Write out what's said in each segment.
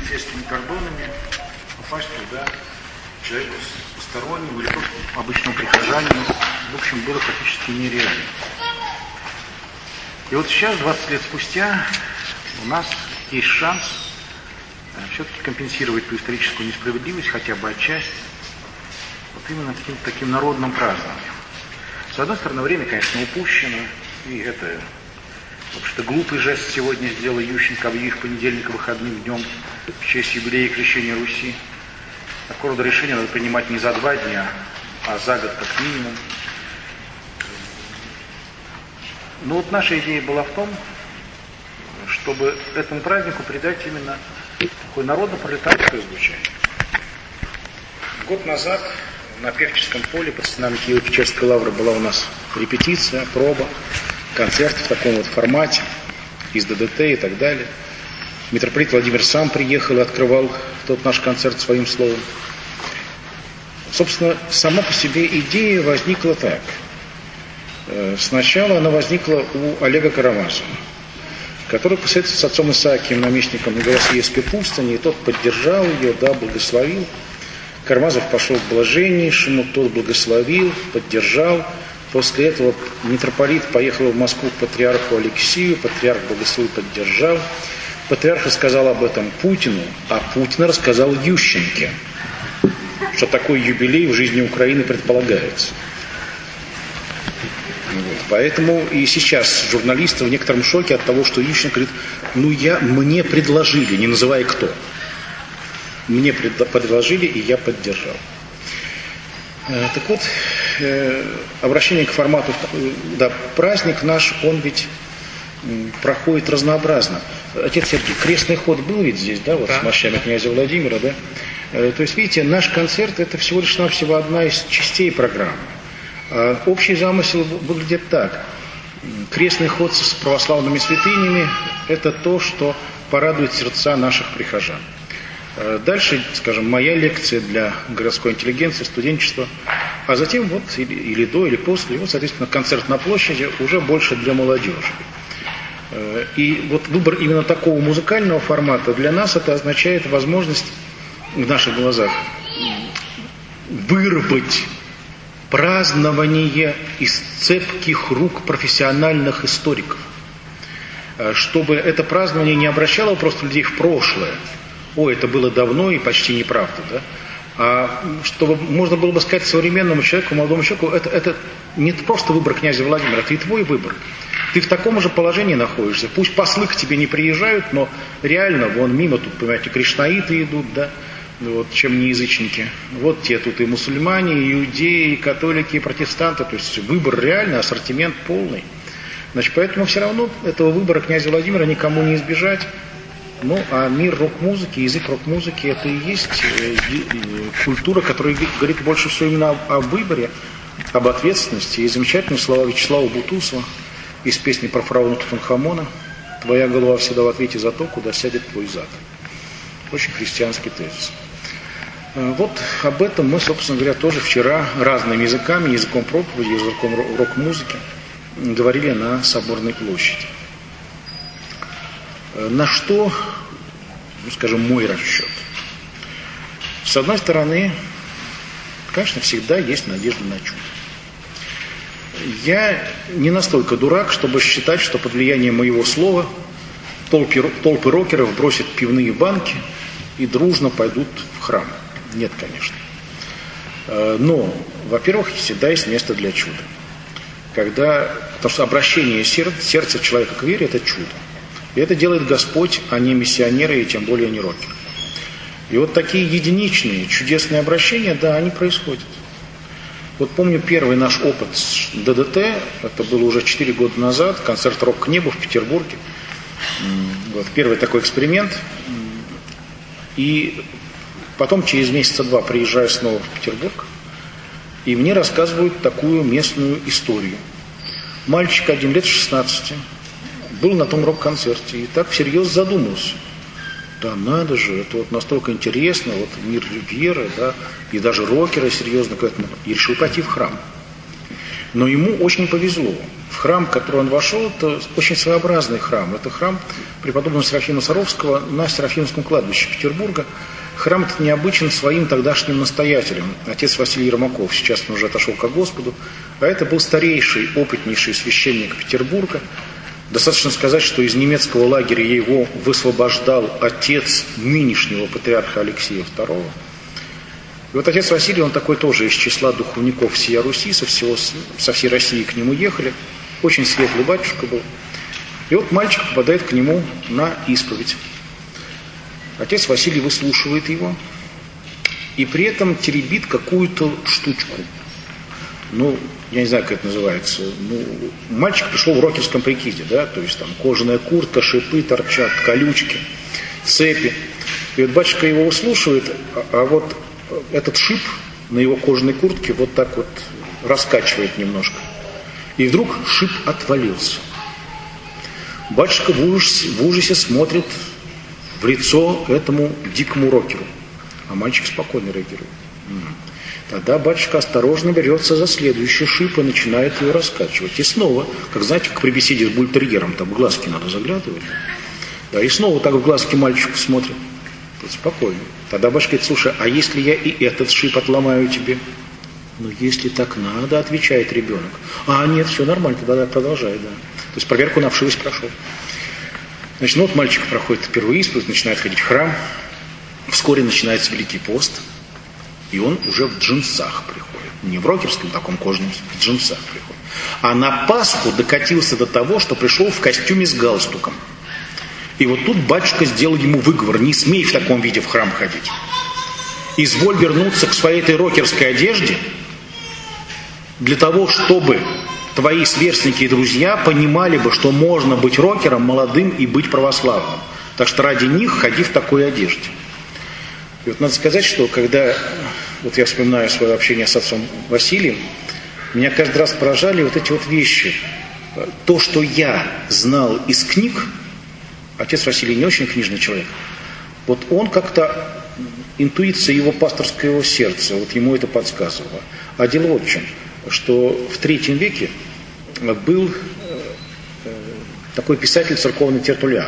полицейскими кордонами попасть туда человеку постороннему или просто обычному прихожанину, в общем, было практически нереально. И вот сейчас, 20 лет спустя, у нас есть шанс все-таки компенсировать ту историческую несправедливость, хотя бы отчасти, вот именно каким-то таким народным празднованием. С одной стороны, время, конечно, упущено, и это, в общем-то, глупый жест сегодня сделал Ющенко, объявив понедельник выходным днем в честь юбилея крещения Руси. Такого рода решение надо принимать не за 2 дня, а за год как минимум. Но вот наша идея была в том, чтобы этому празднику придать именно такое народно-пролетарское звучание. Год назад на Певческом поле под стенами Киево-Печерской лавры была у нас репетиция, проба, концерт в таком вот формате, из ДДТ и так далее. Митрополит Владимир сам приехал и открывал тот наш концерт своим словом. Собственно, сама по себе идея возникла так. Сначала она возникла у Олега Карамазова, который посоветовался с отцом Исаакием, наместником Новороссийской пустыни, и тот поддержал ее, да, благословил. Карамазов пошел к блаженнейшему, тот благословил, поддержал. После этого митрополит поехал в Москву к патриарху Алексию, патриарх благословил, поддержал. Патриарх рассказал об этом Путину, а Путин рассказал Ющенке, что такой юбилей в жизни Украины предполагается. Вот. Поэтому и сейчас журналисты в некотором шоке от того, что Ющенко говорит, мне предложили, не называя кто. Мне предложили, и я поддержал. Так вот, обращение к формату, да, праздник наш, он ведь проходит разнообразно. Отец Сергей, крестный ход был ведь здесь, да, вот да. С мощами князя Владимира, да? То есть, видите, наш концерт это всего лишь навсего одна из частей программы. Общий замысел выглядит так. Крестный ход с православными святынями – это то, что порадует сердца наших прихожан. Дальше, скажем, моя лекция для городской интеллигенции, студенчества, а затем вот или до, или после, вот, соответственно, концерт на площади уже больше для молодежи. И вот выбор именно такого музыкального формата для нас это означает возможность в наших глазах вырвать празднование из цепких рук профессиональных историков, чтобы это празднование не обращало просто людей в прошлое. Это было давно и почти неправда, да? А чтобы можно было бы сказать современному человеку, молодому человеку, это не просто выбор князя Владимира, это и твой выбор. Ты в таком же положении находишься. Пусть послы к тебе не приезжают, но реально вон мимо тут, понимаете, кришнаиты идут, да, вот, чем не язычники. Вот те тут и мусульмане, и иудеи, и католики, и протестанты. То есть выбор реальный, ассортимент полный. Значит, поэтому все равно этого выбора князя Владимира никому не избежать. Ну, а мир рок-музыки, язык рок-музыки, это и есть культура, которая говорит больше всего именно о выборе, об ответственности. И замечательные слова Вячеслава Бутусова из песни про фараона Тутанхамона: «Твоя голова всегда в ответе за то, куда сядет твой зад». Очень христианский тезис. Вот об этом мы, собственно говоря, тоже вчера разными языками, языком проповеди, языком рок-музыки говорили на Соборной площади. На что, скажем, мой расчет? С одной стороны, конечно, всегда есть надежда на чудо. Я не настолько дурак, чтобы считать, что под влиянием моего слова толпы рокеров бросят пивные банки и дружно пойдут в храм. Нет, конечно. Но, во-первых, всегда есть место для чуда. Потому что обращение сердца человека к вере – это чудо. И это делает Господь, а не миссионеры, и тем более не рокеры. И вот такие единичные, чудесные обращения, да, они происходят. Вот помню первый наш опыт с ДДТ, это было уже 4 года назад, концерт «Рок к небу» в Петербурге. Вот, первый такой эксперимент. И потом через месяца 2 приезжаю снова в Петербург, и мне рассказывают такую местную историю. Мальчик 1 лет 16 был на том рок-концерте и так всерьез задумался. Да надо же, это вот настолько интересно, вот мир веры, да, и даже рокеры серьезно к этому. И решил пойти в храм. Но ему очень повезло. В храм, в который он вошел, это очень своеобразный храм. Это храм преподобного Серафима Саровского на Серафимском кладбище Петербурга. Храм этот необычен своим тогдашним настоятелем, отец Василий Ермаков. Сейчас он уже отошел ко Господу. А это был старейший, опытнейший священник Петербурга. Достаточно сказать, что из немецкого лагеря его высвобождал отец нынешнего патриарха Алексея II. И вот отец Василий, он такой тоже из числа духовников всея Руси, со всей России к нему ехали. Очень светлый батюшка был. И вот мальчик попадает к нему на исповедь. Отец Василий выслушивает его и при этом теребит какую-то штучку. Ну, я не знаю, как это называется. Ну, мальчик пришел в рокерском прикиде, да, то есть там кожаная куртка, шипы торчат, колючки, цепи. И вот батюшка его выслушивает, а вот этот шип на его кожаной куртке вот так вот раскачивает немножко. И вдруг шип отвалился. Батюшка в ужасе смотрит в лицо этому дикому рокеру. А мальчик спокойно реагирует. Тогда батюшка осторожно берется за следующий шип и начинает его раскачивать. И снова, как знаете, как при беседе с бультерьером, там в глазки надо заглядывать. Да, и снова так в глазки мальчику смотрит. Спокойно. Тогда батюшка говорит: слушай, а если я и этот шип отломаю тебе? Ну, если так надо, отвечает ребенок. А, нет, все нормально, тогда продолжай, да. То есть проверку на вшивость прошел. Значит, ну вот мальчик проходит первую исповедь, начинает ходить в храм. Вскоре начинается Великий пост. И он уже в джинсах приходит. Не в рокерском таком кожаном, в джинсах приходит. А на Пасху докатился до того, что пришел в костюме с галстуком. И вот тут батюшка сделал ему выговор: не смей в таком виде в храм ходить. Изволь вернуться к своей этой рокерской одежде, для того, чтобы твои сверстники и друзья понимали бы, что можно быть рокером молодым и быть православным. Так что ради них ходи в такой одежде. И вот надо сказать, что когда вот я вспоминаю свое общение с отцом Василием, меня каждый раз поражали вот эти вот вещи. То, что я знал из книг, отец Василий не очень книжный человек, вот он как-то, интуиция его пасторского сердца, вот ему это подсказывало. А дело вот в чем, что в III веке был такой писатель церковный Тертуллиан.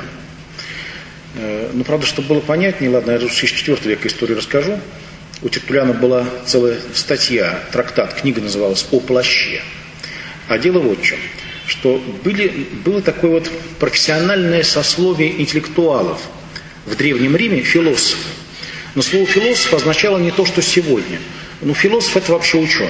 Ну, правда, чтобы было понятнее, ладно, я из IV века историю расскажу. У Тертуллиана была целая статья, трактат, книга называлась «О плаще». А дело вот в чем, что было такое вот профессиональное сословие интеллектуалов в Древнем Риме, философы. Но слово «философ» означало не то, что сегодня. Ну, философ – это вообще ученый.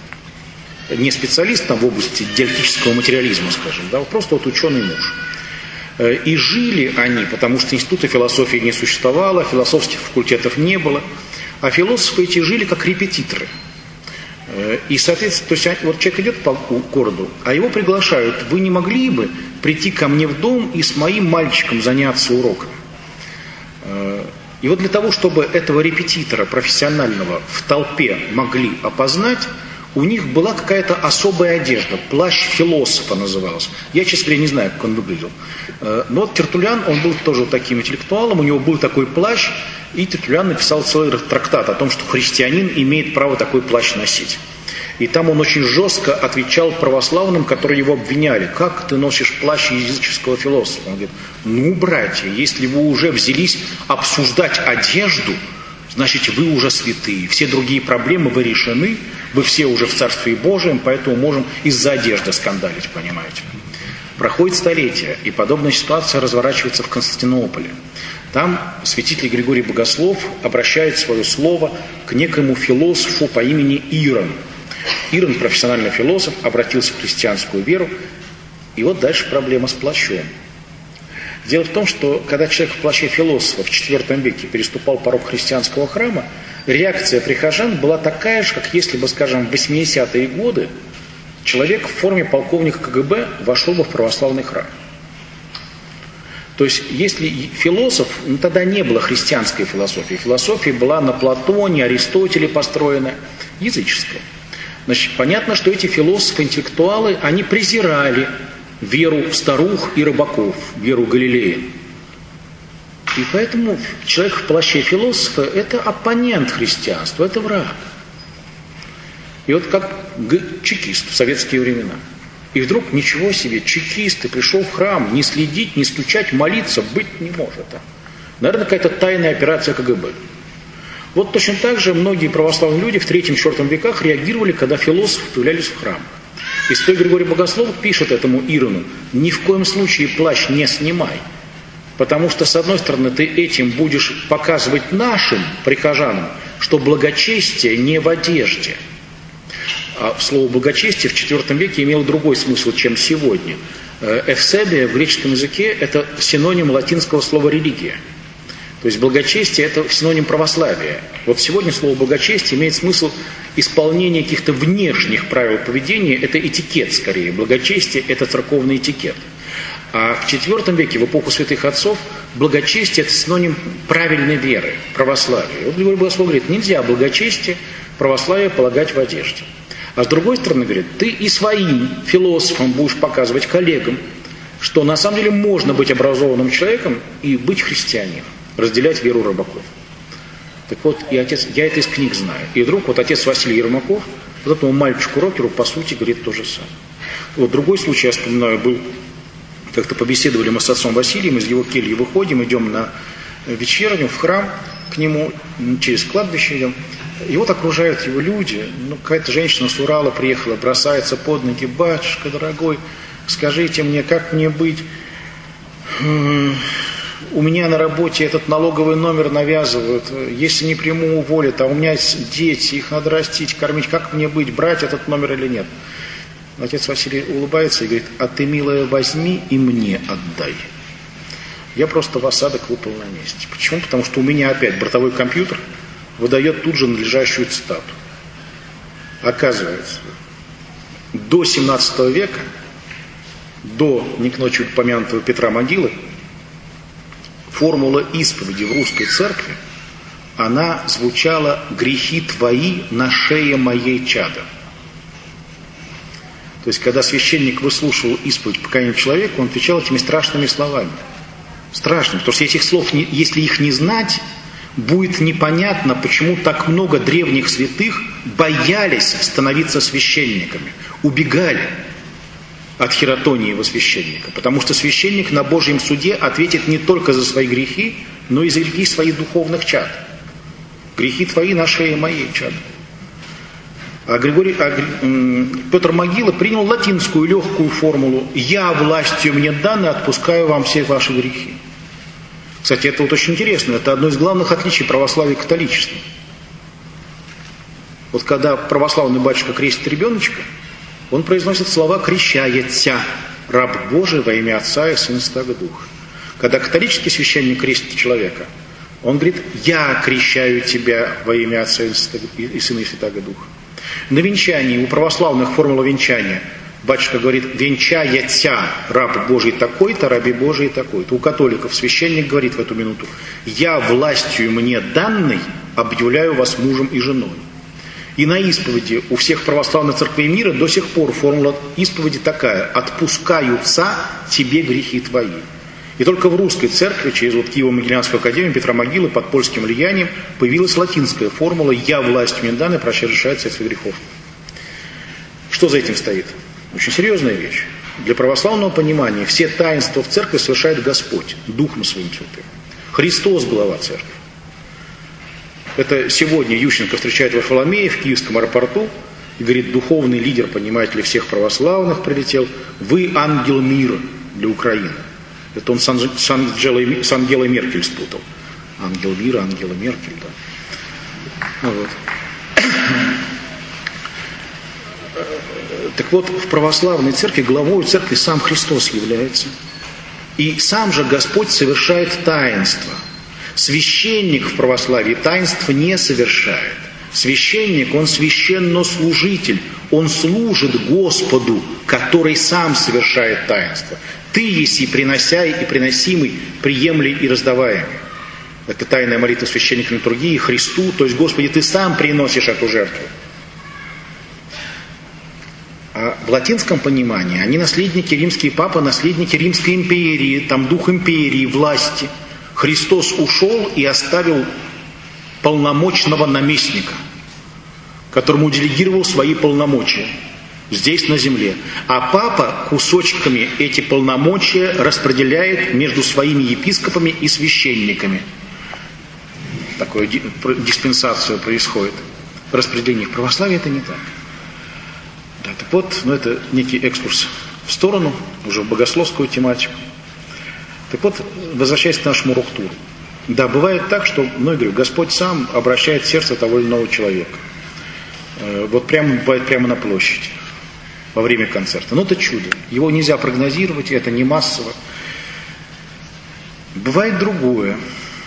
Не специалист там в области диалектического материализма, скажем, да, просто вот ученый муж. И жили они, потому что института философии не существовало, философских факультетов не было, а философы эти жили как репетиторы. И, соответственно, то есть вот человек идет по городу, а его приглашают: вы не могли бы прийти ко мне в дом и с моим мальчиком заняться уроком? И вот для того, чтобы этого репетитора профессионального в толпе могли опознать, у них была какая-то особая одежда, плащ философа назывался. Я, честно говоря, не знаю, как он выглядел. Но вот Тертуллиан, он был тоже таким интеллектуалом, у него был такой плащ, и Тертуллиан написал целый трактат о том, что христианин имеет право такой плащ носить. И там он очень жестко отвечал православным, которые его обвиняли: как ты носишь плащ языческого философа? Он говорит: ну, братья, если вы уже взялись обсуждать одежду, значит, вы уже святые, все другие проблемы вы решены, вы все уже в Царстве Божьем, поэтому можем из-за одежды скандалить, понимаете. Проходит столетие, и подобная ситуация разворачивается в Константинополе. Там святитель Григорий Богослов обращает свое слово к некоему философу по имени Ирон. Ирон, профессиональный философ, обратился в христианскую веру, и вот дальше проблема с плащом. Дело в том, что когда человек в плаще философа в IV веке переступал порог христианского храма, реакция прихожан была такая же, как если бы, скажем, в 80-е годы человек в форме полковника КГБ вошел бы в православный храм. То есть, если философ, ну, тогда не было христианской философии. Философия была на Платоне, Аристотеле построена, языческая. Значит, понятно, что эти философы-интеллектуалы, они презирали веру старух и рыбаков, веру Галилея. И поэтому человек в плаще философа – это оппонент христианства, это враг. И вот как чекист в советские времена. И вдруг, ничего себе, чекист, и пришел в храм, не следить, не стучать, молиться быть не может. Наверное, какая-то тайная операция КГБ. Вот точно так же многие православные люди в III-IV веках реагировали, когда философы появлялись в храмах. И святой Григорий Богослов пишет этому Ирону: ни в коем случае плащ не снимай, потому что, с одной стороны, ты этим будешь показывать нашим прихожанам, что благочестие не в одежде. А слово «благочестие» в IV веке имело другой смысл, чем сегодня. Эвсебия в греческом языке – это синоним латинского слова «религия». То есть благочестие – это синоним православия. Вот сегодня слово «благочестие» имеет смысл исполнения каких-то внешних правил поведения. Это этикет скорее. Благочестие – это церковный этикет. А в IV веке, в эпоху святых отцов, благочестие – это синоним правильной веры, православия. Вот Григорий Богослов говорит, нельзя благочестие, православие полагать в одежде. А с другой стороны, говорит, ты и своим философам будешь показывать, коллегам, что на самом деле можно быть образованным человеком и быть христианином, разделять веру рыбаков. Так вот, и отец, я это из книг знаю. И вдруг вот отец Василий Ермаков, вот этому мальчику-рокеру, по сути, говорит то же самое. Вот другой случай, я вспоминаю, был, как-то побеседовали мы с отцом Василием, из его кельи выходим, идем на вечерню, в храм к нему, через кладбище идем. И вот окружают его люди, какая-то женщина с Урала приехала, бросается под ноги: батюшка дорогой, скажите мне, как мне быть? У меня на работе этот налоговый номер навязывают, если не приму, уволят, а у меня дети, их надо растить, кормить, как мне быть, брать этот номер или нет? Отец Василий улыбается и говорит: а ты, милая, возьми и мне отдай. Я просто в осадок выпал на месте. Почему? Потому что у меня опять бортовой компьютер выдает тут же надлежащую цитату. Оказывается, до 17 века, до не к ночи упомянутого Петра Могилы, формула исповеди в русской церкви, она звучала: грехи твои на шее моей чада. То есть, когда священник выслушивал исповедь покаяния человека, он отвечал этими страшными словами. Страшными, потому что этих слов, если их не знать, будет непонятно, почему так много древних святых боялись становиться священниками, убегали от хератониева священника. Потому что священник на Божьем суде ответит не только за свои грехи, но и за грехи своих духовных чад. Грехи твои на шее моей, чад. Петр Могила принял латинскую легкую формулу: «Я властью мне дано отпускаю вам все ваши грехи». Кстати, это вот очень интересно. Это одно из главных отличий православия и католичества. Вот когда православный батюшка крестит ребеночка, он произносит слова «крещается раб Божий во имя Отца и Сына и Святаго Духа». Когда католический священник крестит человека, он говорит: «Я крещаю тебя во имя Отца и Сына и Святаго Духа». На венчании, у православных формула венчания, батюшка говорит: «Венчается раб Божий такой-то, раби Божий такой-то». У католиков священник говорит в эту минуту: «Я властью мне данной объявляю вас мужем и женой». И на исповеди у всех православных церквей мира до сих пор формула исповеди такая: «Отпускаются тебе грехи твои». И только в русской церкви, через вот Киево-Могилянскую академию Петра Могилы, под польским влиянием, появилась латинская формула: «Я властью мне данной прощаю, решает всех своих грехов». Что за этим стоит? Очень серьезная вещь. Для православного понимания все таинства в церкви совершает Господь, Духом Своим Святым. Христос – глава церкви. Это сегодня Ющенко встречает Варфоломея в Киевском аэропорту и говорит: духовный лидер, понимаете ли, всех православных прилетел, вы ангел мира для Украины. Это он с Ангелой Меркель спутал. Ангел мира, Ангела Меркель, да. Вот. Так вот, в православной церкви главой церкви сам Христос является. И сам же Господь совершает таинство. Священник в православии таинств не совершает. Священник, он священнослужитель. Он служит Господу, который сам совершает таинство. Ты еси приносяй и приносимый, приемли и раздаваемый. Это тайная молитва священника литургии Христу. То есть, Господи, Ты сам приносишь эту жертву. А в латинском понимании они наследники, римские папы, наследники Римской империи, там дух империи, власти. Христос ушел и оставил полномочного наместника. которому делегировал свои полномочия здесь, на земле. А папа кусочками эти полномочия распределяет между своими епископами и священниками. Такая диспенсация происходит. Распределение. В православии это не так. Да, так вот, это некий экскурс в сторону, уже в богословскую тематику. Так вот, возвращаясь к нашему рух-туру. Да, бывает так, что, говорю, Господь сам обращает сердце того или иного человека. Вот бывает прямо на площади, во время концерта. Но это чудо. Его нельзя прогнозировать, это не массово. Бывает другое.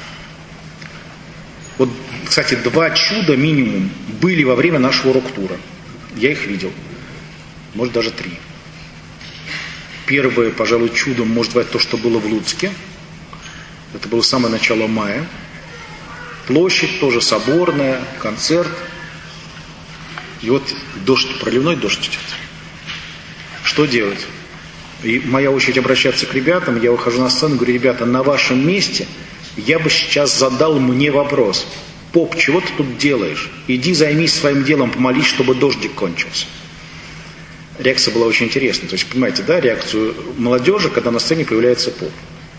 Вот, кстати, 2 чуда минимум были во время нашего рух-тура. Я их видел. Может, даже 3. Первое, пожалуй, чудом может быть то, что было в Луцке. Это было самое начало мая. Площадь тоже соборная, концерт. И вот дождь, проливной дождь идет. Что делать? И моя очередь обращаться к ребятам. Я выхожу на сцену и говорю: ребята, на вашем месте я бы сейчас задал мне вопрос. Поп, чего ты тут делаешь? Иди займись своим делом, помолись, чтобы дождик кончился. Реакция была очень интересная. То есть, понимаете, да, реакцию молодежи, когда на сцене появляется поп.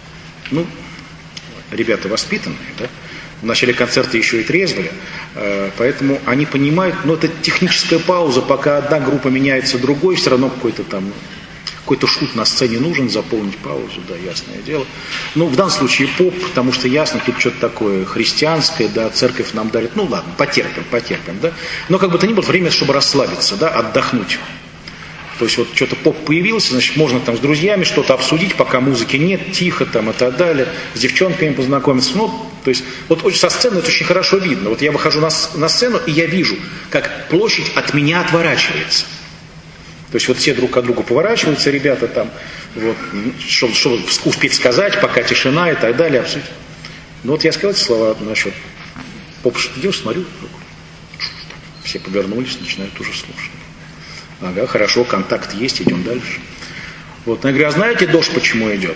Ребята воспитанные, да? В начале концерта еще и трезвые, поэтому они понимают, это техническая пауза, пока одна группа меняется другой, все равно какой-то шут на сцене нужен, заполнить паузу, да, ясное дело. В данном случае поп, потому что ясно, тут что-то такое христианское, да, церковь нам дарит, ладно, потерпим, да. Но как бы то ни было, время, чтобы расслабиться, да, отдохнуть. То есть вот что-то поп появился, значит, можно там с друзьями что-то обсудить, пока музыки нет, тихо там и так далее, с девчонками познакомиться. То есть вот со сцены это очень хорошо видно. Вот я выхожу на сцену, и я вижу, как площадь от меня отворачивается. То есть вот все друг от друга поворачиваются, ребята там, вот, чтобы успеть сказать, пока тишина и так далее, обсудить. Вот я сказал эти слова насчет поп, что идешь, смотрю, все повернулись, начинают уже слушать. Ага, хорошо, контакт есть, идем дальше. Вот, я говорю: а знаете, дождь почему идет?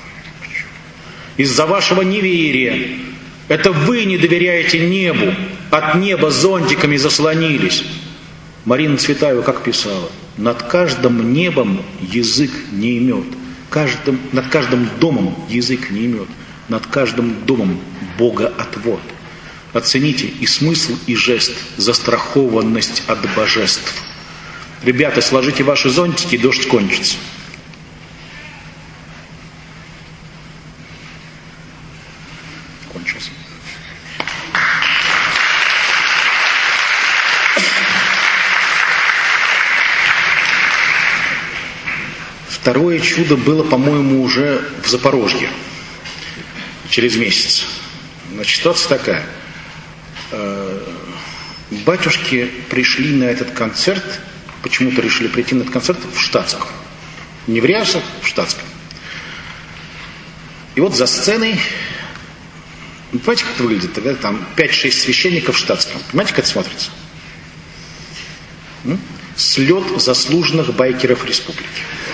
Из-за вашего неверия. Это вы не доверяете небу. От неба зонтиками заслонились. Марина Цветаева как писала: над каждым небом язык не имет. Над каждым домом язык не имет. Над каждым домом Бога отвод. Оцените и смысл, и жест, застрахованность от божеств. Ребята, сложите ваши зонтики, дождь кончится. Кончился. Второе чудо было, по-моему, уже в Запорожье. Через месяц. Значит, ситуация такая. Батюшки пришли на этот концерт, почему-то решили прийти на этот концерт в штатском. Не в рясах, в штатском. И вот за сценой, понимаете, как это выглядит? Тогда там 5-6 священников в штатском. Понимаете, как это смотрится? Слет заслуженных байкеров республики.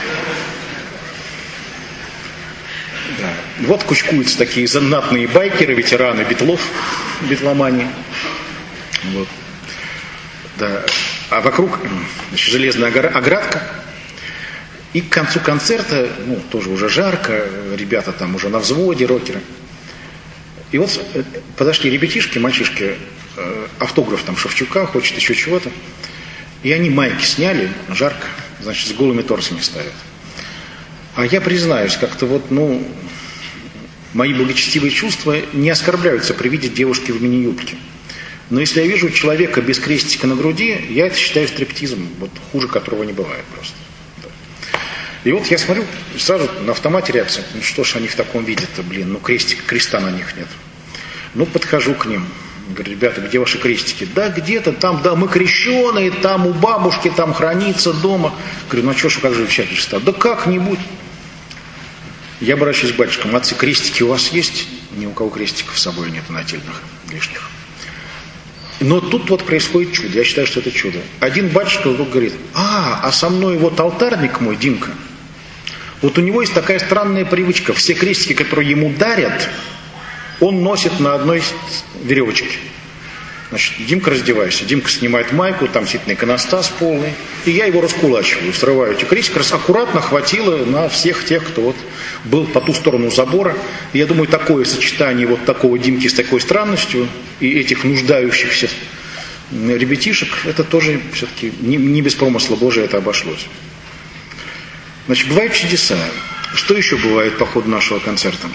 Да. Вот кучкуются такие знатные байкеры, ветераны битлов, битломании. Вот. Да. А вокруг, значит, железная оградка. И к концу концерта, тоже уже жарко, ребята там уже на взводе, рокеры. И вот подошли ребятишки, мальчишки, автограф там Шевчука, хочет еще чего-то. И они майки сняли, жарко, значит, с голыми торсами ставят. А я признаюсь, как-то мои благочестивые чувства не оскорбляются при виде девушки в мини-юбке. Но если я вижу человека без крестика на груди, я это считаю стриптизом, вот хуже которого не бывает просто. Да. И вот я смотрю, сразу на автомате реакция: что ж они в таком виде-то, креста на них нет. Подхожу к ним, говорю: ребята, где ваши крестики? Да где-то там, да, мы крещеные, там у бабушки, там хранится дома. Говорю: что ж, как же всячество? Да как-нибудь. Я обращаюсь к батюшкам: отцы, крестики у вас есть? Ни у кого крестиков с собой нет нательных, лишних. Но тут вот происходит чудо. Я считаю, что это чудо. Один батюшка вдруг говорит: а со мной вот алтарник мой, Димка. Вот у него есть такая странная привычка. Все крестики, которые ему дарят, он носит на одной веревочке. Значит, Димка, раздевайся. Димка снимает майку, там сидит иконостас полный. И я его раскулачиваю, срываю эти крестики. Аккуратно хватило на всех тех, кто вот был по ту сторону забора. И я думаю, такое сочетание вот такого Димки с такой странностью и этих нуждающихся ребятишек, это тоже все-таки не без промысла Божия это обошлось. Значит, бывают чудеса. Что еще бывает по ходу нашего концерта?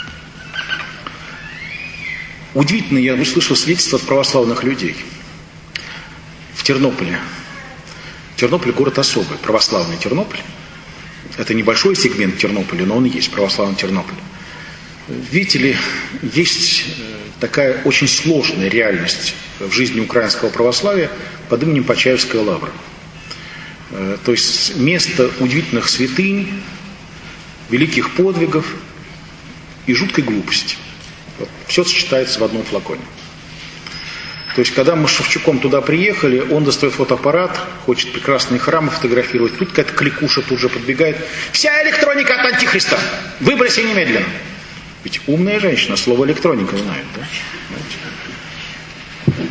Удивительно, я услышал свидетельства от православных людей. В Тернополе. Тернополь город особый, православный Тернополь. Это небольшой сегмент Тернополя, но он есть, православный Тернополь. Видите ли, есть такая очень сложная реальность в жизни украинского православия под именем Почаевская лавра. То есть место удивительных святынь, великих подвигов и жуткой глупости. Вот, все сочетается в одном флаконе. То есть, когда мы с Шевчуком туда приехали, он достает фотоаппарат, хочет прекрасные храмы фотографировать. Тут какая-то кликуша тут же подбегает. Вся электроника от антихриста. Выброси немедленно. Ведь умная женщина слово электроника знает, да? Знаете?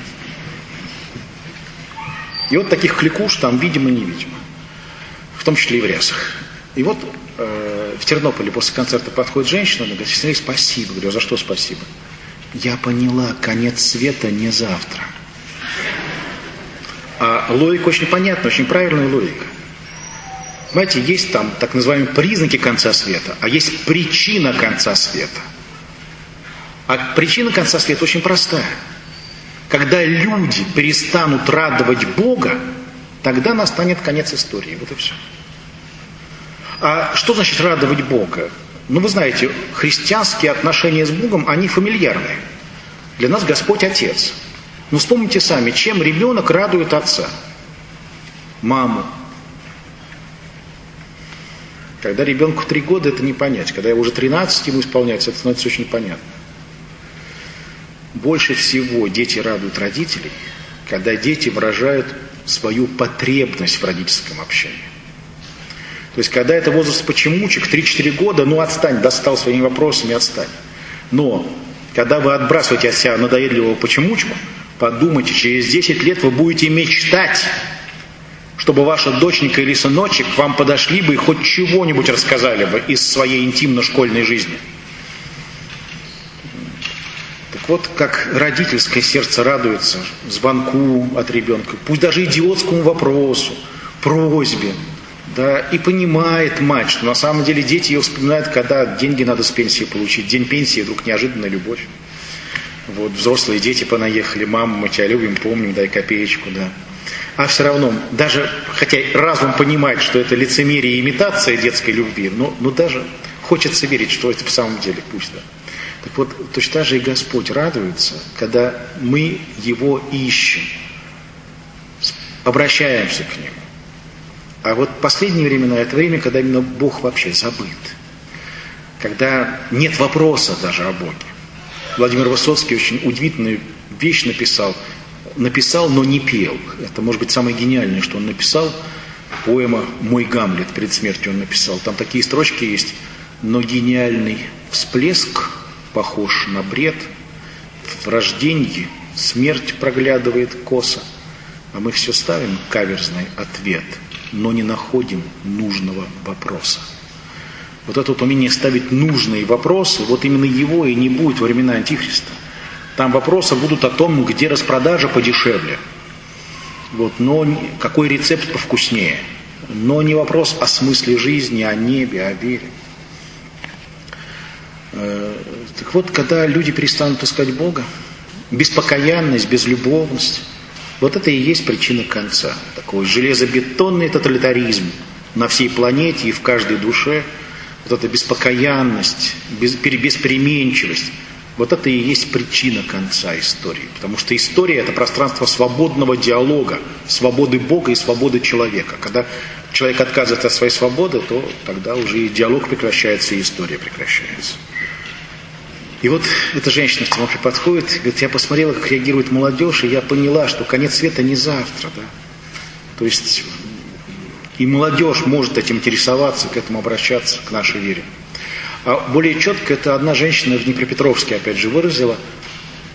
И вот таких кликуш там видимо-невидимо. В том числе и в рясах. И вот в Тернополе после концерта подходит женщина, она говорит: Сергей, спасибо. Говорю: а за что спасибо? Я поняла, конец света не завтра. А логика очень понятна, очень правильная логика. Понимаете, есть там так называемые признаки конца света, а есть причина конца света. А причина конца света очень простая. Когда люди перестанут радовать Бога, тогда настанет конец истории. Вот и все. А что значит радовать Бога? Ну, вы знаете, христианские отношения с Богом, они фамильярные. Для нас Господь Отец. Но вспомните сами, чем ребенок радует отца? Маму. Когда ребенку 3 года, это не понять. Когда уже 13 ему исполняется, это становится очень понятно. Больше всего дети радуют родителей, когда дети выражают свою потребность в родительском общении. То есть, когда это возраст почемучек, 3-4 года, ну отстань, достал своими вопросами, отстань. Но, когда вы отбрасываете от себя надоедливого почемучку, подумайте, через 10 лет вы будете мечтать, чтобы ваша доченька или сыночек к вам подошли бы и хоть чего-нибудь рассказали бы из своей интимно-школьной жизни. Так вот, как родительское сердце радуется звонку от ребенка, пусть даже идиотскому вопросу, просьбе, да, и понимает мать, что на самом деле дети ее вспоминают, когда деньги надо с пенсии получить. День пенсии, вдруг неожиданная любовь. Вот, взрослые дети понаехали: мама, мы тебя любим, помним, дай копеечку, да. А все равно, даже, хотя разум понимает, что это лицемерие и имитация детской любви, но даже хочется верить, что это в самом деле, пусть, да. Так вот, точно так же и Господь радуется, когда мы Его ищем, обращаемся к Нему. А вот последние времена – это время, когда именно Бог вообще забыт. Когда нет вопроса даже о Боге. Владимир Высоцкий очень удивительную вещь написал, но не пел. Это, может быть, самое гениальное, что он написал. Поэма «Мой Гамлет» перед смертью он написал. Там такие строчки есть. Но гениальный всплеск похож на бред. В рождении смерть проглядывает косо. А мы все ставим каверзный ответ, но не находим нужного вопроса. Вот это вот умение ставить нужные вопросы, вот именно его и не будет во времена Антихриста. Там вопросы будут о том, где распродажа подешевле, вот, но какой рецепт повкуснее, но не вопрос о смысле жизни, о небе, о вере. Так вот, когда люди перестанут искать Бога, беспокаянность, безлюбовность, вот это и есть причина конца. Такой железобетонный тоталитаризм на всей планете и в каждой душе. Вот эта беспокаянность, беспеременчивость. Вот это и есть причина конца истории. Потому что история – это пространство свободного диалога, свободы Бога и свободы человека. Когда человек отказывается от своей свободы, то тогда уже и диалог прекращается, и история прекращается. И вот эта женщина в Тернополе подходит, говорит: я посмотрела, как реагирует молодежь, и я поняла, что конец света не завтра. Да? То есть и молодежь может этим интересоваться, к этому обращаться, к нашей вере. А более четко это одна женщина в Днепропетровске, опять же, выразила.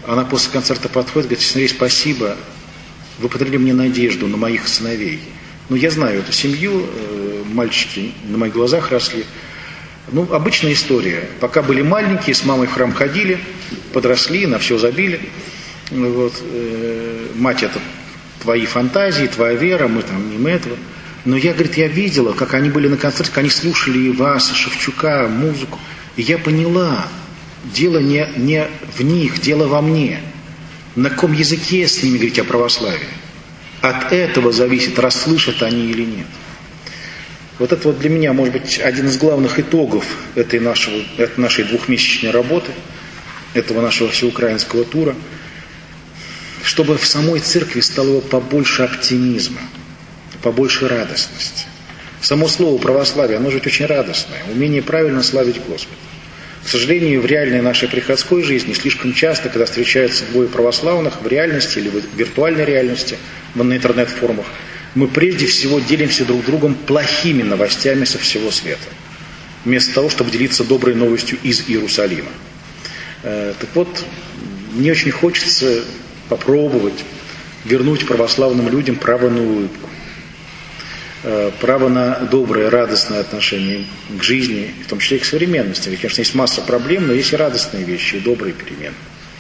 Она после концерта подходит, говорит: Сергей, спасибо, вы подарили мне надежду на моих сыновей. Ну, я знаю эту семью, мальчики на моих глазах росли. Ну, обычная история. Пока были маленькие, с мамой в храм ходили, подросли, на все забили. Вот. Мать, это твои фантазии, твоя вера, мы там мимо этого. Но я, говорит, я видела, как они были на концерте, как они слушали Иваса, Шевчука, музыку. И я поняла, дело не в них, дело во мне. На каком языке с ними говорить о православии? От этого зависит, расслышат они или нет. Вот это вот для меня, может быть, один из главных итогов этой нашей двухмесячной работы, этого нашего всеукраинского тура, чтобы в самой церкви стало побольше оптимизма, побольше радостности. Само слово православие, оно же ведь очень радостное, умение правильно славить Господа. К сожалению, в реальной нашей приходской жизни слишком часто, когда встречаются двое православных в реальности или в виртуальной реальности, на интернет-форумах, мы прежде всего делимся друг другом плохими новостями со всего света, вместо того, чтобы делиться доброй новостью из Иерусалима. Так вот, мне очень хочется попробовать вернуть православным людям право на улыбку, право на доброе, радостное отношение к жизни, в том числе и к современности. Ведь, конечно, есть масса проблем, но есть и радостные вещи, и добрые перемены.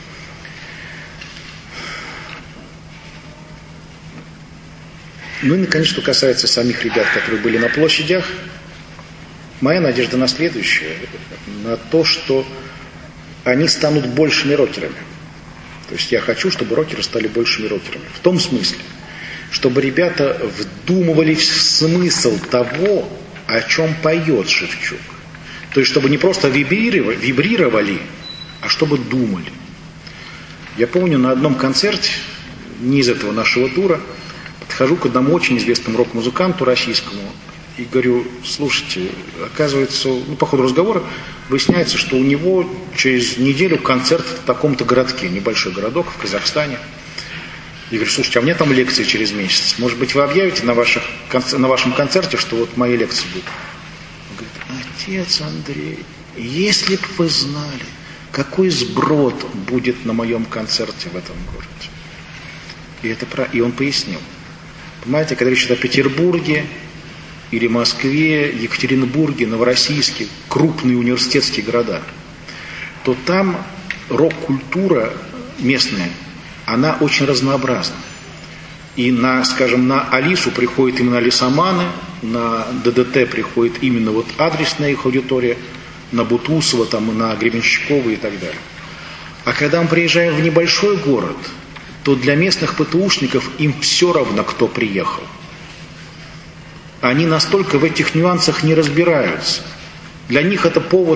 Ну и, наконец, что касается самих ребят, которые были на площадях, моя надежда на следующее, на то, что они станут большими рокерами. То есть я хочу, чтобы рокеры стали большими рокерами. В том смысле, чтобы ребята вдумывались в смысл того, о чем поет Шевчук. То есть, чтобы не просто вибрировали, а чтобы думали. Я помню, на одном концерте, не из этого нашего тура, подхожу к одному очень известному рок-музыканту российскому и говорю: слушайте, оказывается, по ходу разговора выясняется, что у него через неделю концерт в таком-то городке, небольшой городок в Казахстане. Я говорю: слушайте, а у меня там лекции через месяц. Может быть, вы объявите на вашем концерте, что вот мои лекции будут? Он говорит: отец Андрей, если бы вы знали, какой сброд будет на моем концерте в этом городе. И он пояснил. Понимаете, когда речь идет о Петербурге или Москве, Екатеринбурге, Новороссийске, крупные университетские города, то там рок-культура местная, она очень разнообразна. И на Алису приходят именно алисоманы, на ДДТ приходит именно вот адресная их аудитория, на Бутусова, там, на Гребенщикова и так далее. А когда мы приезжаем в небольшой город, то для местных ПТУшников им все равно, кто приехал. Они настолько в этих нюансах не разбираются. Для них это повод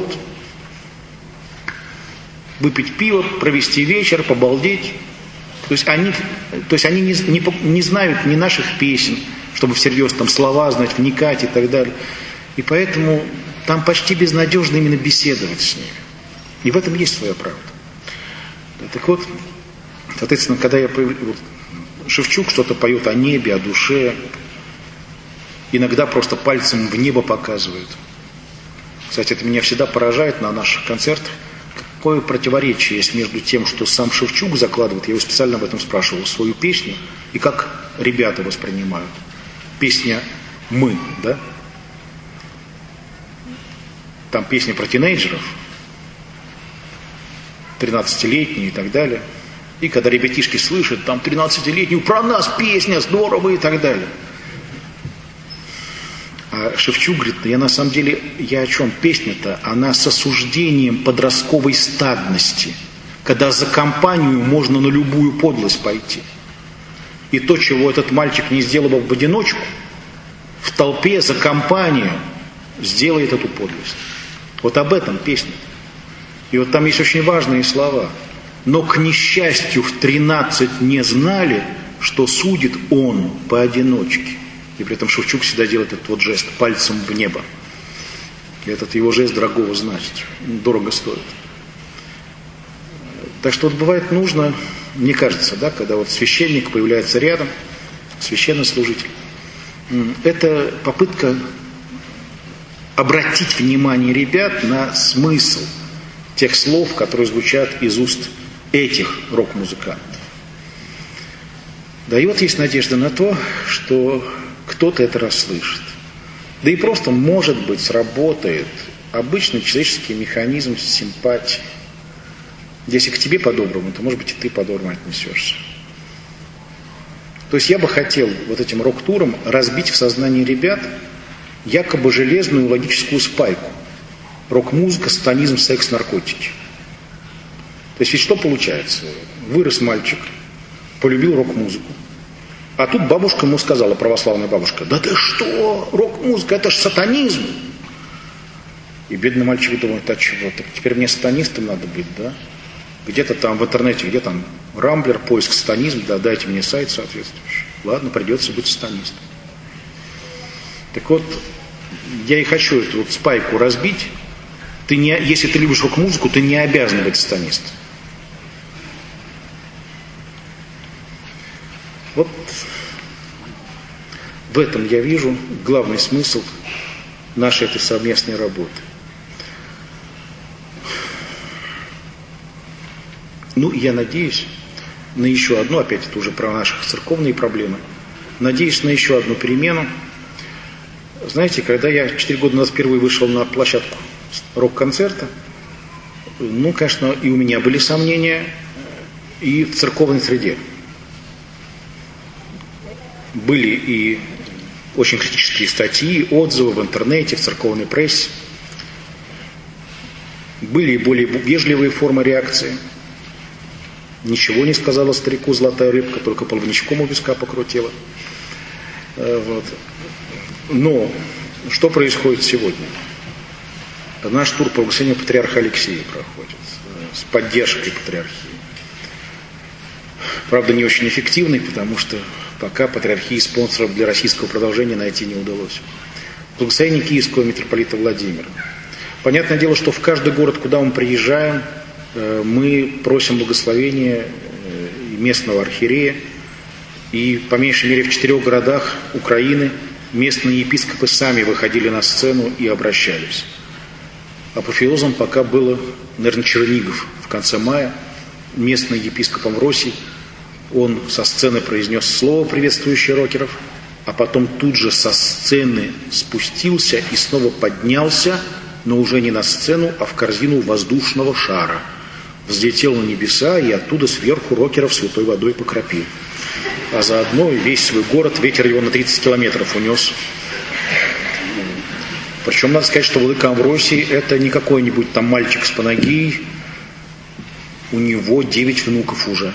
выпить пиво, провести вечер, побалдеть. То есть они не знают ни наших песен, чтобы всерьез там слова знать, вникать и так далее. И поэтому там почти безнадежно именно беседовать с ними. И в этом есть своя правда. Так вот, соответственно, когда Шевчук что-то поет о небе, о душе, иногда просто пальцем в небо показывает. Кстати, это меня всегда поражает на наших концертах. Какое противоречие есть между тем, что сам Шевчук закладывает, я его специально об этом спрашивал, свою песню, и как ребята воспринимают. Песня «Мы», да? Там песня про тинейджеров, 13-летние и так далее. И когда ребятишки слышат, там 13-летнюю, про нас песня, здорово и так далее. А Шевчук говорит: я на самом деле, я о чем? Песня-то, она с осуждением подростковой стадности, когда за компанию можно на любую подлость пойти. И то, чего этот мальчик не сделал бы в одиночку, в толпе за компанию сделает эту подлость. Вот об этом песня. И вот там есть очень важные слова. Но, к несчастью, в 13 не знали, что судит он поодиночке. И при этом Шевчук всегда делает этот вот жест пальцем в небо. И этот его жест дорогого значит, дорого стоит. Так что вот бывает нужно, мне кажется, да, когда вот священник появляется рядом, священнослужитель, это попытка обратить внимание ребят на смысл тех слов, которые звучат из уст этих рок-музыкантов. Да и вот есть надежда на то, что кто-то это расслышит. Да и просто, может быть, сработает обычный человеческий механизм симпатии. Если к тебе по-доброму, то, может быть, и ты по-доброму отнесешься. То есть я бы хотел вот этим рок-туром разбить в сознании ребят якобы железную логическую спайку. Рок-музыка, сатанизм, секс, наркотики. То есть ведь что получается? Вырос мальчик, полюбил рок-музыку. А тут бабушка ему сказала, православная бабушка: да ты что, рок-музыка, это ж сатанизм. И бедный мальчик думает: а чего, так теперь мне сатанистом надо быть, да? Где-то там в интернете, где там Рамблер, поиск сатанизм, да, дайте мне сайт соответствующий. Ладно, придется быть сатанистом. Так вот, я и хочу эту вот спайку разбить. Если ты любишь рок-музыку, ты не обязан быть сатанистом. Вот в этом я вижу главный смысл нашей этой совместной работы. Ну, я надеюсь на еще одну, опять это уже про наши церковные проблемы, надеюсь на еще одну перемену. Знаете, когда я 4 года назад впервые вышел на площадку рок-концерта, ну, конечно, и у меня были сомнения, и в церковной среде. Были и очень критические статьи, отзывы в интернете, в церковной прессе. Были и более вежливые формы реакции. Ничего не сказала старику золотая рыбка, только половничком у виска покрутила. Вот. Но что происходит сегодня? Наш тур по благословению патриарха Алексея проходит с поддержкой патриархии. Правда, не очень эффективный, потому что пока патриархии спонсоров для российского продолжения найти не удалось. Благословение киевского митрополита Владимира. Понятное дело, что в каждый город, куда мы приезжаем, мы просим благословения местного архиерея. И по меньшей мере в 4 городах Украины местные епископы сами выходили на сцену и обращались. Апофеозом пока было, наверное, Чернигов в конце мая, местный епископ Амвросий. Он со сцены произнес слово, приветствующее рокеров, а потом тут же со сцены спустился и снова поднялся, но уже не на сцену, а в корзину воздушного шара. Взлетел на небеса и оттуда сверху рокеров святой водой покропил. А заодно весь свой город, ветер его на 30 километров унес. Причем надо сказать, что владыка Амвросий это не какой-нибудь там мальчик с Панагией, у него 9 внуков уже.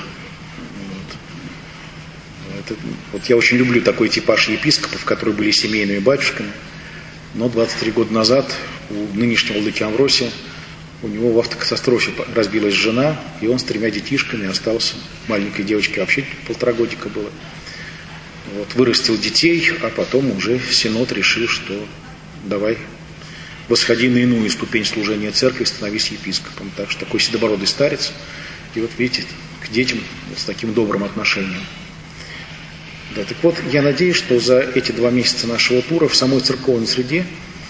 Вот я очень люблю такой типаж епископов, которые были семейными батюшками. Но 23 года назад у нынешнего владыки Амвросия, у него в автокатастрофе разбилась жена, и он с 3 детишками остался. Маленькой девочке вообще 1,5 годика было. Вот, вырастил детей, а потом уже Синод решил, что давай восходи на иную ступень служения церкви, становись епископом. Так что такой седобородый старец. И вот видите, к детям с таким добрым отношением. Да, так вот, я надеюсь, что за эти 2 месяца нашего тура в самой церковной среде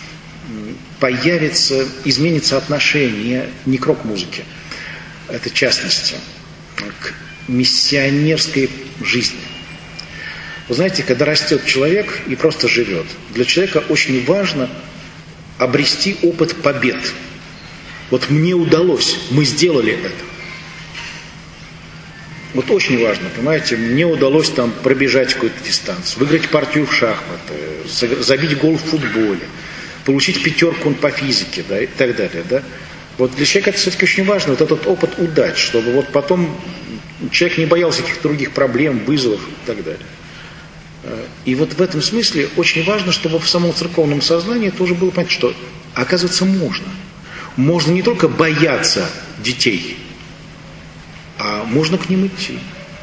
изменится отношение не к рок-музыке, это в частности, к миссионерской жизни. Вы знаете, когда растет человек и просто живет, для человека очень важно обрести опыт побед. Вот мне удалось, мы сделали это. Вот очень важно, понимаете, мне удалось там пробежать какую-то дистанцию, выиграть партию в шахматы, забить гол в футболе, получить 5 по физике, да, и так далее, да. Вот для человека это все-таки очень важно, вот этот опыт удач, чтобы вот потом человек не боялся каких-то других проблем, вызовов и так далее. И вот в этом смысле очень важно, чтобы в самом церковном сознании тоже было понятно, что, оказывается, можно. Можно не только бояться детей, а можно к ним идти.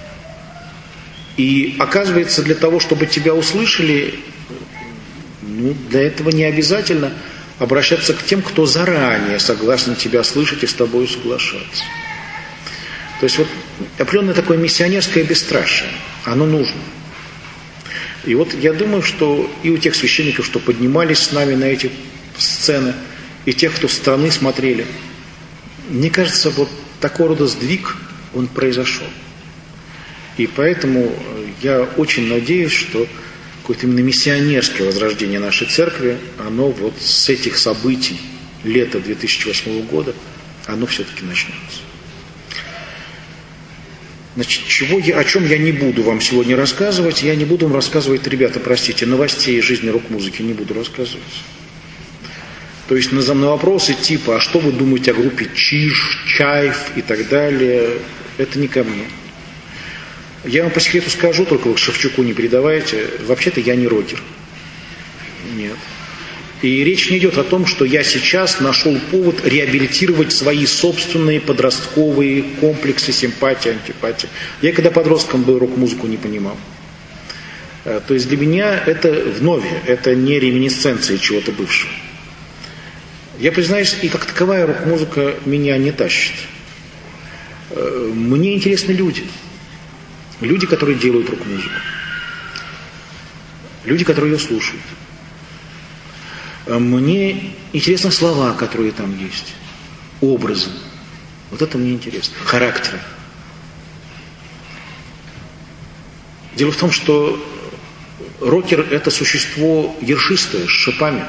И оказывается, для того, чтобы тебя услышали, для этого не обязательно обращаться к тем, кто заранее согласен тебя слышать и с тобой соглашаться. То есть вот определенное такое миссионерское бесстрашие, оно нужно. И вот я думаю, что и у тех священников, что поднимались с нами на эти сцены, и тех, кто со стороны смотрели, мне кажется, вот такого рода сдвиг он произошел. И поэтому я очень надеюсь, что какое-то именно миссионерское возрождение нашей церкви, оно вот с этих событий лета 2008 года, оно все-таки начнется. Значит, о чем я не буду вам сегодня рассказывать? Я не буду вам рассказывать, ребята, простите, новостей жизни рок-музыки не буду рассказывать. То есть на вопросы типа, а что вы думаете о группе Чиж, Чайф и так далее, это не ко мне. Я вам по секрету скажу, только вы к Шевчуку не передавайте, вообще-то я не рокер. Нет. И речь не идет о том, что я сейчас нашел повод реабилитировать свои собственные подростковые комплексы симпатии, антипатии. Я когда подростком был, рок-музыку не понимал. То есть для меня это вновь, это не реминисценция чего-то бывшего. Я признаюсь, и как таковая рок-музыка меня не тащит. Мне интересны люди. Люди, которые делают рок-музыку. Люди, которые ее слушают. Мне интересны слова, которые там есть. Образы. Вот это мне интересно. Характеры. Дело в том, что рокер – это существо ершистое, с шипами.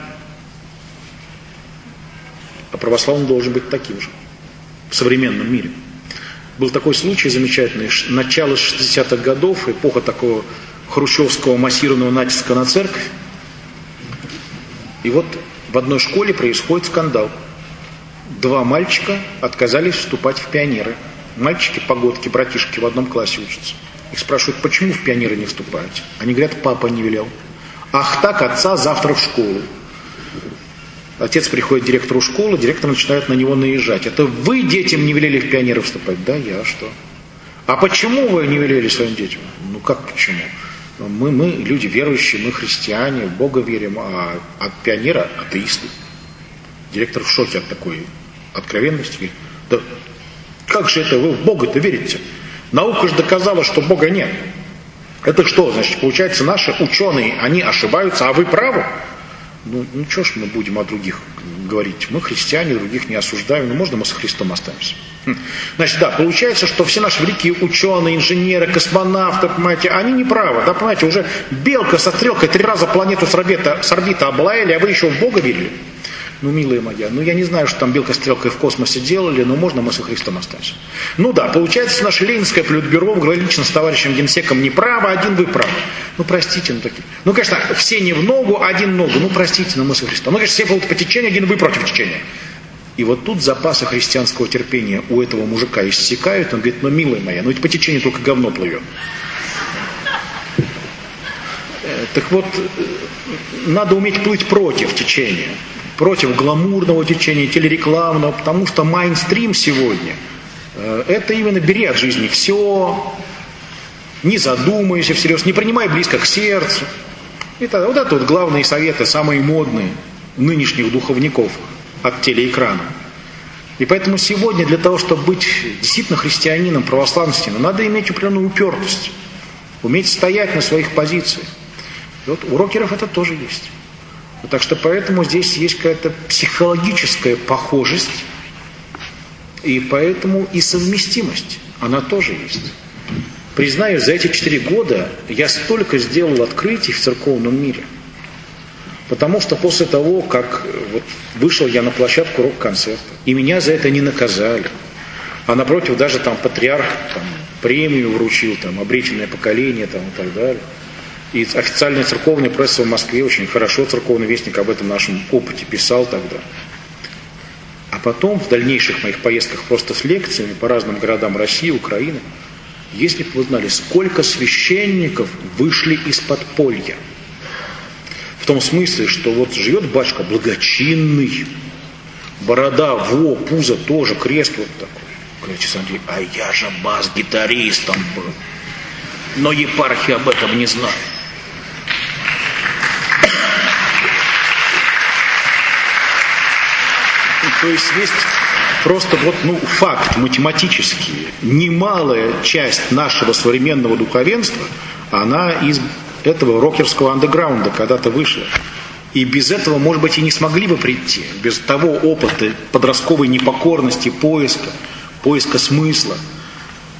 А православный должен быть таким же. В современном мире. Был такой случай замечательный. Начало 60-х годов, эпоха такого хрущевского массированного натиска на церковь. И вот в одной школе происходит скандал. 2 мальчика отказались вступать в пионеры. Мальчики, погодки, братишки в одном классе учатся. Их спрашивают, почему в пионеры не вступаете? Они говорят, папа не велел. Ах так, отца завтра в школу. Отец приходит к директору школы, директор начинает на него наезжать. Это вы детям не велели в пионеры вступать? Да, я, что? А почему вы не велели своим детям? Ну как почему? Мы люди верующие, мы христиане, в Бога верим, а от пионера атеисты. Директор в шоке от такой откровенности. Говорит, да как же это вы в Бога-то верите? Наука же доказала, что Бога нет. Это что, значит, получается, наши ученые, они ошибаются, а вы правы? Ну что ж мы будем о других говорить? Мы христиане, других не осуждаем, но можно мы со Христом останемся? Значит, да, получается, что все наши великие ученые, инженеры, космонавты, понимаете, они не правы, да, понимаете, уже белка со стрелкой 3 раза планету с орбиты облаяли, а вы еще в Бога верили? Ну, милая моя, я не знаю, что там белка с стрелкой в космосе делали, но можно мы со Христом останемся. Ну да, получается, наше ленинское политбюро говорит лично с товарищем генсеком не право, один вы правы. Ну, простите, такие. Ну, конечно, все не в ногу, один в ногу. Ну, простите, но мы со Христом. Ну, конечно, все будут по течению, один вы против течения. И вот тут запасы христианского терпения у этого мужика иссякают. Он говорит, милая моя, ведь по течению только говно плывет. Так вот, надо уметь плыть против течения. Против гламурного течения, телерекламного, потому что майнстрим сегодня это именно бери от жизни все, не задумайся всерьез, не принимай близко к сердцу. Это, вот это вот главные советы, самые модные нынешних духовников от телеэкрана. И поэтому сегодня для того, чтобы быть действительно христианином, православным, надо иметь определенную упертость, уметь стоять на своих позициях. И вот у рокеров это тоже есть. Так что поэтому здесь есть какая-то психологическая похожесть, и поэтому и совместимость, она тоже есть. Признаюсь, за эти 4 года я столько сделал открытий в церковном мире, потому что после того, как вот вышел я на площадку рок-концерта, и меня за это не наказали, а напротив даже там патриарх там, премию вручил, там, обретенное поколение там, и так далее. И официальная церковная пресса в Москве очень хорошо, церковный вестник об этом нашем опыте писал тогда. А потом, в дальнейших моих поездках просто с лекциями по разным городам России, Украины, если бы вы знали, сколько священников вышли из подполья. В том смысле, что вот живет батюшка благочинный, борода, пузо тоже, крест вот такой. Говорит, Андрей, а я же бас-гитаристом был. Но епархия об этом не знает. То есть есть просто вот, факт математический. Немалая часть нашего современного духовенства, она из этого рокерского андеграунда когда-то вышла. И без этого, может быть, и не смогли бы прийти. Без того опыта подростковой непокорности, поиска смысла.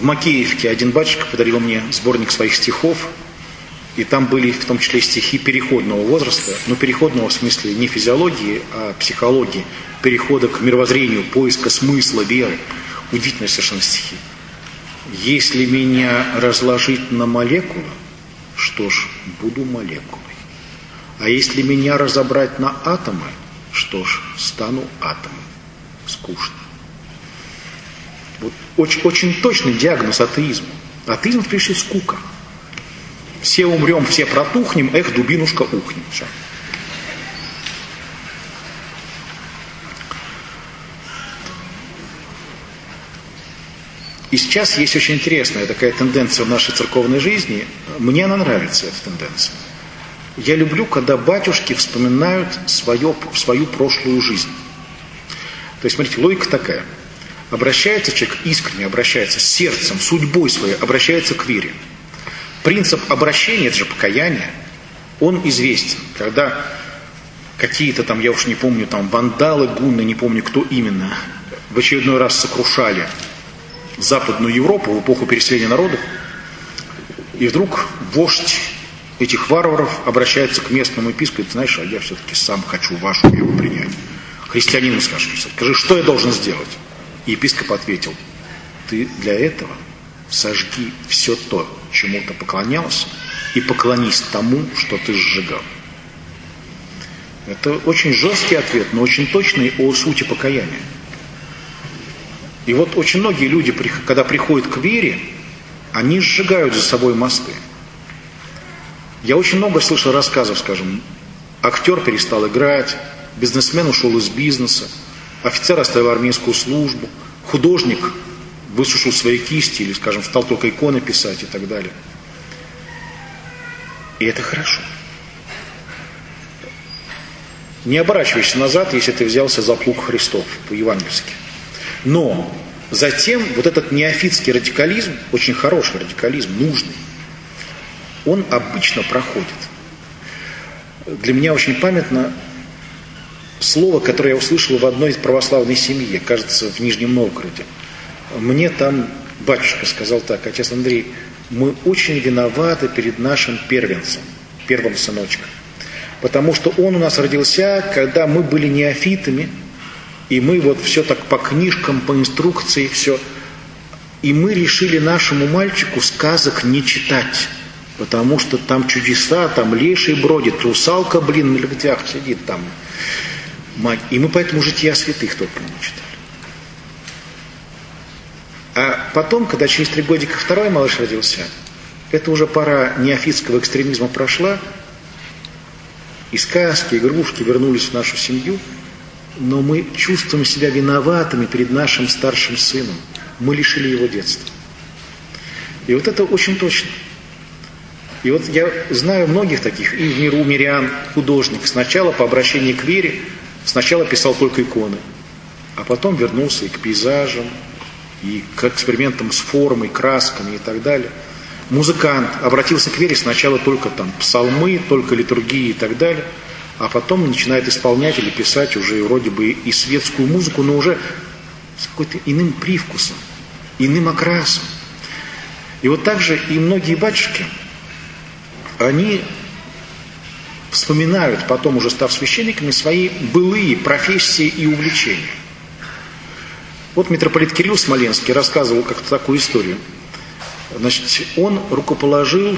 В Макеевке один батюшка подарил мне сборник своих стихов, и там были в том числе стихи переходного возраста, но переходного в смысле не физиологии, а психологии, перехода к мировоззрению, поиска смысла, веры. Удивительные совершенно стихи. Если меня разложить на молекулы, что ж, буду молекулой. А если меня разобрать на атомы, что ж, стану атомом. Скучно. Вот очень, очень точный диагноз атеизма. Атеизм, прежде всего, скука. Все умрем, все протухнем, эх, дубинушка, ухнем. Все. И сейчас есть очень интересная такая тенденция в нашей церковной жизни. Мне она нравится, эта тенденция. Я люблю, когда батюшки вспоминают свою прошлую жизнь. То есть, смотрите, логика такая. Обращается человек искренне, обращается с сердцем, судьбой своей, обращается к вере. Принцип обращения, это же покаяние, он известен. Когда какие-то там, я уж не помню, там вандалы, гунны, не помню кто именно, в очередной раз сокрушали Западную Европу в эпоху переселения народов, и вдруг вождь этих варваров обращается к местному епископу, знаешь, а я все-таки сам хочу вашу веру принять. Христианину скажи, что я должен сделать? И епископ ответил, ты для этого сожги все то, чему ты поклонялся, и поклонись тому, что ты сжигал. Это очень жесткий ответ, но очень точный о сути покаяния. И вот очень многие люди, когда приходят к вере, они сжигают за собой мосты. Я очень много слышал рассказов, скажем, актер перестал играть, бизнесмен ушел из бизнеса, офицер оставил армейскую службу, художник высушил свои кисти или, скажем, стал только иконы писать и так далее. И это хорошо. Не оборачивайся назад, если ты взялся за плуг Христов по-евангельски. Но затем вот этот неофитский радикализм, очень хороший радикализм, нужный, он обычно проходит. Для меня очень памятно слово, которое я услышал в одной православной семье, кажется, в Нижнем Новгороде. Мне там батюшка сказал так: отец Андрей, мы очень виноваты перед нашим первенцем, первым сыночком. Потому что он у нас родился, когда мы были неофитами, и мы вот все так по книжкам, по инструкции, все. И мы решили нашему мальчику сказок не читать, потому что там чудеса, там леший бродит, русалка, на лебедях сидит там. И мы поэтому жития святых только не читали. А потом, когда через 3 годика второй малыш родился, это уже пора неофитского экстремизма прошла, и сказки, игрушки вернулись в нашу семью, но мы чувствуем себя виноватыми перед нашим старшим сыном. Мы лишили его детства. И вот это очень точно. И вот я знаю многих таких, и в миру мирян, художник, сначала по обращению к вере, сначала писал только иконы, а потом вернулся и к пейзажам, и к экспериментам с формой, красками и так далее. Музыкант обратился к вере сначала только там псалмы, только литургии и так далее, а потом начинает исполнять или писать уже вроде бы и светскую музыку, но уже с какой-то иным привкусом, иным окрасом. И вот так же и многие батюшки, они вспоминают потом, уже став священниками, свои былые профессии и увлечения. Вот митрополит Кирилл Смоленский рассказывал как-то такую историю. Значит, он рукоположил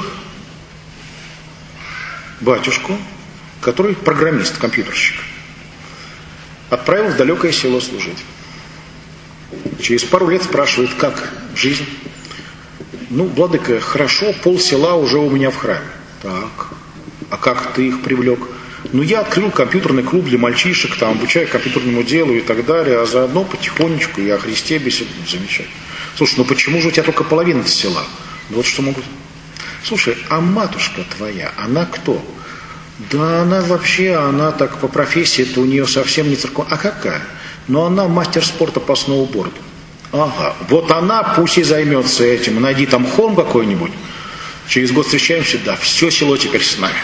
батюшку, который программист, компьютерщик. Отправил в далекое село служить. Через пару лет спрашивает, как жизнь? Ну, владыка, хорошо, полсела уже у меня в храме. Так, а как ты их привлек? Ну, я открыл компьютерный клуб для мальчишек, там, обучаю компьютерному делу и так далее, а заодно потихонечку и о Христе беседую. Замечательно. Слушай, ну почему же у тебя только половина села? Ну, вот что могут... Слушай, а матушка твоя, она кто? Да она вообще, она так по профессии, это у нее совсем не церковь. А какая? Ну, она мастер спорта по сноуборду. Ага, вот она пусть и займется этим. Найди там холм какой-нибудь. Через год встречаемся, да, все село теперь с нами.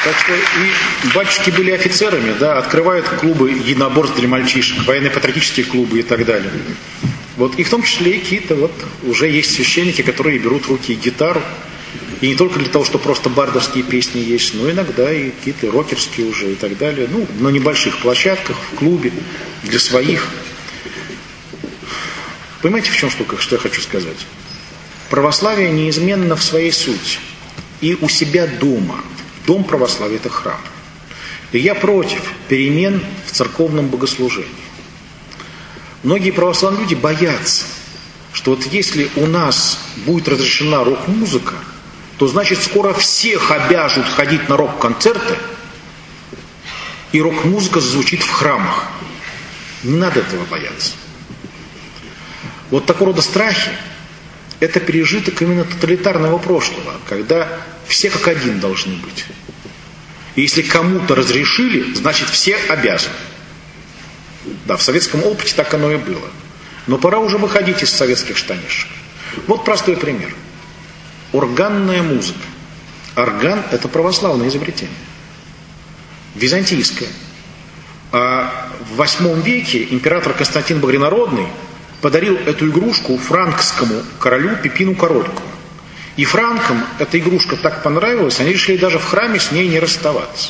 Так что и батюшки были офицерами, да, открывают клубы единоборств для мальчишек, военно-патриотические клубы и так далее. Вот, и в том числе и какие-то вот уже есть священники, которые берут в руки гитару. И не только для того, что просто бардовские песни есть, но иногда и какие-то рокерские уже и так далее. Ну, на небольших площадках, в клубе, для своих. Понимаете, в чем штука, что я хочу сказать? Православие неизменно в своей сути. И у себя дома. Дом православия – это храм. И я против перемен в церковном богослужении. Многие православные люди боятся, что вот если у нас будет разрешена рок-музыка, то значит скоро всех обяжут ходить на рок-концерты, и рок-музыка зазвучит в храмах. Не надо этого бояться. Вот такого рода страхи – это пережиток именно тоталитарного прошлого, когда все как один должны быть. И если кому-то разрешили, значит все обязаны. Да, в советском опыте так оно и было. Но пора уже выходить из советских штанишек. Вот простой пример. Органная музыка. Орган – это православное изобретение. Византийское. А в VIII веке император Константин Багрянародный подарил эту игрушку франкскому королю Пипину Короткому. И франкам эта игрушка так понравилась, они решили даже в храме с ней не расставаться.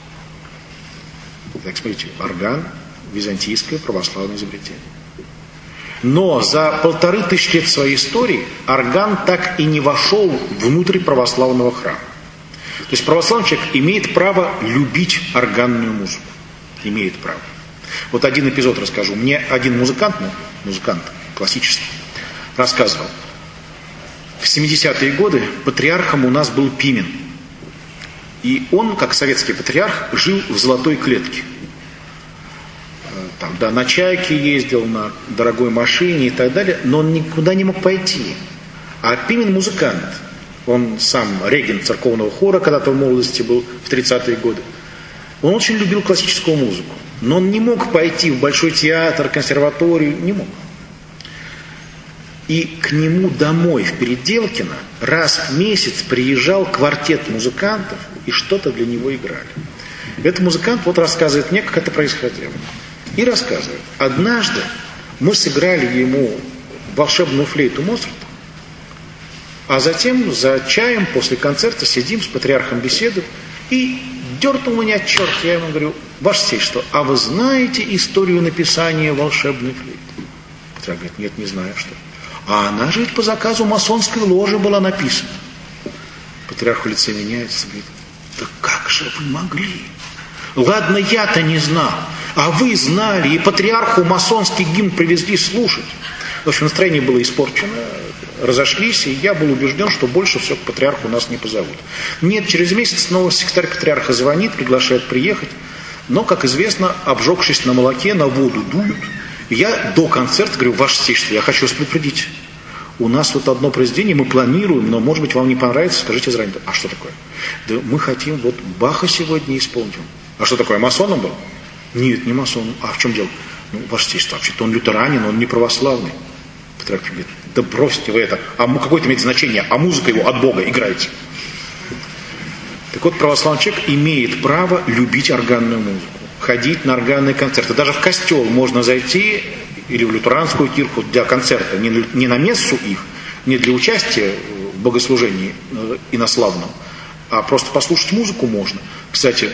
Так, смотрите, орган – византийское православное изобретение. Но за 1500 лет своей истории орган так и не вошел внутрь православного храма. То есть православный человек имеет право любить органную музыку. Имеет право. Вот один эпизод расскажу. Мне один музыкант классический, рассказывал. В 70-е годы патриархом у нас был Пимен. И он, как советский патриарх, жил в золотой клетке. Там, да, на чайке ездил, на дорогой машине и так далее, но он никуда не мог пойти. А Пимен музыкант. Он сам регент церковного хора, когда-то в молодости был, в 30-е годы. Он очень любил классическую музыку. Но он не мог пойти в Большой театр, консерваторию, не мог. И к нему домой, в Переделкино, раз в месяц приезжал квартет музыкантов, и что-то для него играли. Этот музыкант вот рассказывает мне, как это происходило. И рассказывает. Однажды мы сыграли ему волшебную флейту Моцарта, а затем за чаем после концерта сидим с патриархом беседуем, и дернул меня черт. Я ему говорю: ваше сельство, а вы знаете историю написания волшебной флейты? Патриарх говорит: нет, не знаю, что. А она же по заказу масонской ложи была написана. Патриарх в лице меняется, говорит: да как же вы могли? Ладно, я-то не знал, а вы знали, и патриарху масонский гимн привезли слушать. В общем, настроение было испорчено, разошлись, и я был убежден, что больше все к патриарху нас не позовут. Нет, через месяц снова секретарь патриарха звонит, приглашает приехать, но, как известно, обжегшись на молоке, на воду дуют. И я до концерта говорю: ваше сельство, я хочу вас предупредить. У нас вот одно произведение, мы планируем, но, может быть, вам не понравится, скажите заранее. А что такое? Да мы хотим вот Баха сегодня исполнить. А что такое, масоном был? Нет, не масоном. А в чем дело? Ну, ваше сельство, вообще-то он лютеранин, он не православный. Патриарх говорит: да бросьте вы это. А какое-то имеет значение, а музыка его от Бога, играйте. Так вот, православный человек имеет право любить органную музыку, ходить на органные концерты. Даже в костел можно зайти, или в лютеранскую кирху для концерта, не на мессу их, не для участия в богослужении инославном, а просто послушать музыку можно. Кстати,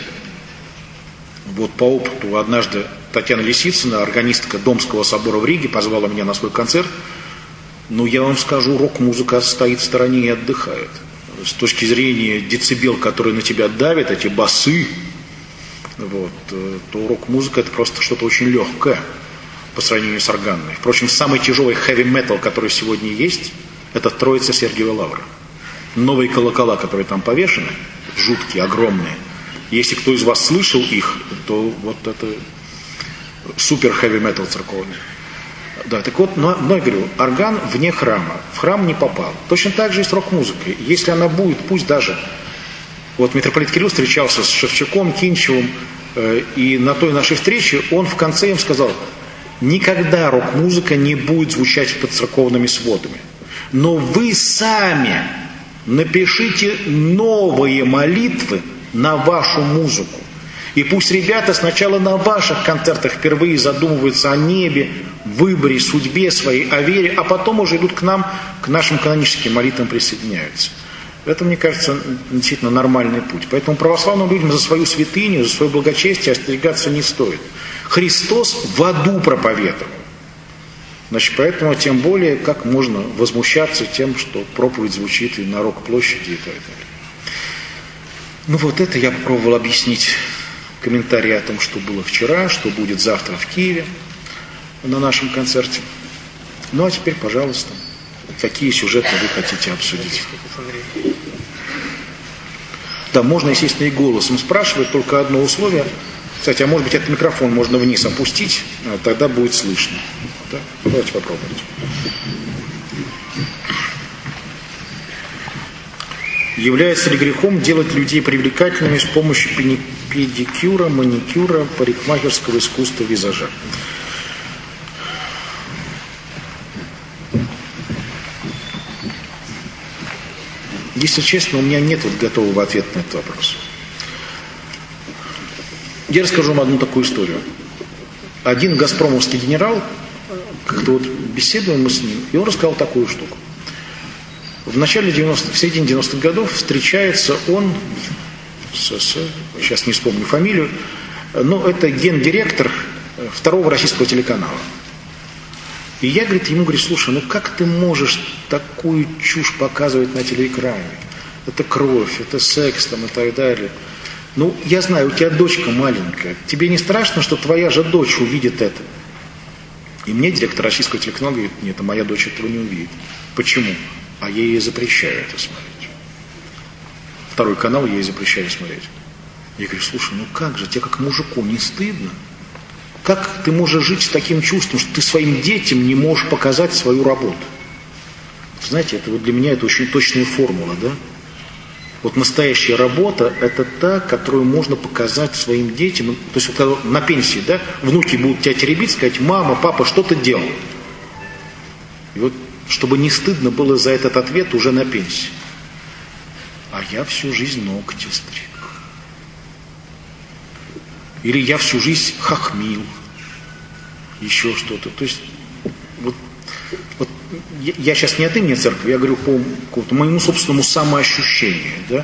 вот по опыту однажды Татьяна Лисицына, органистка Домского собора в Риге, позвала меня на свой концерт. Ну, я вам скажу, рок-музыка стоит в стороне и отдыхает. С точки зрения децибел, которые на тебя давят, эти басы, вот, то рок-музыка — это просто что-то очень легкое по сравнению с органной. Впрочем, самый тяжелый хэви-метал, который сегодня есть, это Троица Сергиева Лавра. Новые колокола, которые там повешены, жуткие, огромные. Если кто из вас слышал их, то вот это супер хэви-метал церковный. Да, так вот, но я говорю, орган вне храма, в храм не попал. Точно так же и с рок-музыкой. Если она будет, пусть даже... Вот митрополит Кирилл встречался с Шевчуком, Кинчевым, и на той нашей встрече он в конце им сказал: никогда рок-музыка не будет звучать под церковными сводами. Но вы сами напишите новые молитвы на вашу музыку. И пусть ребята сначала на ваших концертах впервые задумываются о небе, выборе, судьбе своей, о вере, а потом уже идут к нам, к нашим каноническим молитвам присоединяются. Это, мне кажется, действительно нормальный путь. Поэтому православным людям за свою святыню, за свое благочестие остерегаться не стоит. Христос в аду проповедовал. Значит, поэтому тем более, как можно возмущаться тем, что проповедь звучит и на Рок-площади и так далее. Ну вот это я попробовал объяснить комментарии о том, что было вчера, что будет завтра в Киеве на нашем концерте. Ну а теперь, пожалуйста, какие сюжеты вы хотите обсудить? Да, можно, естественно, и голосом спрашивать, только одно условие. Кстати, а может быть, этот микрофон можно вниз опустить, тогда будет слышно. Да? Давайте попробуем. Является ли грехом делать людей привлекательными с помощью педикюра, маникюра, парикмахерского искусства, визажа? Если честно, у меня нет готового ответа на этот вопрос. Я расскажу вам одну такую историю. Один газпромовский генерал, как-то вот беседуем мы с ним, и он рассказал такую штуку. В середине 90-х годов встречается он, сейчас не вспомню фамилию, но это гендиректор второго российского телеканала. И я, говорит, ему говорю, слушай, ну как ты можешь такую чушь показывать на телеэкране? Это кровь, это секс там и так далее. Ну, я знаю, у тебя дочка маленькая. Тебе не страшно, что твоя же дочь увидит это? И мне директор российского телеканала говорит, нет, а моя дочь этого не увидит. Почему? А я ей запрещаю это смотреть. Второй канал я ей запрещаю смотреть. Я говорю, слушай, ну как же, тебе как мужику не стыдно? Как ты можешь жить с таким чувством, что ты своим детям не можешь показать свою работу? Знаете, это вот для меня это очень точная формула, да? Вот настоящая работа – это та, которую можно показать своим детям. То есть вот когда на пенсии, да, внуки будут тебя теребить, сказать, мама, папа, что ты делал? И вот чтобы не стыдно было за этот ответ уже на пенсии. А я всю жизнь ногти стриг. Или я всю жизнь хохмил. Еще что-то. То есть, вот я сейчас не от имени церкви, я говорю по моему собственному самоощущению. Да?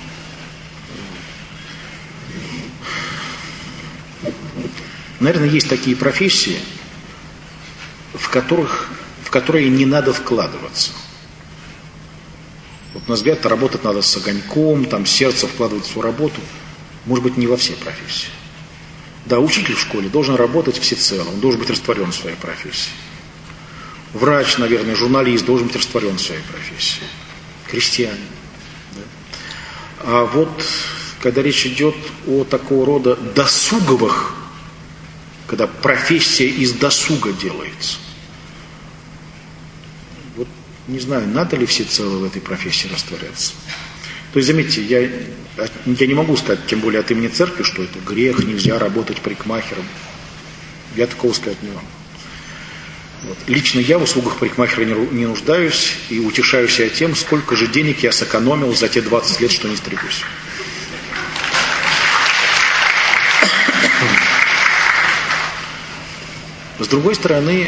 Наверное, есть такие профессии, в которые не надо вкладываться. Вот, на мой взгляд, работать надо с огоньком, там сердце вкладывать в свою работу. Может быть, не во все профессии. Да, учитель в школе должен работать всецело, он должен быть растворен в своей профессии. Врач, наверное, журналист должен быть растворен в своей профессии. Крестьянин. Да? А вот, когда речь идет о такого рода досуговых, когда профессия из досуга делается, вот не знаю, надо ли всецело в этой профессии растворяться. То есть, заметьте, я не могу сказать, тем более от имени церкви, что это грех, нельзя работать парикмахером. Я такого сказать не могу. Вот. Лично я в услугах парикмахера не нуждаюсь и утешаю себя тем, сколько же денег я сэкономил за те 20 лет, что не стригусь. С другой стороны,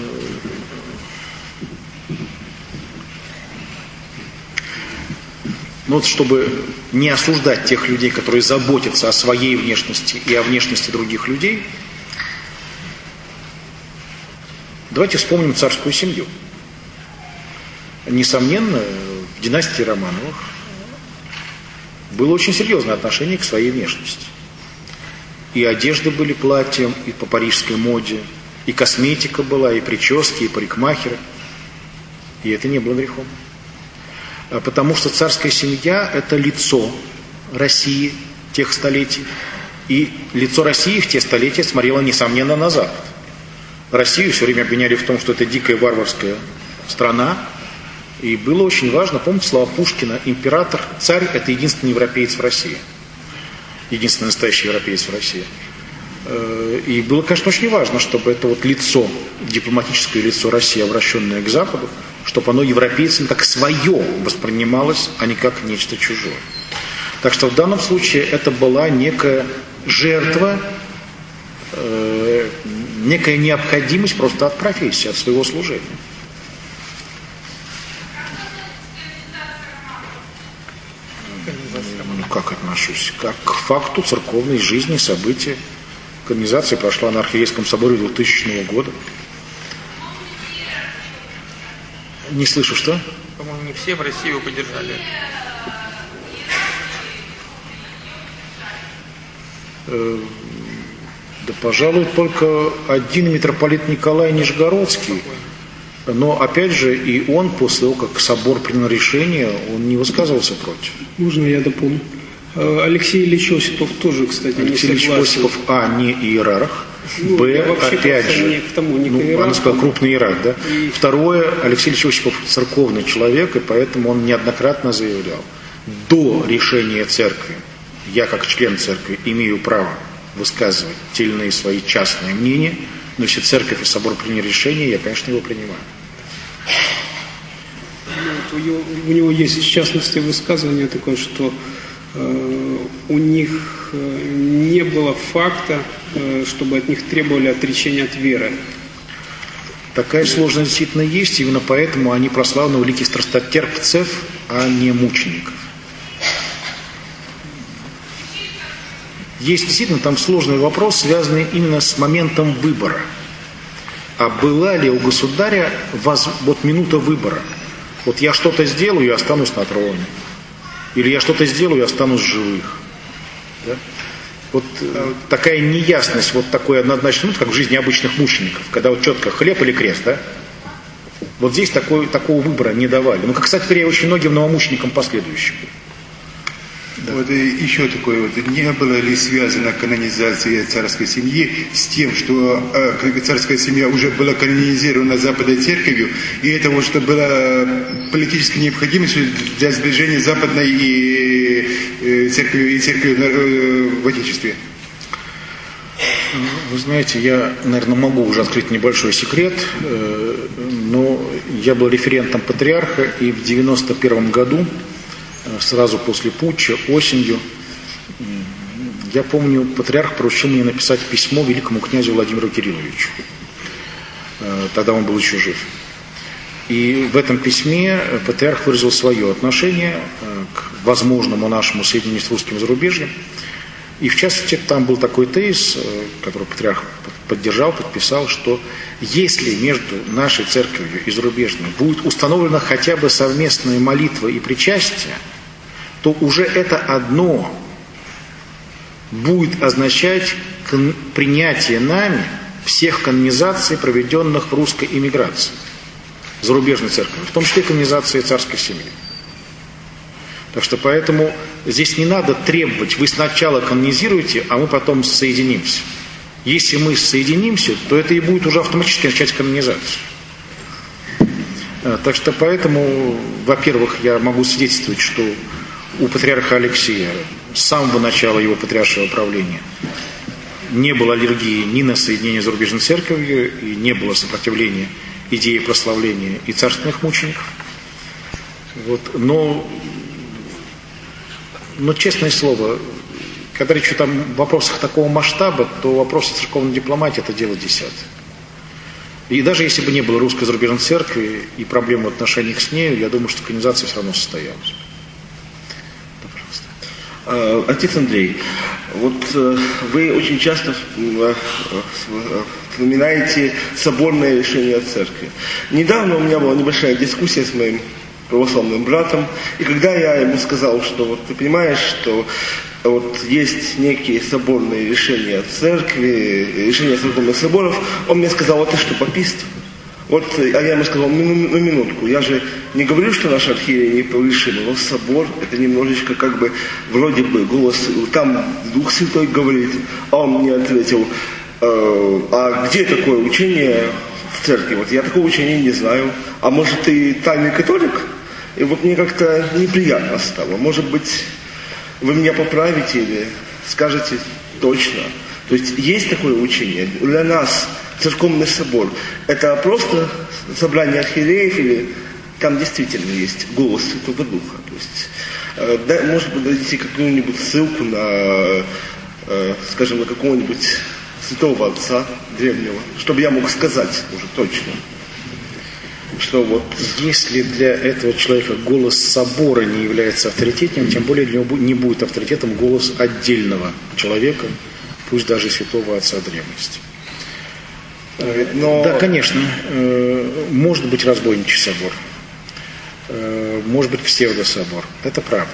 ну вот чтобы не осуждать тех людей, которые заботятся о своей внешности и о внешности других людей, давайте вспомним царскую семью. Несомненно, в династии Романовых было очень серьезное отношение к своей внешности. И одежды были платьем, и по парижской моде, и косметика была, и прически, и парикмахеры. И это не было грехом. Потому что царская семья – это лицо России тех столетий. И лицо России в те столетия смотрело, несомненно, на Запад. Россию все время обвиняли в том, что это дикая варварская страна. И было очень важно, помните слова Пушкина, император, царь – это единственный европеец в России. Единственный настоящий европеец в России. И было, конечно, очень важно, чтобы это вот лицо, дипломатическое лицо России, обращенное к Западу, чтобы оно европейцам как свое воспринималось, а не как нечто чужое. Так что в данном случае это была некая жертва, некая необходимость просто от профессии, от своего служения. Ну, как отношусь? Как к факту церковной жизни, события. Канонизация прошла на Архиерейском соборе 2000 года. Не слышу, что? По-моему, не все в России его поддержали. Да, пожалуй, только один митрополит Николай Нижегородский. Но, опять же, и он, после того, как собор принял решение, он не высказывался против. Можно я дополню? Алексей Ильич Осипов тоже, кстати, Алексей Ильич Осипов, не иерарх, опять же, она сказала, крупный иерарх, да? Второе, Алексей Ильич Осипов церковный человек, и поэтому он неоднократно заявлял, до решения церкви, я как член церкви имею право высказывать те или иные свои частные мнения, но если церковь и собор приняли решение, я, конечно, его принимаю. У него есть, в частности, высказывание такое, что у них не было факта, чтобы от них требовали отречения от веры. Такая сложность действительно есть, именно поэтому они прославлены великих страстотерпцев, а не мучеников. Есть действительно там сложный вопрос, связанный именно с моментом выбора. А была ли у государя вот минута выбора? Вот я что-то сделаю, я останусь на троне. Или я что-то сделаю, я останусь живых. Да? Вот такая неясность, вот такой однозначный, как в жизни обычных мучеников, когда вот четко хлеб или крест, да? Вот здесь такого выбора не давали. Ну, как, кстати говоря, очень многим новомученикам последующим. Да. Вот еще такое, вот, не было ли связана канонизация царской семьи с тем, что царская семья уже была канонизирована Западной церковью, и это вот что была политической необходимостью для сближения Западной и церкви в Отечестве? Вы знаете, я, наверное, могу уже открыть небольшой секрет, но я был референтом патриарха, и в 91 году, сразу после путча, осенью, я помню, патриарх поручил мне написать письмо великому князю Владимиру Кирилловичу. Тогда он был еще жив. И в этом письме патриарх выразил свое отношение к возможному нашему соединению с русским зарубежьем. И в частности, там был такой тезис, который патриарх поддержал, подписал, что если между нашей церковью и зарубежной будет установлена хотя бы совместная молитва и причастие, то уже это одно будет означать принятие нами всех канонизаций, проведенных в русской эмиграции, зарубежной церкви, в том числе канонизации царской семьи. Так что поэтому здесь не надо требовать, вы сначала канонизируете, а мы потом соединимся. Если мы соединимся, то это и будет уже автоматически начать канонизацию. Так что поэтому, во-первых, я могу свидетельствовать, что у патриарха Алексея с самого начала его патриаршего правления не было аллергии ни на соединение с зарубежной церковью, и не было сопротивления идеи прославления и царственных мучеников. Вот. Но честное слово, когда речь идет о вопросах такого масштаба, то вопросы церковной дипломатии – это дело десятое. И даже если бы не было русской зарубежной церкви и проблем в отношениях с нею, я думаю, что канонизация все равно состоялась. Да, пожалуйста. Отец Андрей, вот вы очень часто вспоминаете соборное решение церкви. Недавно у меня была небольшая дискуссия с моим православным братом, и когда я ему сказал, что вот ты понимаешь, что вот есть некие соборные решения церкви, решения церковных соборов, он мне сказал: вот ты что, папист? Вот, а я ему сказал: ну минутку, я же не говорю, что наш архиерей не повышенный, но собор это немножечко как бы вроде бы голос, там Дух Святой говорит, а он мне ответил: а где такое учение в церкви? Вот я такого учения не знаю. А может, ты тайный католик? И вот мне как-то неприятно стало. Может быть, вы меня поправите или скажете точно. То есть есть такое учение. Для нас церковный собор это просто собрание архиереев или там действительно есть голос Святого Духа. То есть, да, может быть, дадите какую-нибудь ссылку на, скажем, на какого-нибудь святого отца древнего, чтобы я мог сказать уже точно, что вот... Если для этого человека голос собора не является авторитетом, тем более для него не будет авторитетом голос отдельного человека, пусть даже святого отца древности. Но... Да, конечно, может быть разбойничий собор, может быть псевдособор, это правда.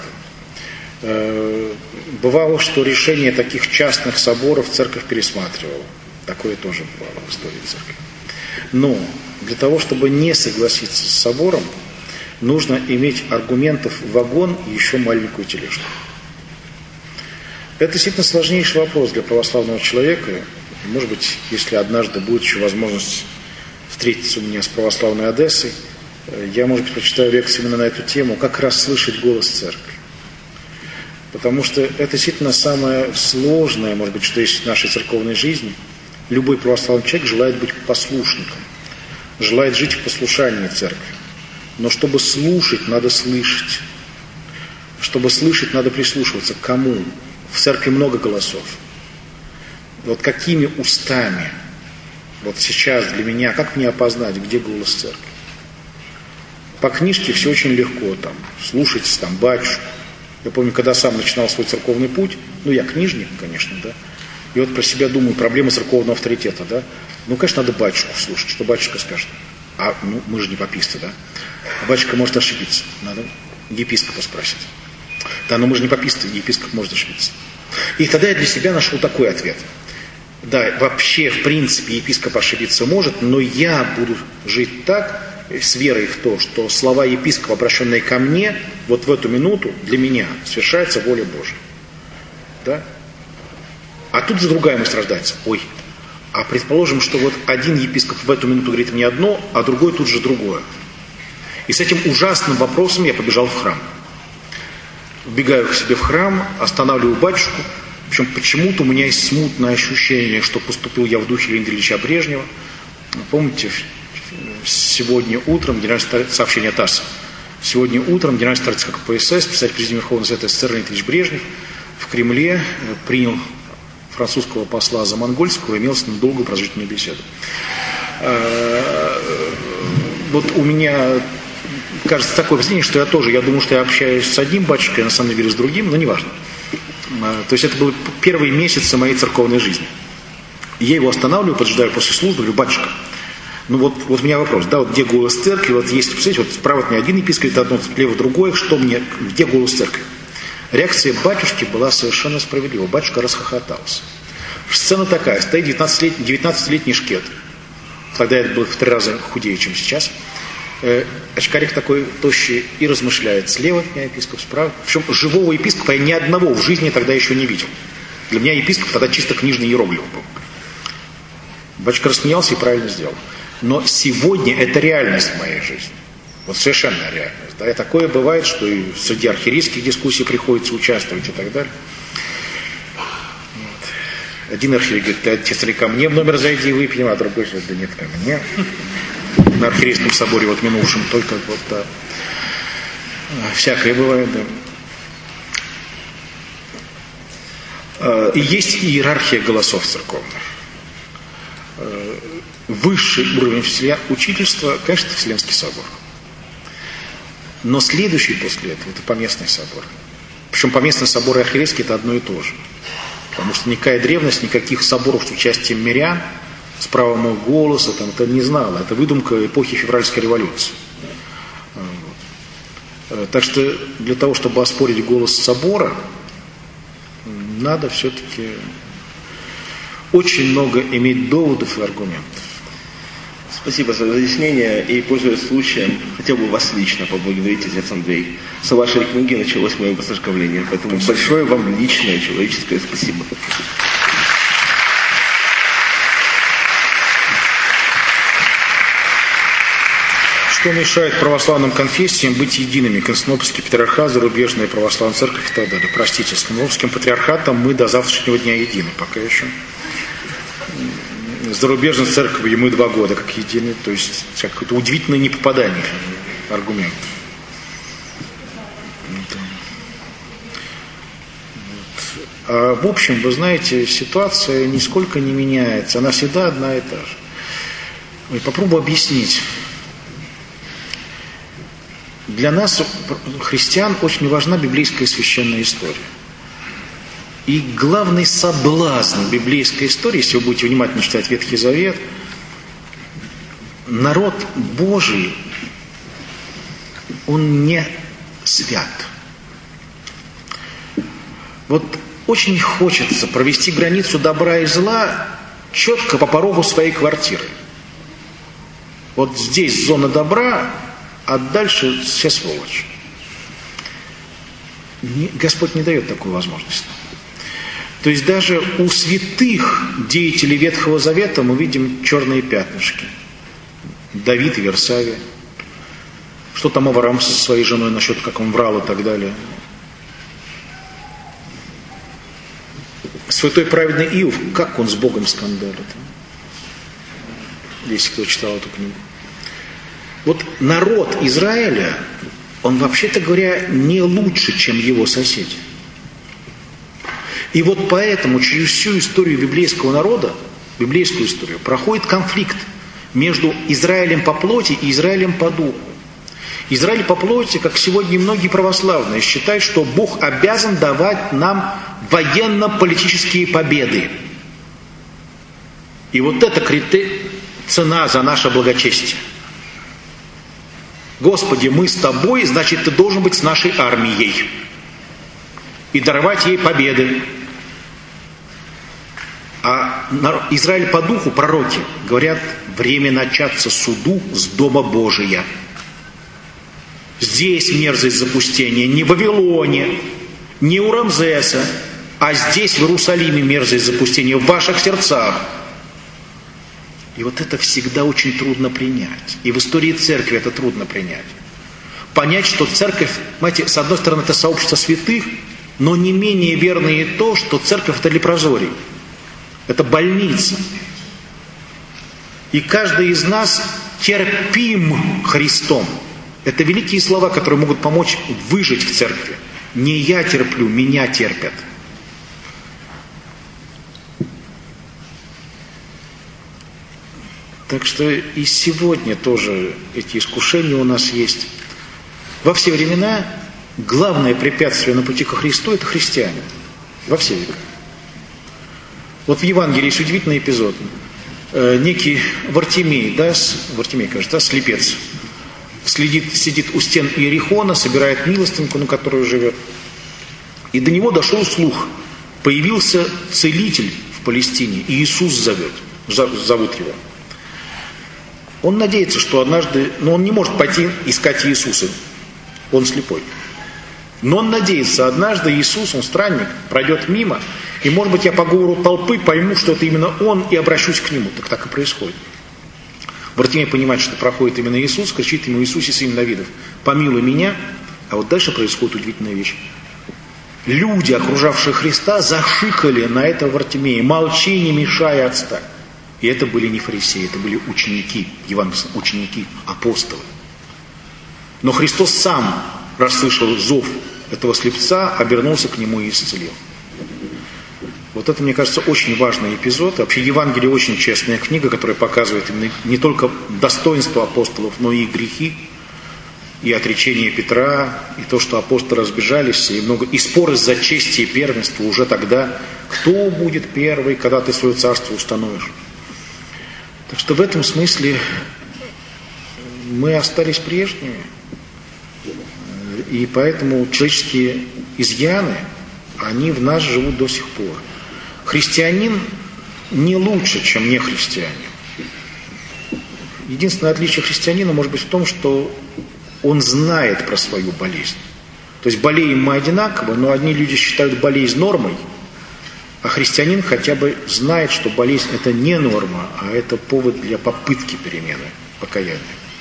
Бывало, что решение таких частных соборов церковь пересматривала. Такое тоже бывало в истории церкви. Но для того, чтобы не согласиться с собором, нужно иметь аргументов в вагон и еще маленькую тележку. Это действительно сложнейший вопрос для православного человека. Может быть, если однажды будет еще возможность встретиться у меня с православной Одессой, я, может быть, прочитаю лекцию именно на эту тему, как расслышать голос церкви. Потому что это действительно самое сложное, может быть, что есть в нашей церковной жизни. Любой православный человек желает быть послушником, желает жить в послушании церкви. Но чтобы слушать, надо слышать. Чтобы слышать, надо прислушиваться. К кому? В церкви много голосов. Вот какими устами? Вот сейчас для меня, как мне опознать, где голос церкви? По книжке все очень легко, там, слушать там, батюшку. Я помню, когда сам начинал свой церковный путь, я книжник, конечно, да, и вот про себя думаю, проблема церковного авторитета, да, конечно, надо батюшку слушать, что батюшка скажет. Мы же не паписты, да, а батюшка может ошибиться, надо епископа спросить. Да, но мы же не паписты, епископ может ошибиться. И тогда я для себя нашел такой ответ. Да, вообще, в принципе, епископ ошибиться может, но я буду жить так, с верой в то, что слова епископа, обращенные ко мне, вот в эту минуту для меня совершается воля Божия. Да? А тут же другая мысль рождается. А предположим, что вот один епископ в эту минуту говорит мне одно, а другой тут же другое. И с этим ужасным вопросом я побежал в храм. Вбегаю к себе в храм, останавливаю батюшку. Причем почему-то у меня есть смутное ощущение, что поступил я в духе Леонида Ильича Брежнева. Помните, сегодня утром, сообщение ТАСС, сегодня утром генеральный старец КПСС, председатель Президиума Верховного Совета СССР Леонид Ильич Брежнев в Кремле принял французского посла Замангольского и имел с ним долгую продолжительную беседу. Вот у меня кажется такое впечатление, что я думаю, что я общаюсь с одним батюшкой, а на самом деле с другим, но неважно. То есть это были первые месяцы моей церковной жизни. Я его останавливаю, поджидаю после службы, говорю: батюшка, вот у меня вопрос, да, вот где голос церкви, вот есть, представляете, вот справа от меня один епископ, это одно, слева другое, где голос церкви? Реакция батюшки была совершенно справедлива. Батюшка расхохотался. Сцена такая, стоит 19-летний шкет, тогда я был в 3 раза худее, чем сейчас, очкарик такой тощий и размышляет, слева от меня епископ, справа. Причем живого епископа я ни одного в жизни тогда еще не видел. Для меня епископ тогда чисто книжный иероглиф был. Батюшка рассмеялся и правильно сделал. Но сегодня это реальность в моей жизни. Вот совершенно реальность. Да, и такое бывает, что и среди архиерейских дискуссий приходится участвовать и так далее. Вот. Один архиерей говорит: если ко мне в номер зайди и выпьем, а другой говорит: да нет, ко мне. На архиерейском соборе вот минувшем только вот, да. Всякое бывает, да. И есть иерархия голосов церковных. Высший уровень учительства, конечно, это Вселенский собор. Но следующий после этого — это поместный собор. Причем поместный собор и архиерейский — это одно и то же. Потому что никакая древность, никаких соборов с участием мирян, с правом их голоса, это не знала. Это выдумка эпохи февральской революции. Вот. Так что для того, чтобы оспорить голос собора, надо все-таки очень много иметь доводов и аргументов. Спасибо за разъяснение, и, пользуясь случаем, хотел бы вас лично поблагодарить, отец Андрей. С вашей книги началось мое воцерковление, поэтому большое вам личное человеческое спасибо. Что мешает православным конфессиям быть едиными? Константинопольский патриархат, зарубежная православная церковь и так далее. Простите, с Константинопольским патриархатом мы до завтрашнего дня едины пока еще. С зарубежной церковью мы 2 года как едины. То есть какое-то удивительное непопадание. аргумент. В общем, вы знаете, ситуация нисколько не меняется, она всегда одна и та же. И попробую объяснить. Для нас, христиан, очень важна библейская священная история. И главный соблазн библейской истории, если вы будете внимательно читать Ветхий Завет, народ Божий, он не свят. Вот очень хочется провести границу добра и зла четко по порогу своей квартиры. Вот здесь зона добра, а дальше все сволочи. Господь не дает такую возможность. То есть даже у святых деятелей Ветхого Завета мы видим черные пятнышки. Давид и Версавия. Что там Авраам со своей женой насчет, как он врал и так далее. Святой праведный Иов, как он с Богом скандалит. Если кто читал эту книгу. Вот народ Израиля, он вообще-то говоря не лучше, чем его соседи. И вот поэтому через всю историю библейского народа, библейскую историю, проходит конфликт между Израилем по плоти и Израилем по духу. Израиль по плоти, как сегодня многие православные, считают, что Бог обязан давать нам военно-политические победы. И вот это цена за наше благочестие. Господи, мы с тобой, значит, ты должен быть с нашей армией. И даровать ей победы. А Израиль по духу, пророки, говорят, время начаться суду с Дома Божия. Здесь мерзость запустения, не в Вавилоне, не у Рамзеса, а здесь, в Иерусалиме, мерзость запустения, в ваших сердцах. И вот это всегда очень трудно принять. И в истории церкви это трудно принять. Понять, что церковь, понимаете, с одной стороны, это сообщество святых, но не менее верно и то, что церковь это лепрозорий. Это больница. И каждый из нас терпим Христом. Это великие слова, которые могут помочь выжить в церкви. Не я терплю, меня терпят. Так что и сегодня тоже эти искушения у нас есть. Во все времена главное препятствие на пути ко Христу – это христиане. Во все века. Вот в Евангелии есть удивительный эпизод. Некий Вартимей, Вартимей, кажется, слепец, сидит у стен Иерихона, собирает милостынку, на которую живет. И до него дошел слух. Появился целитель в Палестине, и Иисус зовут его. Он надеется, что однажды, но он не может пойти искать Иисуса, он слепой. Но он надеется, однажды Иисус, он странник, пройдет мимо, и, может быть, я по говору толпы пойму, что это именно он, и обращусь к нему. Так и происходит. Вартимей понимает, что проходит именно Иисус, кричит ему: Иисусе, сын Давидов, помилуй меня. А вот дальше происходит удивительная вещь. Люди, окружавшие Христа, зашикали на этого Вартимея: молчи, не мешай, отстань. И это были не фарисеи, это были ученики, евангельские ученики, апостолы. Но Христос сам, расслышал зов этого слепца, обернулся к нему и исцелил. Вот это, мне кажется, очень важный эпизод. Вообще Евангелие очень честная книга, которая показывает не только достоинство апостолов, но и грехи, и отречение Петра, и то, что апостолы разбежались, и споры за честь и первенство уже тогда. Кто будет первый, когда ты свое царство установишь? Так что в этом смысле мы остались прежними. И поэтому человеческие изъяны, они в нас живут до сих пор. Христианин не лучше, чем не христианин. Единственное отличие христианина может быть в том, что он знает про свою болезнь. То есть болеем мы одинаково, но одни люди считают болезнь нормой, а христианин хотя бы знает, что болезнь это не норма, а это повод для попытки перемены, покаяния.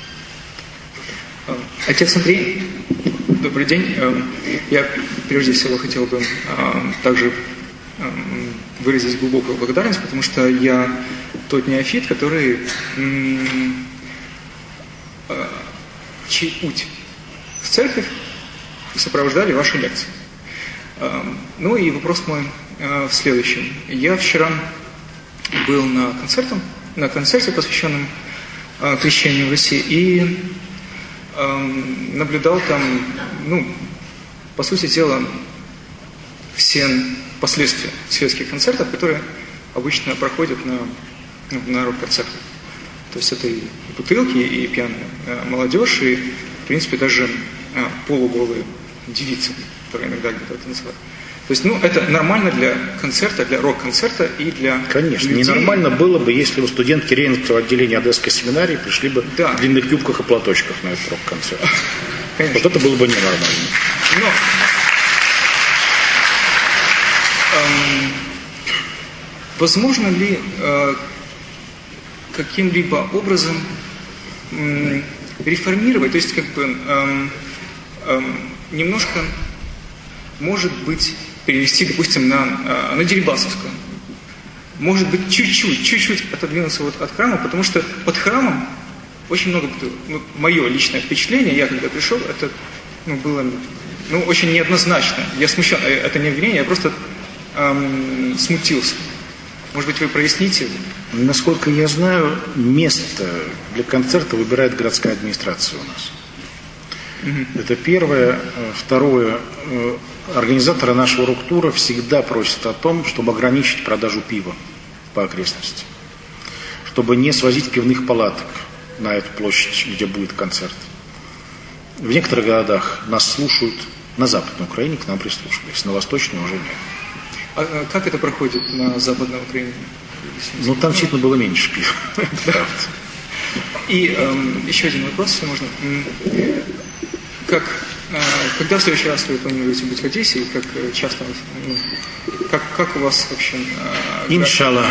Отец Андрей, добрый день. Я прежде всего хотел бы также выразить глубокую благодарность, потому что я тот неофит, который чей путь в церковь сопровождали ваши лекции. Ну и вопрос мой в следующем. Я вчера был на концерте, посвященном крещению в России, и наблюдал там, по сути дела, все последствия светских концертов, которые обычно проходят на рок-концертах. То есть это и бутылки, и пьяная молодежь, и, в принципе, даже полуголые девицы, которые иногда где-то танцевают. То есть, это нормально для концерта, для рок-концерта и для Конечно, людей. ненормально было бы, если бы студентки Рейнского отделения Одесской семинарии пришли бы в длинных юбках и платочках на этот рок-концерт. Конечно. Вот это было бы ненормально. Но возможно ли каким-либо образом реформировать, то есть немножко, может быть, перевести, допустим, на Дерибасовскую. Может быть, чуть-чуть отодвинуться от храма, потому что под храмом очень много бутылок. Мое личное впечатление, я когда пришел, это было очень неоднозначно. Я смущен, это не обвинение, я просто смутился. Может быть, вы проясните? Насколько я знаю, место для концерта выбирает городская администрация у нас. Это первое. Второе. Организаторы нашего рок-тура всегда просят о том, чтобы ограничить продажу пива по окрестности. Чтобы не свозить пивных палаток на эту площадь, где будет концерт. В некоторых городах нас слушают, на Западной Украине к нам прислушивались, на Восточной уже нет. А как это проходит на Западной Украине? Там действительно было меньше пива. Правда. И еще один вопрос, если можно. Когда в следующий раз вы планируете быть в Одессе, и как часто, как у вас вообще... Иншаллах.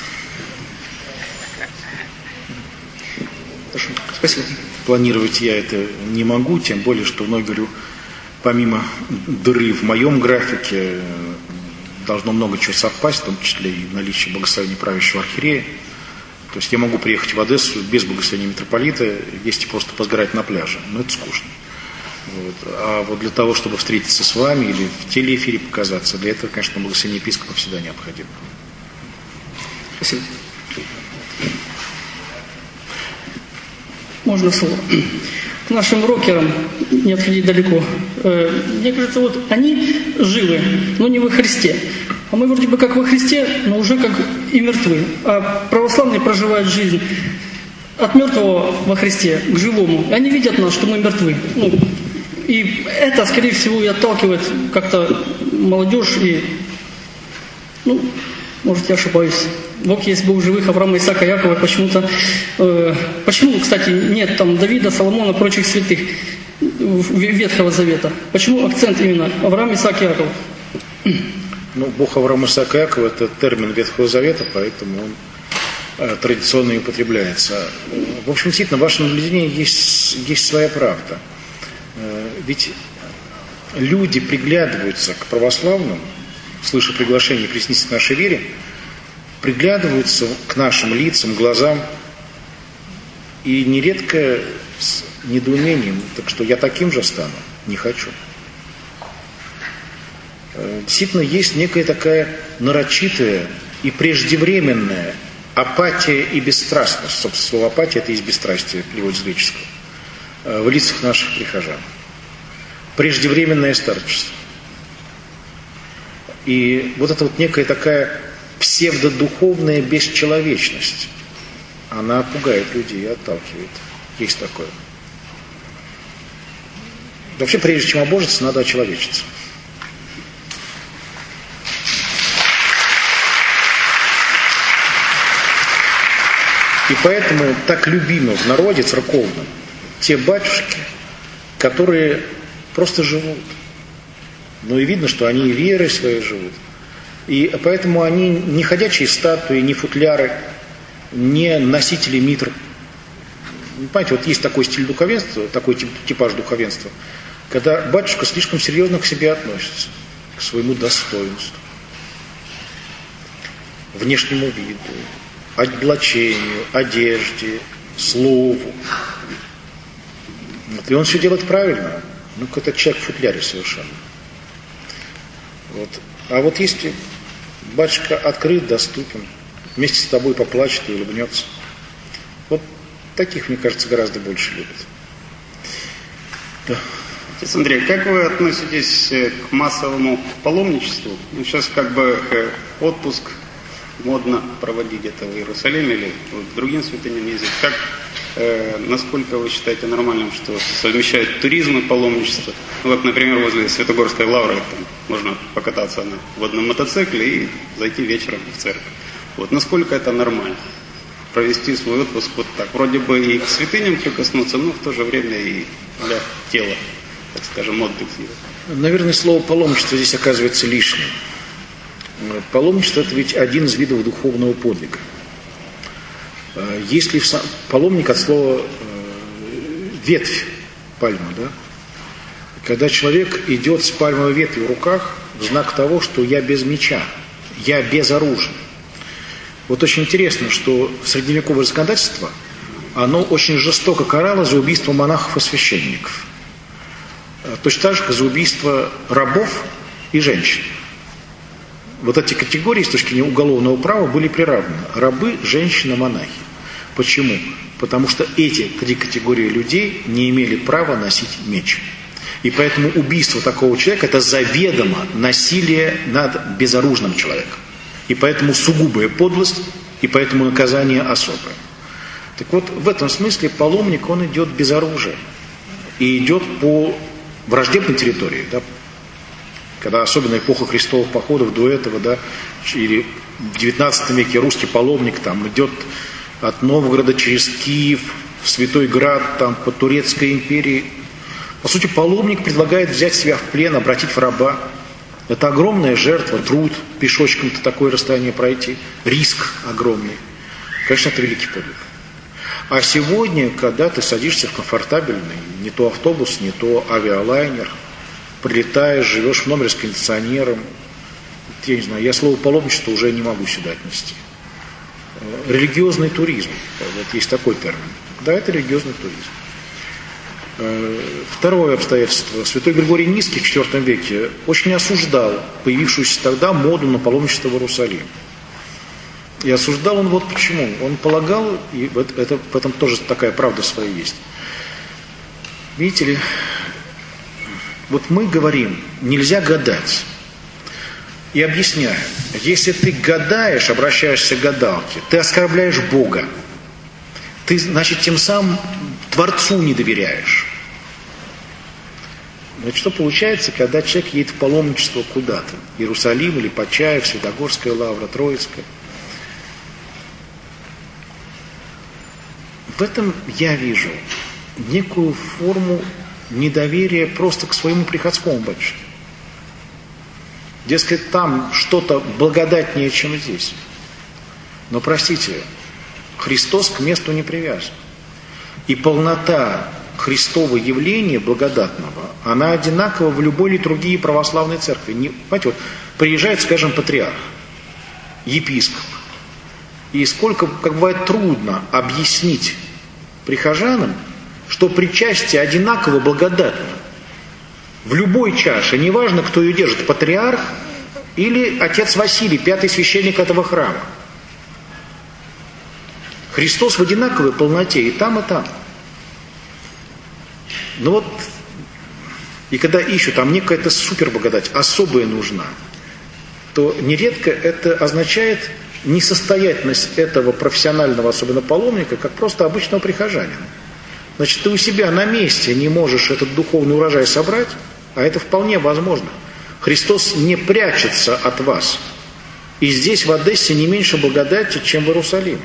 Хорошо, спасибо. Планировать я это не могу, тем более, что, говорю, помимо дыры в моем графике, должно много чего совпасть, в том числе и наличие благословения правящего архиерея. То есть я могу приехать в Одессу без благословения митрополита, есть и просто позгорать на пляже, но это скучно. А вот для того, чтобы встретиться с вами или в телеэфире показаться, для этого, конечно, благословение епископа всегда необходимо. Спасибо. Можно слово? К нашим рокерам не отходить далеко. Мне кажется, они живы, но не во Христе. А мы вроде бы как во Христе, но уже как и мертвы. А православные проживают жизнь от мертвого во Христе к живому. И они видят нас, что мы мертвы. И это, скорее всего, и отталкивает как-то молодежь. И, может, я ошибаюсь. Бог есть Бог живых, Авраама, Исаака, Якова. Почему, кстати, нет там Давида, Соломона, прочих святых Ветхого Завета? Почему акцент именно Авраам, Исаак, Яков? Бог Авраама, Исаака, Якова – это термин Ветхого Завета, поэтому он традиционно и употребляется. В общем, действительно, в вашем наблюдении есть своя правда. Ведь люди приглядываются к православным, слыша приглашение присоединиться к нашей вере, приглядываются к нашим лицам, глазам, и нередко с недоумением, так что я таким же стану, не хочу. Действительно, есть некая такая нарочитая и преждевременная апатия и бесстрастность. Собственно, слово апатия – это из бесстрастия, перевод с греческого. В лицах наших прихожан. Преждевременное старчество. И вот эта некая такая псевдодуховная бесчеловечность, она пугает людей и отталкивает. Есть такое. Вообще, прежде чем обожиться, надо очеловечиться. И поэтому так любимы в народе церковном те батюшки, которые просто живут. И видно, что они и верой своей живут. И поэтому они не ходячие статуи, не футляры, не носители митр. Понимаете, есть такой стиль духовенства, такой типаж духовенства, когда батюшка слишком серьезно к себе относится, к своему достоинству, внешнему виду, облачению, одежде, слову. Вот. И он все делает правильно. Ну, какой-то человек в футляре совершенно. Вот. А вот если батюшка открыт, доступен, вместе с тобой поплачет и улыбнется. Вот таких, мне кажется, гораздо больше любят. Да. Отец Андрей, как вы относитесь к массовому паломничеству? Ну, сейчас как бы отпуск модно проводить где-то в Иерусалиме или к другим святыням ездить. Как, насколько вы считаете нормальным, что совмещают туризм и паломничество? Ну, как, например, возле Святогорской лавры там можно покататься на водном мотоцикле и зайти вечером в церковь. Вот насколько это нормально? Провести свой отпуск вот так. Вроде бы и к святыням прикоснуться, но в то же время и для тела, так скажем, отдых. Наверное, слово паломничество здесь оказывается лишним. Паломничество – это ведь один из видов духовного подвига. Если паломник от слова ветвь, пальма, да? Когда человек идет с пальмовой ветвью в руках, в знак того, что я без меча, я безоружен. Вот очень интересно, что средневековое законодательство, оно очень жестоко карало за убийство монахов и священников. Точно так же, как за убийство рабов и женщин. Вот эти категории с точки зрения уголовного права были приравнены. Рабы, женщины, монахи. Почему? Потому что эти три категории людей не имели права носить меч. И поэтому убийство такого человека – это заведомо насилие над безоружным человеком. И поэтому сугубая подлость, и поэтому наказание особое. Так вот, в этом смысле паломник, он идет без оружия. И идет по враждебной территории. Да? Когда особенно эпоха крестовых походов до этого, да, или в XIX веке русский паломник там идет от Новгорода через Киев, в Святой Град, там, по Турецкой империи. По сути, паломник предлагает взять себя в плен, обратить в раба. Это огромная жертва, труд, пешочком-то такое расстояние пройти, риск огромный. Конечно, это великий подвиг. А сегодня, когда ты садишься в комфортабельный, не то автобус, не то авиалайнер, прилетаешь, живешь в номере с кондиционером, я не знаю, я слово паломничество уже не могу сюда отнести. Религиозный туризм, вот есть такой термин. Да, это религиозный туризм. Второе обстоятельство. Святой Григорий Низкий в IV веке очень осуждал появившуюся тогда моду на паломничество в Иерусалим. И осуждал он вот почему. Он полагал, и в этом тоже такая правда своя есть. Видите ли, вот мы говорим, нельзя гадать. И объясняем, если ты гадаешь, обращаешься к гадалке, ты оскорбляешь Бога. Ты, значит, тем самым Творцу не доверяешь. Значит, что получается, когда человек едет в паломничество куда-то? Иерусалим или Почаев, Святогорская лавра, Троицкая. В этом я вижу некую форму недоверия просто к своему приходскому батюшке. Дескать, там что-то благодатнее, чем здесь. Но, простите, Христос к месту не привязан. И полнота Христова явления благодатного, она одинакова в любой литургии православной церкви. Понимаете, вот приезжает, скажем, патриарх, епископ, и сколько, как бывает, трудно объяснить прихожанам, что причастие одинаково благодатно. В любой чаше, неважно, кто ее держит, патриарх или отец Василий, пятый священник этого храма. Христос в одинаковой полноте и там, и там. Ну вот, и когда ищут, там мне какая-то суперблагодать, особая нужна, то нередко это означает несостоятельность этого профессионального, особенно паломника, как просто обычного прихожанина. Значит, ты у себя на месте не можешь этот духовный урожай собрать, а это вполне возможно. Христос не прячется от вас. И здесь, в Одессе, не меньше благодати, чем в Иерусалиме.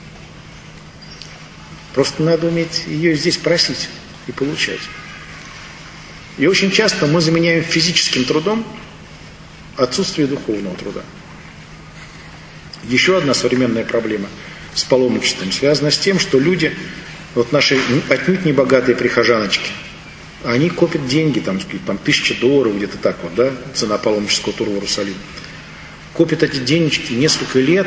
Просто надо уметь ее здесь просить и получать. И очень часто мы заменяем физическим трудом отсутствие духовного труда. Еще одна современная проблема с паломничеством связана с тем, что люди, вот наши отнюдь не богатые прихожаночки, они копят деньги, там $1000, где-то так вот, да, цена паломнического тура в Иерусалим. Копят эти денежки несколько лет,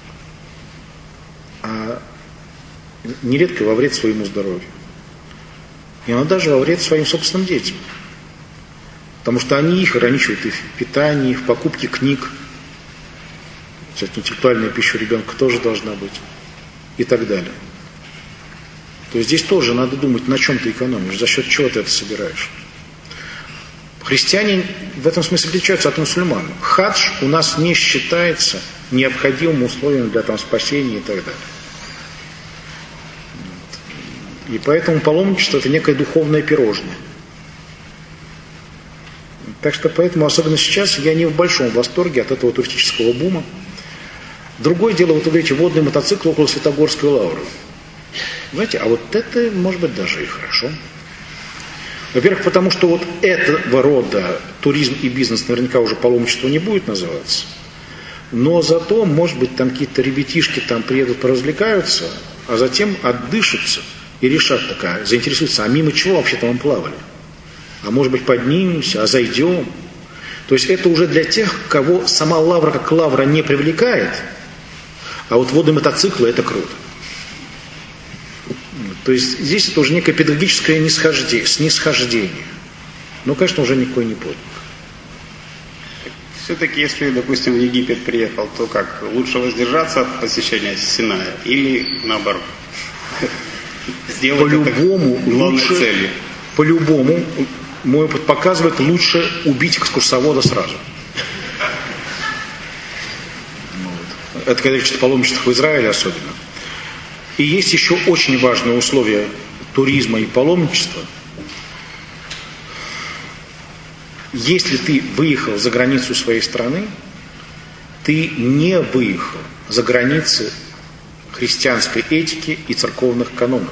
а нередко во вред своему здоровью. иногда даже во вред своим собственным детям. Потому что они их ограничивают и в питании, и в покупке книг. Кстати, интеллектуальная пища у ребенка тоже должна быть. И так далее. То есть здесь тоже надо думать, на чем ты экономишь, за счет чего ты это собираешь. Христиане в этом смысле отличаются от мусульман. Хадж у нас не считается необходимым условием для спасения и так далее. И поэтому паломничество – это некое духовное пирожное. Так что поэтому, особенно сейчас, я не в большом восторге от этого туристического бума. Другое дело, вот вы говорите, водный мотоцикл около Святогорской лавры. Знаете, а вот это, может быть, даже и хорошо. Во-первых, потому что вот этого рода туризм и бизнес наверняка уже паломничество не будет называться. Но зато, может быть, там какие-то ребятишки там приедут, поразвлекаются, а затем отдышатся и решат такая, заинтересуются, а мимо чего вообще-то мы плавали? А может быть, поднимемся, а зайдем? То есть это уже для тех, кого сама лавра как лавра не привлекает, а вот водные мотоциклы – это круто. То есть здесь это уже некое педагогическое снисхождение. Но, конечно, уже никакой не подвиг. Все-таки, если, допустим, в Египет приехал, то как? Лучше воздержаться от посещения Синая или наоборот? Сделать по-любому это главной лучше, целью. По-любому, мой опыт показывает, лучше убить экскурсовода сразу. Это когда речь о паломничествах в Израиле особенно. И есть еще очень важное условие туризма и паломничества. Если ты выехал за границу своей страны, ты не выехал за границы христианской этики и церковных канонов.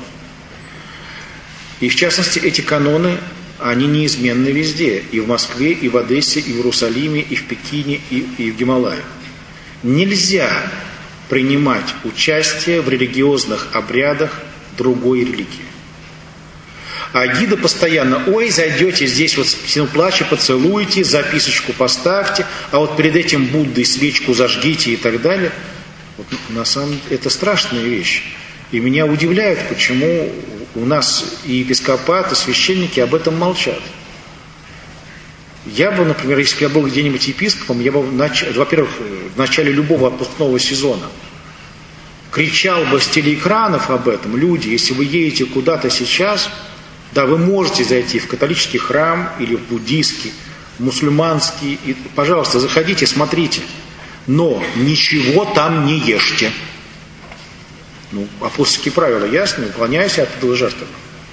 И в частности, эти каноны, они неизменны везде. И в Москве, и в Одессе, и в Иерусалиме, и в Пекине, и в Гималаях. Нельзя принимать участие в религиозных обрядах другой религии. А гиды постоянно, ой, зайдете здесь, вот стену плача поцелуйте, записочку поставьте, а вот перед этим Буддой свечку зажгите и так далее. Вот, на самом деле, это страшная вещь. И меня удивляет, почему у нас и епископаты, и священники об этом молчат. Я бы, например, если бы я был где-нибудь епископом, я бы, во-первых, в начале любого отпускного сезона кричал бы с телеэкранов об этом: люди, если вы едете куда-то сейчас, да, вы можете зайти в католический храм или в буддийский, в мусульманский, и, пожалуйста, заходите, смотрите, но ничего там не ешьте. Ну, апостольские правила ясны, уклоняйся от идоложертвы.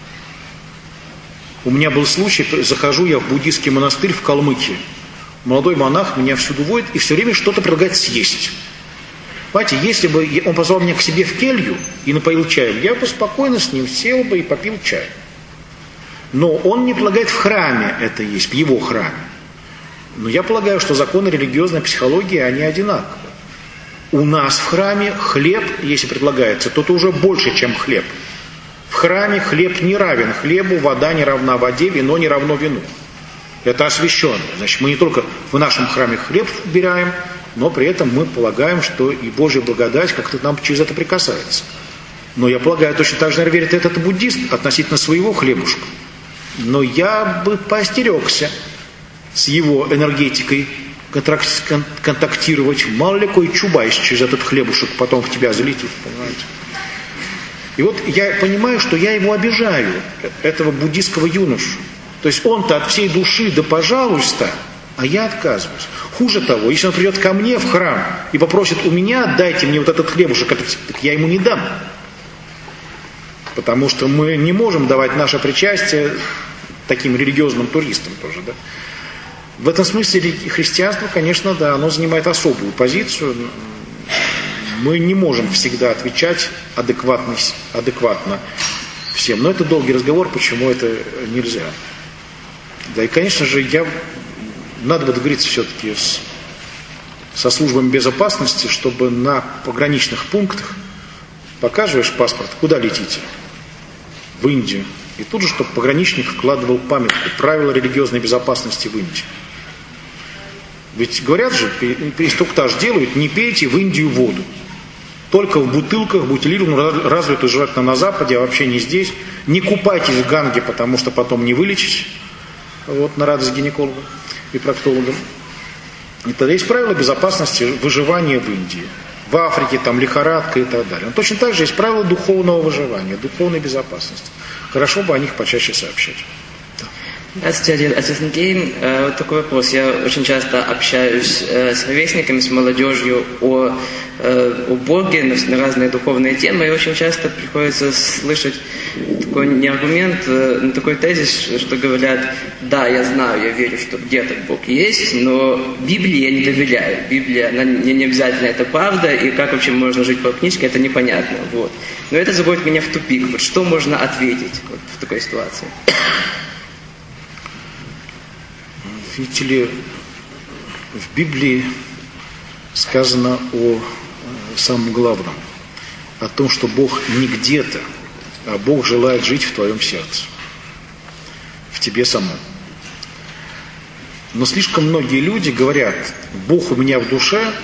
У меня был случай, захожу я в буддийский монастырь в Калмыкии. Молодой монах меня всюду водит и все время что-то предлагает съесть. Понимаете, если бы он позвал меня к себе в келью и напоил чаем, я бы спокойно с ним сел бы и попил чай. Но он не предлагает в храме это есть, в его храме. Но я полагаю, что законы религиозной психологии, они одинаковы. У нас в храме хлеб, если предлагается, то это уже больше, чем хлеб. В храме хлеб не равен хлебу, вода не равна воде, вино не равно вину. Это освященное. Значит, мы не только в нашем храме хлеб убираем, но при этом мы полагаем, что и Божья благодать как-то нам через это прикасается. Но я полагаю, точно так же, наверное, верит этот буддист относительно своего хлебушка. Но я бы поостерегся с его энергетикой контактировать. Мало ли какой чубайс через этот хлебушек потом в тебя залетит, понимаете. И вот я понимаю, что я его обижаю, этого буддийского юношу. То есть он-то от всей души, да пожалуйста, а я отказываюсь. Хуже того, если он придет ко мне в храм и попросит у меня, дайте мне вот этот хлебушек, так я ему не дам. Потому что мы не можем давать наше причастие таким религиозным туристам тоже, да. В этом смысле христианство, конечно, да, оно занимает особую позицию. Мы не можем всегда отвечать адекватно всем. Но это долгий разговор, почему это нельзя. Да и, конечно же, надо бы договориться все-таки со службами безопасности, чтобы на пограничных пунктах показываешь паспорт, куда летите? В Индию. И тут же, чтобы пограничник вкладывал памятку правила религиозной безопасности в Индии. Ведь говорят же, инструктаж делают, не пейте в Индию воду. только в бутылках, бутилированную, развитую желательно на Западе, а вообще не здесь. Не купайтесь в Ганге, потому что потом не вылечить, вот, на радость гинекологам и проктологам. И тогда есть правила безопасности выживания в Индии. В Африке там лихорадка и так далее. Но точно так же есть правила духовного выживания, духовной безопасности. Хорошо бы о них почаще сообщать. Здравствуйте, отец Андрей. Вот такой вопрос. Я очень часто общаюсь с ровесниками, с молодежью о Боге на разные духовные темы, и очень часто приходится слышать такой не аргумент, но такой тезис, что говорят: да, я знаю, я верю, что где-то Бог есть, но Библии я не доверяю. Библия, она не обязательно это правда, и как вообще можно жить по книжке, это непонятно. Вот. Но это заводит меня в тупик. Вот что можно ответить вот в такой ситуации? Видите ли, в Библии сказано о самом главном, о том, что Бог не где-то, а Бог желает жить в твоем сердце, в тебе самом. Но слишком многие люди говорят: Бог у меня в душе,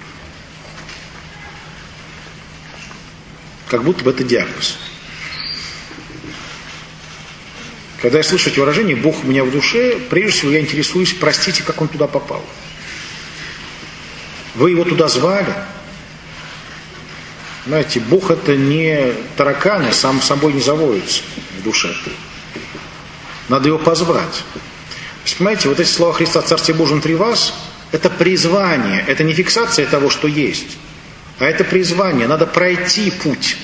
как будто бы это диагноз. Когда я слышу эти выражения «Бог у меня в душе», прежде всего я интересуюсь: простите, как он туда попал? Вы его туда звали? Знаете, Бог — это не тараканы, сам собой не заводится в душе. Надо его позвать. То есть, понимаете, вот эти слова Христа «Царствие Божие внутри вас» — это призвание, это не фиксация того, что есть, а это призвание. Надо пройти путь.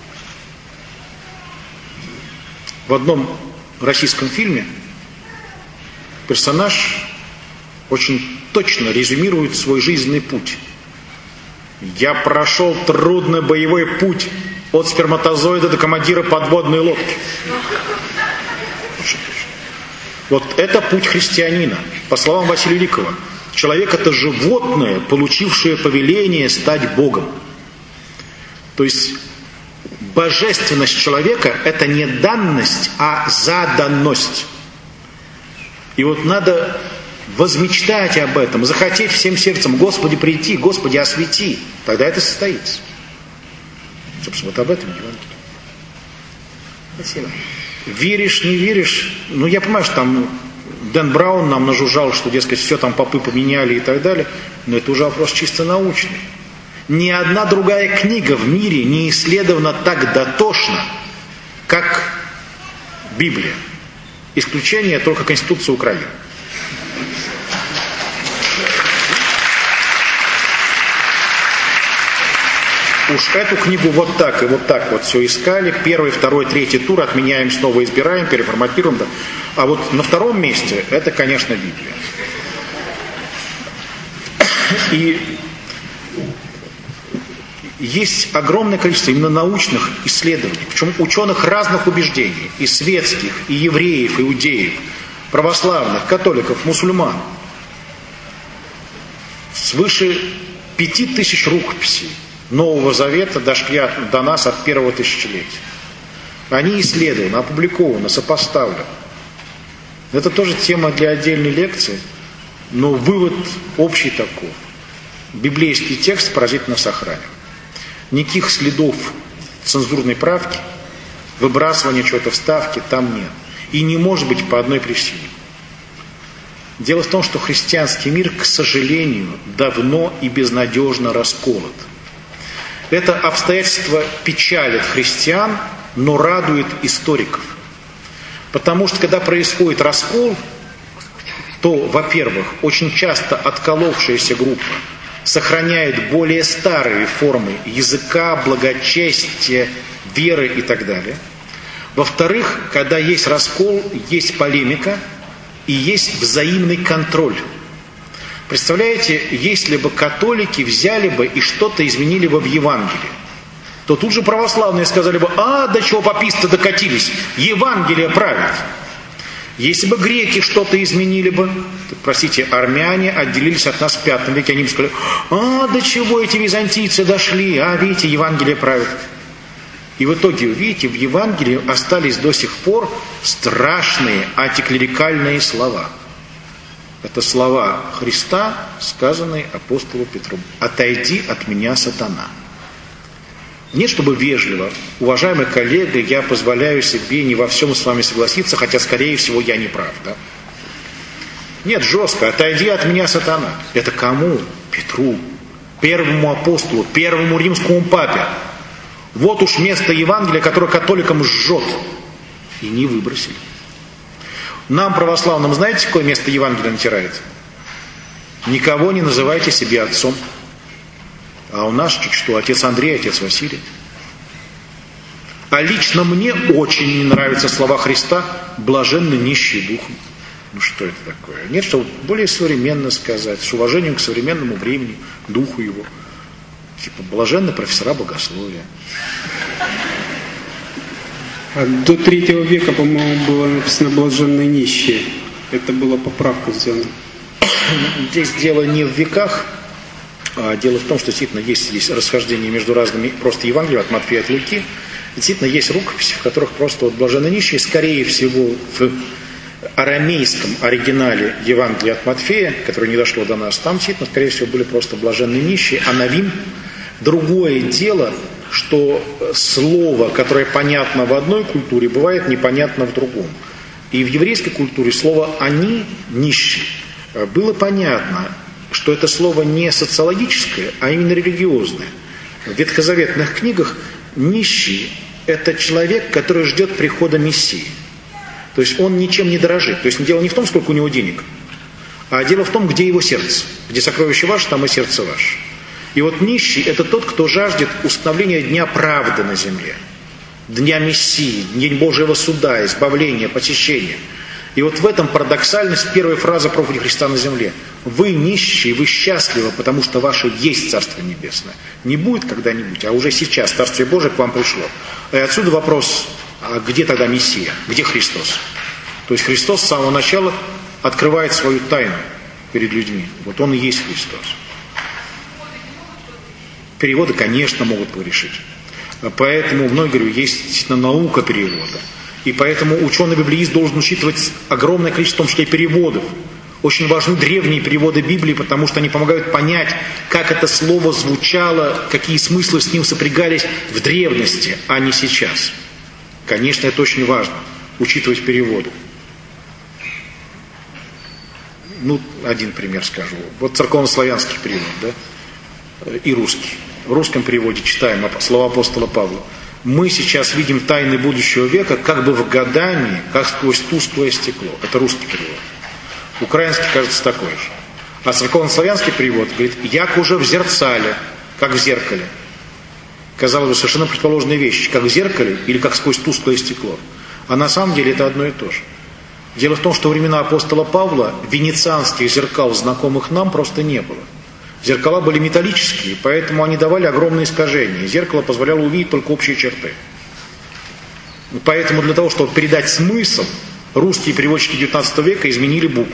В одном российском фильме персонаж очень точно резюмирует свой жизненный путь. Я прошел трудный боевой путь от сперматозоида до командира подводной лодки. Вот это путь христианина. По словам Василия Великого, человек — это животное, получившее повеление стать Богом. То есть божественность человека — это не данность, а заданность. И вот надо возмечтать об этом, захотеть всем сердцем: Господи, прийти, Господи, освети. Тогда это состоится. Собственно, вот об этом Евангелие. Спасибо. Веришь, не веришь? Ну, я понимаю, что там Дэн Браун нам нажужжал, что, дескать, все там попы поменяли и так далее. Но это уже вопрос чисто научный. Ни одна другая книга в мире не исследована так дотошно, как Библия. Исключение только Конституция Украины. Уж эту книгу вот так вот все искали. Первый, второй, третий тур отменяем, снова избираем, переформатируем. Да. А вот на втором месте это, конечно, Библия. И есть огромное количество именно научных исследований, причем ученых разных убеждений, и светских, и евреев, иудеев, православных, католиков, мусульман. Свыше 5000 рукописей Нового Завета дошли до нас от первого тысячелетия. Они исследованы, опубликованы, сопоставлены. Это тоже тема для отдельной лекции, но вывод общий такой. Библейский текст поразительно сохранен. Никаких следов цензурной правки, выбрасывания чего-то, вставки там нет. И не может быть по одной причине. Дело в том, что христианский мир, к сожалению, давно и безнадежно расколот. Это обстоятельство печалит христиан, но радует историков. Потому что, когда происходит раскол, то, во-первых, очень часто отколовшаяся группа сохраняет более старые формы языка, благочестия, веры и так далее. Во-вторых, когда есть раскол, есть полемика и есть взаимный контроль. Представляете, если бы католики взяли бы и что-то изменили бы в Евангелии, то тут же православные сказали бы: до чего паписты докатились, Евангелие правит. Если бы греки что-то изменили бы, то, простите, армяне отделились от нас в V веке, они бы сказали: до чего эти византийцы дошли, видите, Евангелие правит. И в итоге, видите, в Евангелии остались до сих пор страшные антиклерикальные слова. Это слова Христа, сказанные апостолу Петру: «Отойди от меня, сатана». Нет, чтобы вежливо. Уважаемый коллега, я позволяю себе не во всем с вами согласиться, хотя, скорее всего, я не прав. Да? Нет, жестко. Отойди от меня, сатана. Это кому? Петру. Первому апостолу, первому римскому папе. Вот уж место Евангелия, которое католикам жжет. И не выбросили. Нам, православным, знаете, какое место Евангелия натирает? Никого не называйте себе отцом. А у нас чуть что, отец Андрей, отец Василий. А лично мне очень не нравятся слова Христа «блаженны нищие духом». Ну что это такое? Нет, чтобы более современно сказать, с уважением к современному времени, духу его. Типа блаженны профессора богословия. А до 3 века, по-моему, было написано «блаженные нищие». Это была поправка сделана. Здесь дело не в веках, а дело в том, что действительно есть здесь расхождение между разными, просто Евангелием от Матфея, от Луки. Действительно есть рукописи, в которых просто вот блаженные нищие, скорее всего, в арамейском оригинале Евангелия от Матфея, которое не дошло до нас, там действительно, скорее всего, были просто блаженные нищие, а навим. Другое дело, что слово, которое понятно в одной культуре, бывает непонятно в другом. И в еврейской культуре слово «они» нищие было понятно, что это слово не социологическое, а именно религиозное. В ветхозаветных книгах нищий – это человек, который ждет прихода Мессии. То есть он ничем не дорожит. То есть дело не в том, сколько у него денег, а дело в том, где его сердце. Где сокровище ваше, там и сердце ваше. И вот нищий – это тот, кто жаждет установления дня правды на земле. Дня Мессии, день Божьего суда, избавления, посещения. И вот в этом парадоксальность первой фразы проповеди Христа на земле. Вы нищие, вы счастливы, потому что ваше есть Царство Небесное. Не будет когда-нибудь, а уже сейчас Царствие Божие к вам пришло. И отсюда вопрос, а где тогда Мессия? Где Христос? То есть Христос с самого начала открывает свою тайну перед людьми. Вот Он и есть Христос. Переводы, конечно, могут погрешить. Поэтому, вновь говорю, есть действительно наука перевода. И поэтому ученый-библеист должен учитывать огромное количество, в том числе, переводов. Очень важны древние переводы Библии, потому что они помогают понять, как это слово звучало, какие смыслы с ним сопрягались в древности, а не сейчас. Конечно, это очень важно, учитывать переводы. Ну, один пример скажу. Вот церковно-славянский перевод, да, и русский. В русском переводе читаем слова апостола Павла. Мы сейчас видим тайны будущего века как бы в гадании, как сквозь тусклое стекло. Это русский перевод. Украинский, кажется, такой же. А церковно-славянский перевод говорит, як уже в зерцале, как в зеркале. Казалось бы, совершенно противоположные вещи, как в зеркале или как сквозь тусклое стекло. А на самом деле это одно и то же. Дело в том, что во времена апостола Павла венецианских зеркал, знакомых нам, просто не было. Зеркала были металлические, поэтому они давали огромные искажения. Зеркало позволяло увидеть только общие черты. Поэтому для того, чтобы передать смысл, русские переводчики XIX века изменили букву.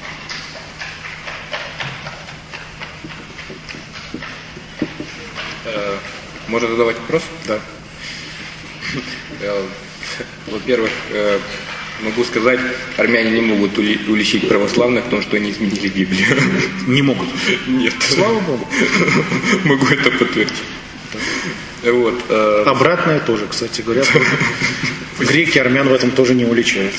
Можно задавать вопрос? Да. Во-первых, могу сказать, армяне не могут уличить православных в том, что они изменили Библию. Не могут? Нет. Слава Богу. Могу это подтвердить. Вот. Обратное тоже, кстати говоря. Греки армян в этом тоже не уличают.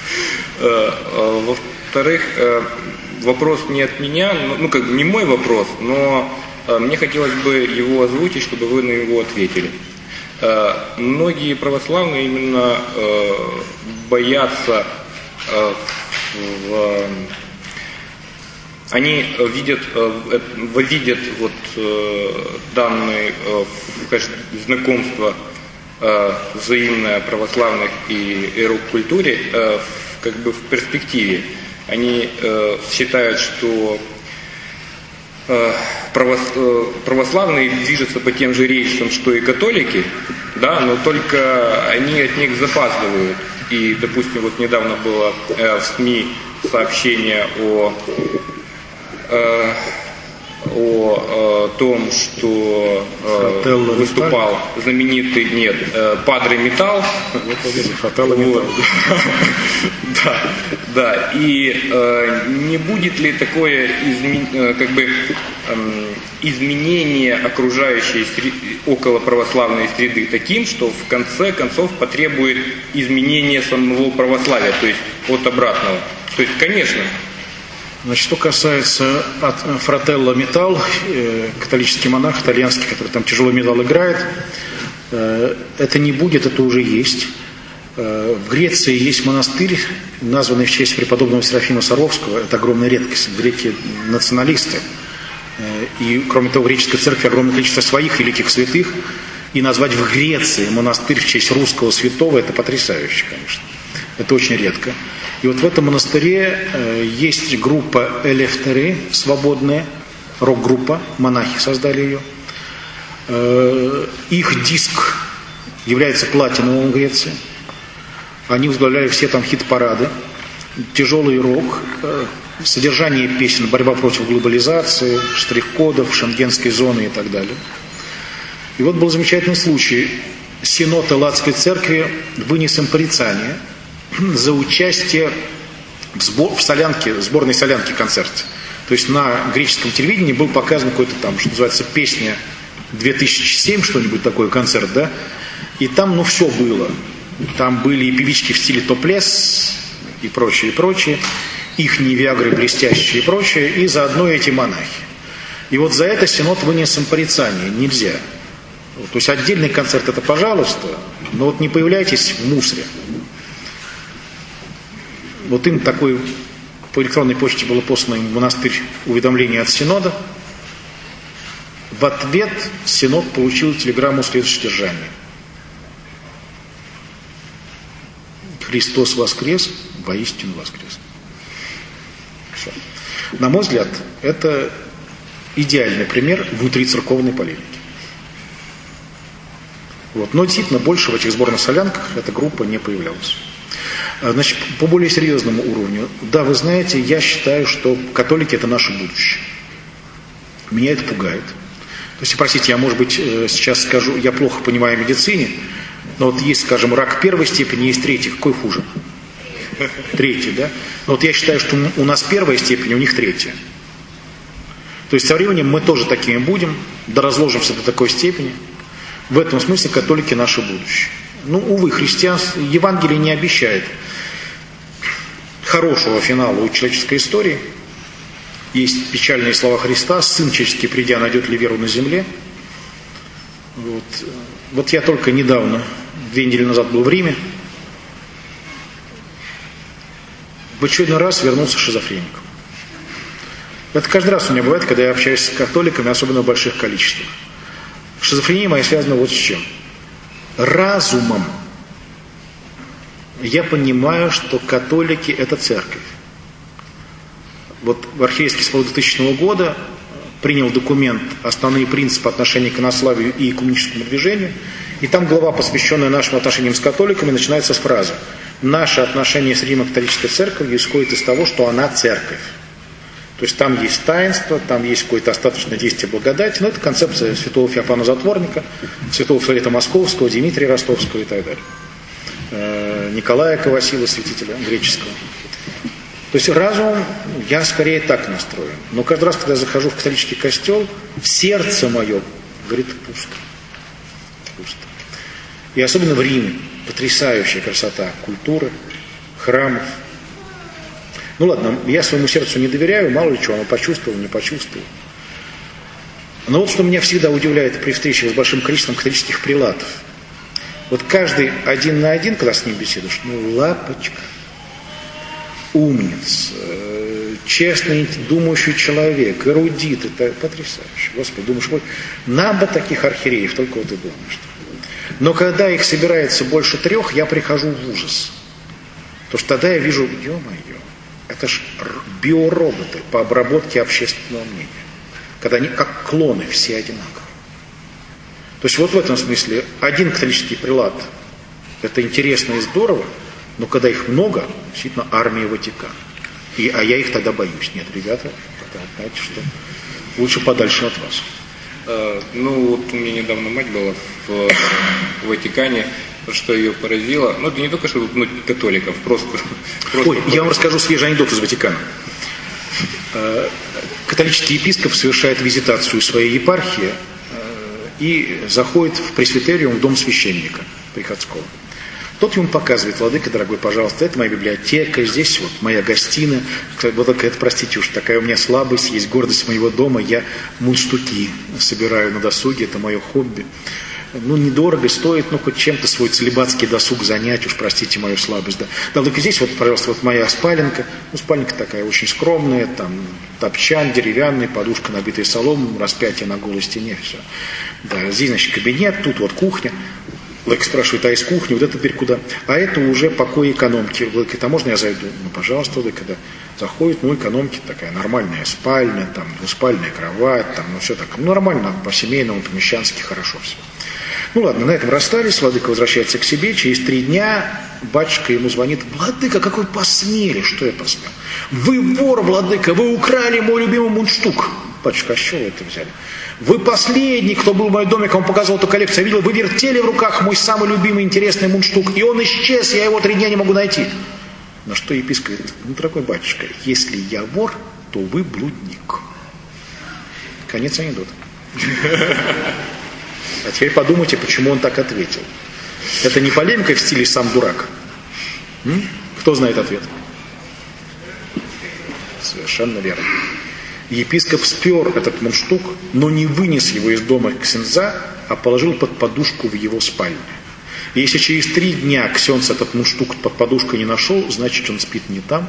Во-вторых, вопрос не от меня, ну как бы не мой вопрос, но мне хотелось бы его озвучить, чтобы вы на него ответили. Многие православные именно боятся, они видят вот данное знакомство взаимное православных и рок-культуре как бы в перспективе. Они считают, что православные движутся по тем же рельсам, что и католики, да, но только они от них запаздывают. И, допустим, вот недавно было в СМИ сообщение о том, что выступал знаменитый, Падре Металл. Да. И не будет ли такое изменение окружающей околоправославной среды таким, что в конце концов потребует изменения самого православия, то есть от обратного? То есть, конечно. Значит, что касается Фрателло Металл, католический монах итальянский, который там тяжелый металл играет, это не будет, это уже есть. В Греции есть монастырь, названный в честь преподобного Серафима Саровского. Это огромная редкость. Греки националисты. И, кроме того, в греческой церкви огромное количество своих великих святых. И назвать в Греции монастырь в честь русского святого – это потрясающе, конечно. Это очень редко. И вот в этом монастыре есть группа Элефтеры, свободная, рок-группа, монахи создали ее. Их диск является платиновым в Греции. Они возглавляли все там хит-парады. Тяжелый рок, содержание песен, борьба против глобализации, штрих-кодов, шенгенской зоны и так далее. И вот был замечательный случай. Синод Элладской церкви вынес им порицание за участие в сборной солянки концерте. То есть на греческом телевидении был показан какой-то там, что называется, песня 2007, что-нибудь такое, концерт, да? И там, все было. Там были и певички в стиле топлес, и прочее, и прочее. Ихние виагры блестящие и прочее. И заодно эти монахи. И вот за это Синод вынес им порицание. Нельзя. То есть отдельный концерт это пожалуйста, но вот не появляйтесь в мусоре. Вот им такой по электронной почте было послано в монастырь уведомление от Синода. В ответ Синод получил телеграмму следующего содержания. Христос воскрес, воистину воскрес. Все. На мой взгляд, это идеальный пример внутрицерковной полемики. Вот. Но действительно больше в этих сборных солянках эта группа не появлялась. Значит, по более серьезному уровню. Да, вы знаете, я считаю, что католики это наше будущее. Меня это пугает. То есть, простите, я, может быть, сейчас скажу, я плохо понимаю в медицине, но вот есть, скажем, рак первой степени, есть третий. Какой хуже? Третий, да? Но вот я считаю, что у нас первая степень, у них третья. То есть со временем мы тоже такими будем, доразложимся до такой степени. В этом смысле католики наше будущее. Увы, христианство, Евангелие не обещает хорошего финала у человеческой истории. Есть печальные слова Христа: «Сын человеческий, придя, найдет ли веру на земле?» Вот я только недавно, 2 недели назад был в Риме. В очередной раз вернулся шизофреником. Это каждый раз у меня бывает, когда я общаюсь с католиками, особенно в больших количествах. Шизофрения моя связана вот с чем. Разумом я понимаю, что католики это церковь. Вот в Архиерейский собор 2000 года принял документ «Основные принципы отношения к инославию и экуменическому движению», и там глава, посвященная нашим отношениям с католиками, начинается с фразы: «Наше отношение с Римо-католической церковью исходит из того, что она церковь». То есть там есть таинство, там есть какое-то остаточное действие благодати, но это концепция святого Феофана Затворника, святого Филарета Московского, Дмитрия Ростовского и так далее. Николая Ковасила, святителя греческого. То есть разумом я скорее так настроен. Но каждый раз, когда я захожу в католический костел, сердце мое говорит: пусто. Пусто. И особенно в Риме. Потрясающая красота культуры, храмов. Ладно, я своему сердцу не доверяю, мало ли что, оно почувствовало, не почувствовало. Но вот что меня всегда удивляет при встрече с большим количеством католических прелатов. Вот каждый один на один, когда с ним беседуешь, лапочка, умница, честный, думающий человек, эрудит, это потрясающе. Господи, думаешь, нам бы таких архиереев, только вот и думаешь. Но когда их собирается больше 3, я прихожу в ужас. Потому что тогда я вижу, ё-моё, это ж биороботы по обработке общественного мнения. Когда они как клоны, все одинаковые. То есть вот в этом смысле один католический прелат – это интересно и здорово, но когда их много, действительно армия Ватикана. А я их тогда боюсь. Нет, ребята, знаете что, лучше подальше от вас. Ну, вот у меня недавно мать была в Ватикане, что ее поразило. Ну, это не только чтобы пнуть католиков, просто... Ой, я вам расскажу свежий анекдот из Ватикана. Католический епископ совершает визитацию своей епархии и заходит в пресвитериум, в дом священника приходского. Тот ему показывает: владыка, дорогой, пожалуйста, это моя библиотека, здесь вот моя гостиная. Владыка, это, простите уж, такая у меня слабость, есть гордость моего дома, я мундштуки собираю на досуге, это мое хобби. Ну, недорого стоит, ну, хоть чем-то свой целибатский досуг занять, уж простите мою слабость. Да, владыка, здесь вот, пожалуйста, вот моя спаленка. Ну, спаленка такая очень скромная, там, топчан деревянный, подушка, набитая соломой, распятие на голой стене, все. Да, здесь, значит, кабинет, тут вот кухня. Владыка спрашивает: а из кухни вот это теперь куда? А это уже покой экономки. Владыка: а можно я зайду? Ну, пожалуйста, Владыка, да. Заходит, ну, экономки такая нормальная спальня, там, двуспальная кровать, там, ну, все так, ну, нормально, по-семейному, по-мещански, хорошо все. Ну, ладно, на этом расстались, владыка возвращается к себе, через 3 дня батюшка ему звонит: владыка, как вы посмели? Что я посмел? Вы вор, владыка, вы украли мой любимый мундштук. Батюшка: а с чего вы это взяли? Вы последний, кто был в моем доме, кому показывал эту коллекцию. Я видел, вы вертели в руках мой самый любимый интересный мундштук, и он исчез, я его 3 дня не могу найти. На что епископ говорит: ну, дорогой батюшка, если я вор, то вы блудник. Конец анекдота. А теперь подумайте, почему он так ответил. Это не полемика в стиле «сам дурак». Кто знает ответ? Совершенно верно. Епископ спер этот мундштук, но не вынес его из дома ксенза, а положил под подушку в его спальне. И если через 3 дня ксенз этот мундштук под подушкой не нашел, значит, он спит не там.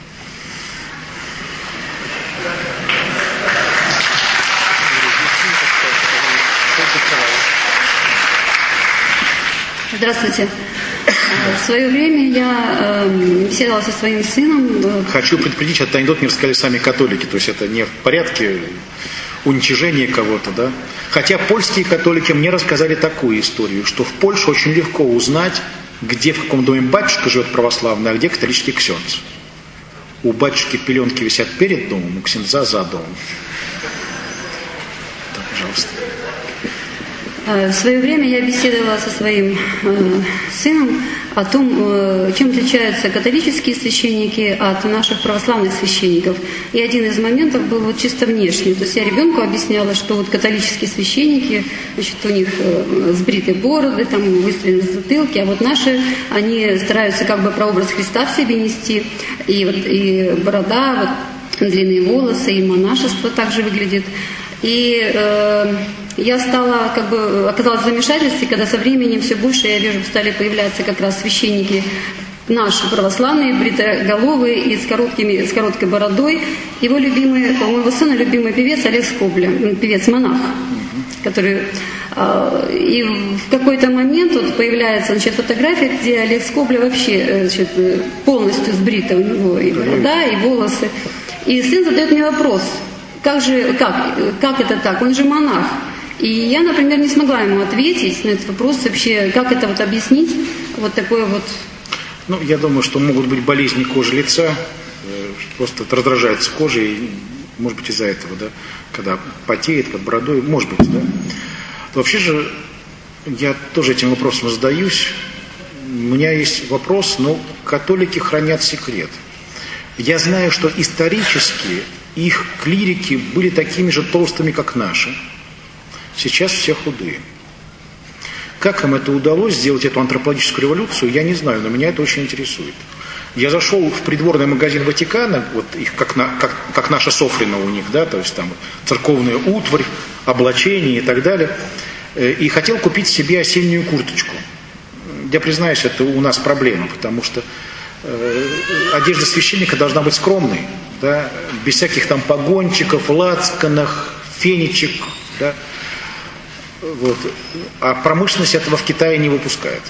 Здравствуйте. В свое время я беседовала со своим сыном. Хочу предупредить, этот анекдот мне рассказали сами католики, то есть это не в порядке уничижения кого-то, да. Хотя польские католики мне рассказали такую историю, что в Польше очень легко узнать, где, в каком доме батюшка живет православный, а где католический ксенз. У батюшки пеленки висят перед домом, у ксенза за домом. Да, пожалуйста. В свое время я беседовала со своим сыном о том, чем отличаются католические священники от наших православных священников. И один из моментов был вот чисто внешний. То есть я ребенку объясняла, что вот католические священники, значит, у них сбриты бороды, там выстрелены затылки, а вот наши, они стараются как бы прообраз Христа в себе нести. И, вот, и борода, вот, длинные волосы, и монашество также выглядит. И я стала, как бы, оказалась в замешательстве, когда со временем все больше, я вижу, стали появляться как раз священники наши православные, бритоголовые и с короткой бородой. Его любимый, у моего сына любимый певец Олег Скобля, певец-монах, который... И в какой-то момент вот появляется, значит, фотография, где Олег Скобля вообще, значит, полностью сбрита, у него и борода, и волосы. И сын задает мне вопрос: как это так? Он же монах. И я, например, не смогла ему ответить на этот вопрос вообще, как это вот объяснить, вот такое вот... Ну, я думаю, что могут быть болезни кожи лица, просто раздражается кожа, и, может быть, из-за этого, да, когда потеет под бородой, может быть, да. Вообще же, я тоже этим вопросом задаюсь. У меня есть вопрос, но католики хранят секрет. Я знаю, что исторически их клирики были такими же толстыми, как наши. Сейчас все худые. Как им это удалось сделать, эту антропологическую революцию, я не знаю, но меня это очень интересует. Я зашел в придворный магазин Ватикана, вот их как наша Софрина у них, да, то есть там церковная утварь, облачение и так далее, и хотел купить себе осеннюю курточку. Я признаюсь, это у нас проблема, потому что одежда священника должна быть скромной, да, без всяких там погончиков, лацканах, фенечек, да. Вот. А промышленность этого в Китае не выпускает.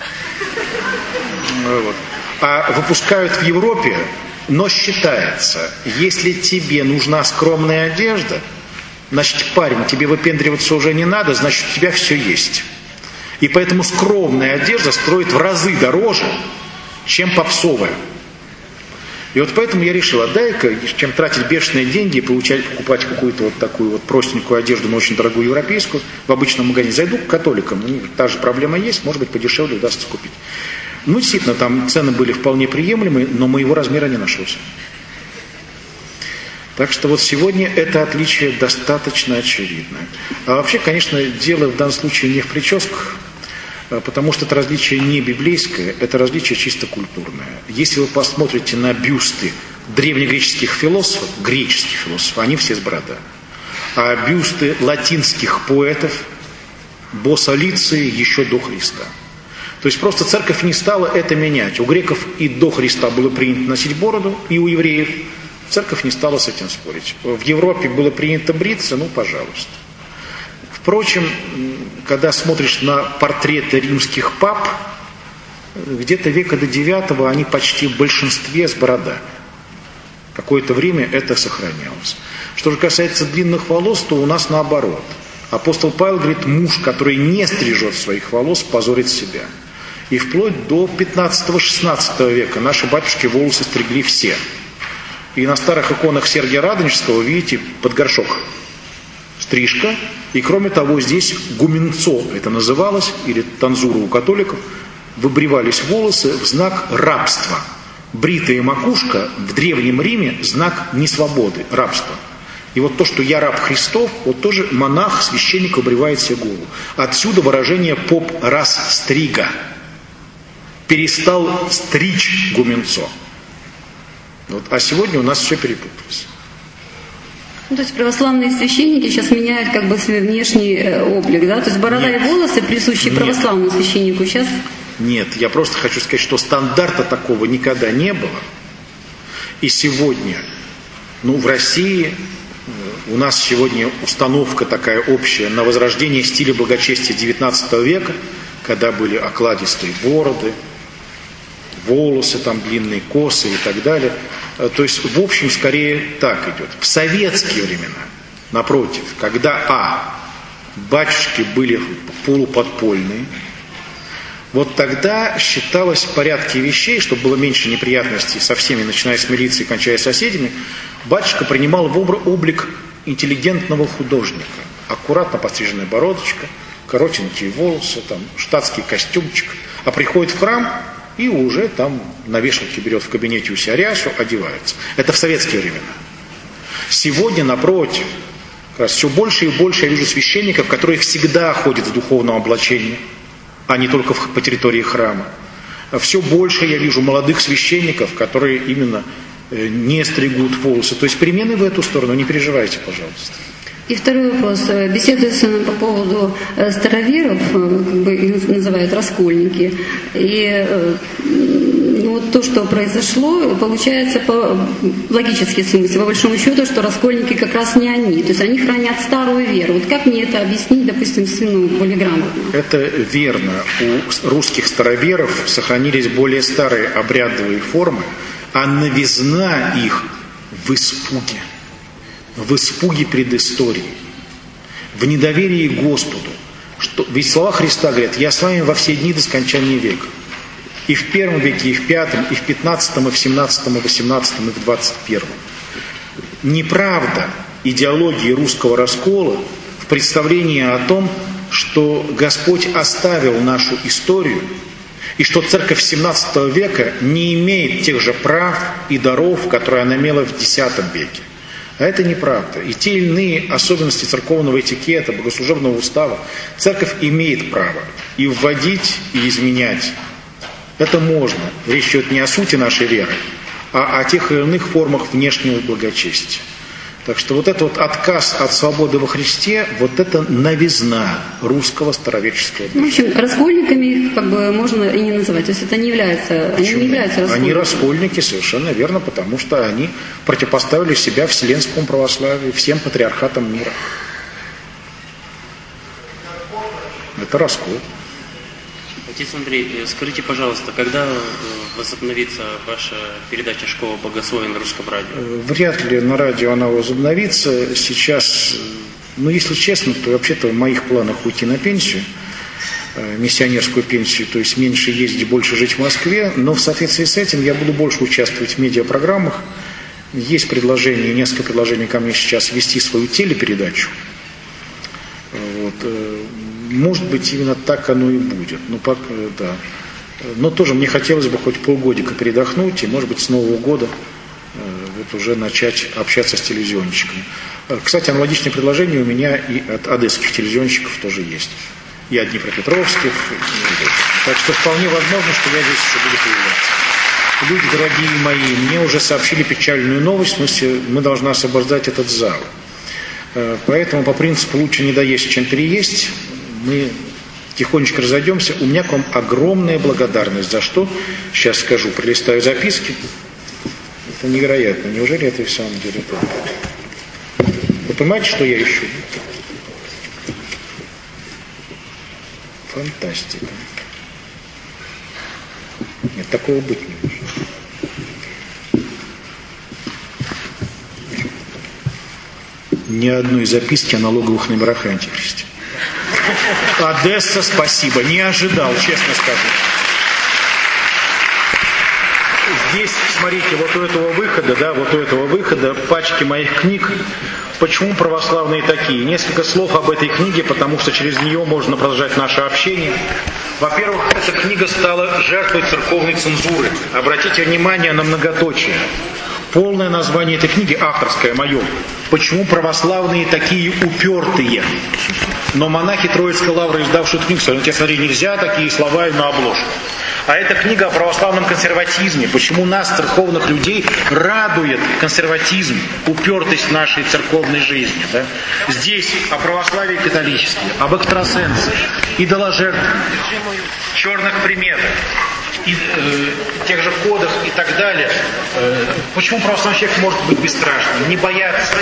Вот. А выпускают в Европе, но считается, если тебе нужна скромная одежда, значит, парень, тебе выпендриваться уже не надо, значит, у тебя все есть. И поэтому скромная одежда стоит в разы дороже, чем попсовая. И вот поэтому я решил, дай-ка, чем тратить бешеные деньги и покупать какую-то вот такую вот простенькую одежду, но очень дорогую европейскую, в обычном магазине зайду к католикам, у них та же проблема есть, может быть, подешевле удастся купить. Ну, действительно, там цены были вполне приемлемые, но моего размера не нашлось. Так что вот сегодня это отличие достаточно очевидное. А вообще, конечно, дело в данном случае не в прическах, потому что это различие не библейское, это различие чисто культурное. Если вы посмотрите на бюсты древнегреческих философов, греческих философов, они все с бородой. А бюсты латинских поэтов, Босса Лиции еще до Христа. То есть просто церковь не стала это менять. У греков и до Христа было принято носить бороду, и у евреев. Церковь не стала с этим спорить. В Европе было принято бриться, ну, пожалуйста. Впрочем, когда смотришь на портреты римских пап, где-то века до IX они почти в большинстве с бородами. Какое-то время это сохранялось. Что же касается длинных волос, то у нас наоборот. Апостол Павел говорит, муж, который не стрижет своих волос, позорит себя. И вплоть до 15-16 века наши батюшки волосы стригли все. И на старых иконах Сергия Радонежского, видите, под горшок стрижка. И кроме того, здесь гуменцо это называлось, или танзура у католиков, выбривались волосы в знак рабства. Бритая макушка в Древнем Риме знак несвободы, рабства. И вот то, что я раб Христов, вот тоже монах, священник обревает себе голову. Отсюда выражение поп рас стрига. Перестал стричь гуменцо. Вот, а сегодня у нас все перепуталось. Ну, то есть православные священники сейчас меняют как бы свой внешний облик, да? То есть борода и волосы, присущие православному священнику, сейчас... Нет, я просто хочу сказать, что стандарта такого никогда не было. И сегодня, в России у нас сегодня установка такая общая на возрождение стиля благочестия XIX века, когда были окладистые бороды, волосы там длинные, косы и так далее. То есть, в общем, скорее так идет. В советские времена, напротив, когда батюшки были полуподпольные, вот тогда считалось в порядке вещей, чтобы было меньше неприятностей со всеми, начиная с милицией, кончая соседями, батюшка принимал в облик интеллигентного художника. Аккуратно постриженная бородочка, коротенькие волосы, там, штатский костюмчик. А приходит в храм и уже там на вешалке берет в кабинете у себя рясу, одевается. Это в советские времена. Сегодня, напротив, как раз все больше и больше я вижу священников, которые всегда ходят в духовном облачении, а не только по территории храма. Все больше я вижу молодых священников, которые именно не стригут волосы. То есть перемены в эту сторону, не переживайте, пожалуйста. И второй вопрос. Беседую с сыном по поводу староверов, как бы их называют раскольники. И вот то, что произошло, получается логически смысл, по большому счету, что раскольники как раз не они. То есть они хранят старую веру. Вот как мне это объяснить, допустим, сыну более грамотно? Это верно. У русских староверов сохранились более старые обрядовые формы, а новизна их в испуге. В испуге пред историей, в недоверии к Господу. Ведь слова Христа говорят, я с вами во все дни до скончания века. И в первом веке, и в пятом, и в 15, и в 17, и в 18, и в 21. Неправда идеологии русского раскола в представлении о том, что Господь оставил нашу историю, и что церковь 17 века не имеет тех же прав и даров, которые она имела в X веке. А это неправда. И те или иные особенности церковного этикета, богослужебного устава церковь имеет право и вводить, и изменять. Это можно. Речь идет не о сути нашей веры, а о тех или иных формах внешнего благочестия. Так что вот этот вот отказ от свободы во Христе, вот это новизна русского староверческого души. В общем, раскольниками их как бы можно и не называть. То есть это не является, они не являются раскольниками. Они раскольники, совершенно верно, потому что они противопоставили себя вселенскому православию, всем патриархатам мира. Это раскол. Отец Андрей, скажите, пожалуйста, когда возобновится ваша передача «Школа богословия» на русском радио? Вряд ли на радио она возобновится. Сейчас, если честно, то вообще-то в моих планах уйти на пенсию. миссионерскую пенсию, то есть меньше ездить, больше жить в Москве, но в соответствии с этим я буду больше участвовать в медиапрограммах. Есть предложение, несколько предложений ко мне сейчас вести свою телепередачу. Вот. Может быть, именно так оно и будет. Да. Но тоже мне хотелось бы хоть полгодика передохнуть и, может быть, с Нового года вот уже начать общаться с телевизионщиками. Кстати, аналогичные предложения у меня и от одесских телевизионщиков тоже есть. И от Днепропетровских. Так что вполне возможно, что я здесь еще буду появляться. Люди, дорогие мои, мне уже сообщили печальную новость, в смысле, мы должны освобождать этот зал. Поэтому по принципу лучше не доесть, чем переесть. Мы тихонечко разойдемся. У меня к вам огромная благодарность. За что? Сейчас скажу. Пролистаю записки. Это невероятно. Неужели это и в самом деле так? Вы понимаете, что я ищу? Фантастика. Нет, такого быть не может. Ни одной записки о налоговых номерах и антихристе. Одесса, спасибо. Не ожидал, честно скажу. Здесь, смотрите, вот у этого выхода пачки моих книг. Почему православные такие? Несколько слов об этой книге, потому что через нее можно продолжать наше общение. Во-первых, эта книга стала жертвой церковной цензуры. Обратите внимание на многоточие. Полное название этой книги, авторское, мое. Почему православные такие упертые? Но монахи Троицкой лавры, издавшие эту книгу, сказали, смотри, нельзя такие слова на обложку. А это книга о православном консерватизме. Почему нас, церковных людей, радует консерватизм, упертость нашей церковной жизни. Да? Здесь о православии и католичестве, об экстрасенсах, идоложертвах, черных приметах, и, тех же кодах и так далее. Почему православный человек может быть бесстрашным, не бояться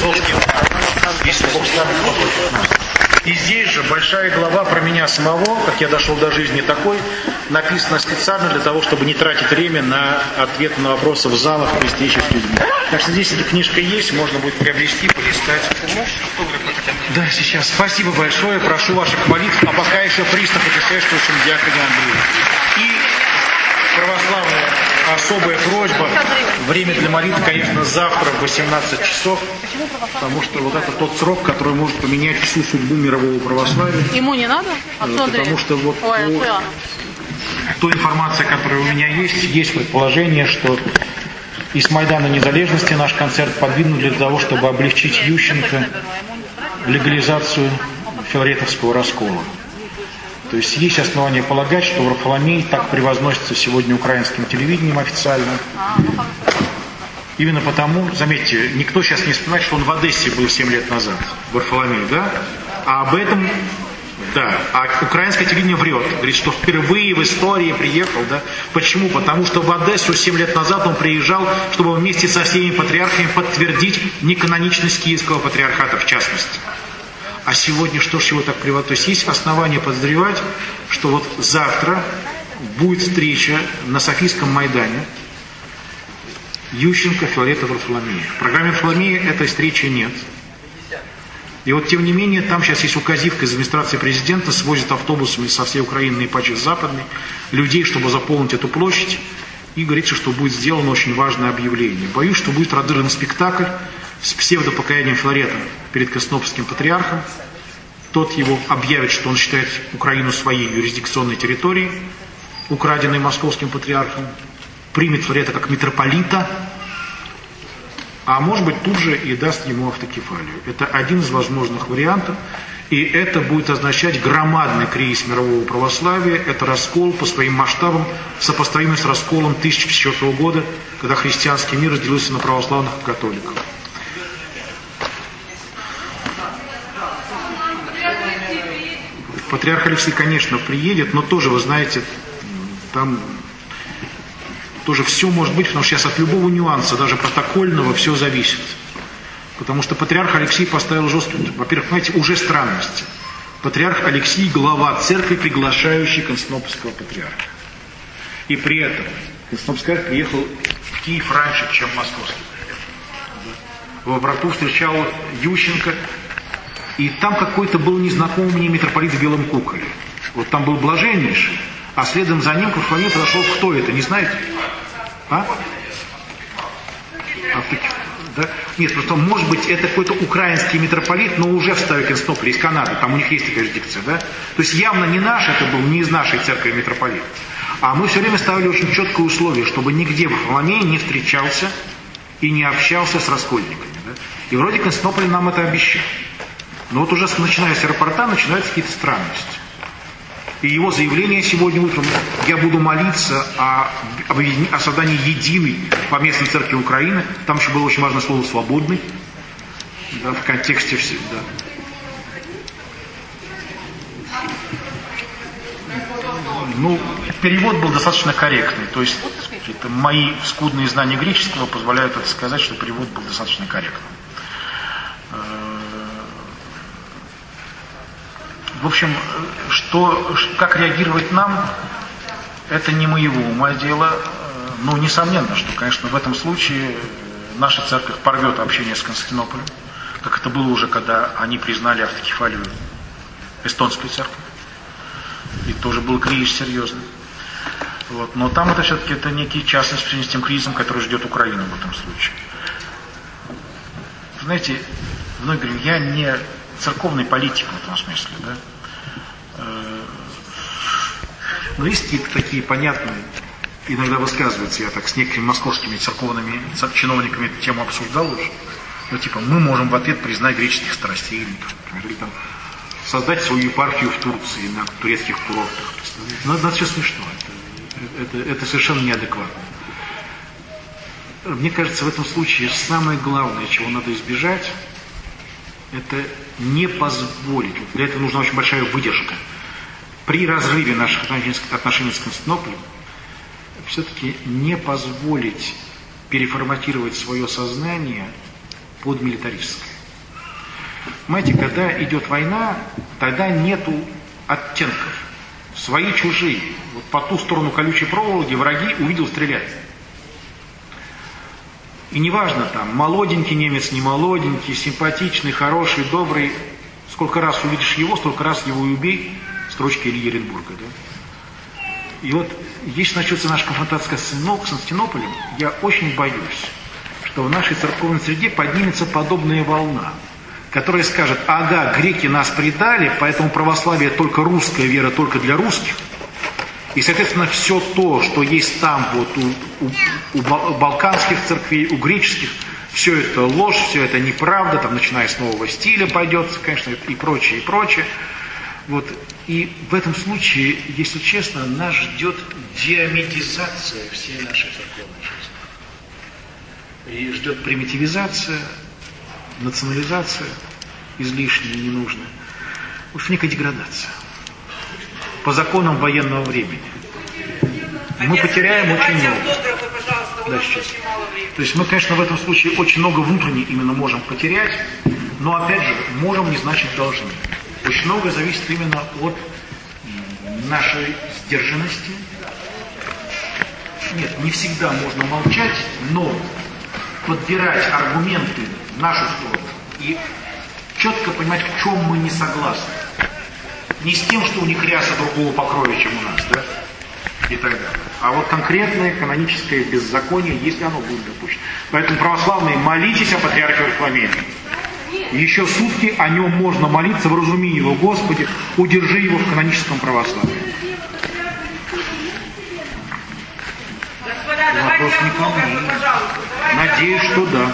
если Бог с нами, кто против нас. И здесь же большая глава про меня самого, как я дошел до жизни такой, написана специально для того, чтобы не тратить время на ответы на вопросы в залах при встрече с людьми. Так что здесь эта книжка есть, можно будет приобрести, полистать. Да, сейчас. Спасибо большое, прошу ваших молитв. А пока еще пристав путешествующим диаконе Андрею. И православная особая просьба. Время для молитвы, конечно, завтра в 18 часов. Потому что вот это тот срок, который может поменять всю судьбу мирового православия. Ему не надо? Потому что вот той информация, которая у меня есть предположение, что из Майдана Незалежности наш концерт подвинули для того, чтобы облегчить Ющенко легализацию филаретовского раскола. То есть есть основания полагать, что Варфоломей так превозносится сегодня украинским телевидением официально. Именно потому, заметьте, никто сейчас не вспоминает, что он в Одессе был 7 лет назад, Варфоломей, да? А об этом, да, а украинское телевидение врет, говорит, что впервые в истории приехал, да? Почему? Потому что в Одессу 7 лет назад он приезжал, чтобы вместе со всеми патриархами подтвердить неканоничность Киевского патриархата в частности. А сегодня что ж его так приводит? То есть есть основания подозревать, что вот завтра будет встреча на Софийском Майдане Ющенко, Филаретов, Варфоломея. В программе Варфоломея этой встречи нет. И вот тем не менее, там сейчас есть указивка из администрации президента, свозят автобусами со всей Украины и почти западной людей, чтобы заполнить эту площадь. И говорится, что будет сделано очень важное объявление. Боюсь, что будет разыгран спектакль с псевдопокаянием Филарета перед Константинопольским патриархом. Тот его объявит, что он считает Украину своей юрисдикционной территорией, украденной московским патриархом, примет Филарета как митрополита, а может быть тут же и даст ему автокефалию. Это один из возможных вариантов, и это будет означать громадный кризис мирового православия, это раскол по своим масштабам, сопоставимый с расколом 1004 года, когда христианский мир разделился на православных и католиков. Патриарх Алексей, конечно, приедет, но тоже, вы знаете, там тоже все может быть, потому что сейчас от любого нюанса, даже протокольного, все зависит. Потому что патриарх Алексей поставил жесткую, во-первых, понимаете, уже странность. Патриарх Алексей – глава церкви, приглашающий Константинопольского патриарха. И при этом Константинопольский патриарх приехал в Киев раньше, чем московский. В аэропорту встречал Ющенко, И там какой-то был незнакомый мне митрополит в белом куколе. Вот там был блаженнейший, а следом за ним к Варфоломею подошел кто это, не знаете? А? Да? Нет, просто может быть это какой-то украинский митрополит, но уже в Ставе-Константинополе, из Канады, там у них есть такая юрисдикция, да? То есть явно не наш, это был не из нашей церкви митрополит. А мы все время ставили очень четкое условие, чтобы нигде Варфоломей не встречался и не общался с раскольниками. Да? И вроде Константинополь нам это обещал. Но вот уже начиная с аэропорта начинаются какие-то странности. И его заявление сегодня утром: я буду молиться о создании единой поместной церкви Украины. Там еще было очень важное слово «свободный», да, в контексте всегда. Ну, перевод был достаточно корректный. То есть мои скудные знания греческого позволяют это сказать, что перевод был достаточно корректным. В общем, как реагировать нам, это не моего ума дело. Но несомненно, что, конечно, в этом случае наша церковь порвет общение с Константинополем, как это было уже, когда они признали автокефалию эстонской церкви. И тоже был кризис серьезный. Вот. Но там это все-таки это некий частный в связи с тем кризисом, который ждет Украину в этом случае. Знаете, вновь говорю, я не церковный политик в этом смысле, да. Но есть какие-то такие понятные, иногда высказываются, я так с некими московскими церковными чиновниками эту тему обсуждал уже. Ну, типа, мы можем в ответ признать греческих старостильников, или там создать свою епархию в Турции, на турецких курортах. Это все смешно, это совершенно неадекватно. Мне кажется, в этом случае самое главное, чего надо избежать, это не позволить. Для этого нужна очень большая выдержка. При разрыве наших отношений с Константинополем все-таки не позволить переформатировать свое сознание под милитаристское. Понимаете, когда идет война, тогда нету оттенков. Свои, чужие. Вот по ту сторону колючей проволоки враги, увидел, стрелять. И неважно там, молоденький немец, не молоденький, симпатичный, хороший, добрый, сколько раз увидишь его, столько раз его и убей, строчки Ильи Еренбурга. Да? И вот, если начнется наша конфронтация с Константинополем, я очень боюсь, что в нашей церковной среде поднимется подобная волна, которая скажет: ага, греки нас предали, поэтому православие только русская вера, только для русских. И, соответственно, все то, что есть там, вот у балканских церквей, у греческих, все это ложь, все это неправда, там, начиная с нового стиля пойдет, конечно, и прочее, и прочее. Вот. И в этом случае, если честно, нас ждет диаметизация всей нашей церковной жизни. И ждет примитивизация, национализация излишняя, ненужная. Уж некая деградация. По законам военного времени. Мы потеряем очень много. Да, сейчас. То есть мы, конечно, в этом случае очень много внутренне именно можем потерять, но, опять же, можем не значит должны. Очень многое зависит именно от нашей сдержанности. Нет, не всегда можно молчать, но подбирать аргументы в нашу сторону и четко понимать, в чем мы не согласны. Не с тем, что у них ряса другого покроя, чем у нас, да? И так далее. А вот конкретное каноническое беззаконие, если оно будет допущено. Поэтому, православные, молитесь о патриархе Варфоломее. Еще сутки о нем можно молиться, вразуми его, Господи, удержи его в каноническом православии. Вопрос не ко мне. Надеюсь, что да.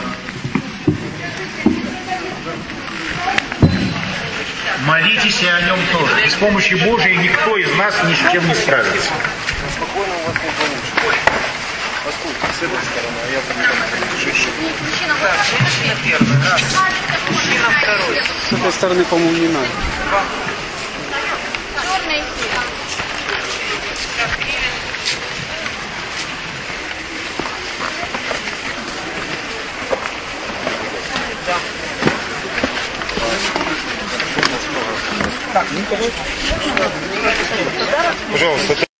Молитесь и о нем тоже. Без помощи Божией никто из нас ни с чем не справится. Спокойно у вас не получится. Поскольку с этой стороны, а я буду женщина первый раз. Мужчина второй. С этой стороны, по-моему, не надо. Черный. Пожалуйста.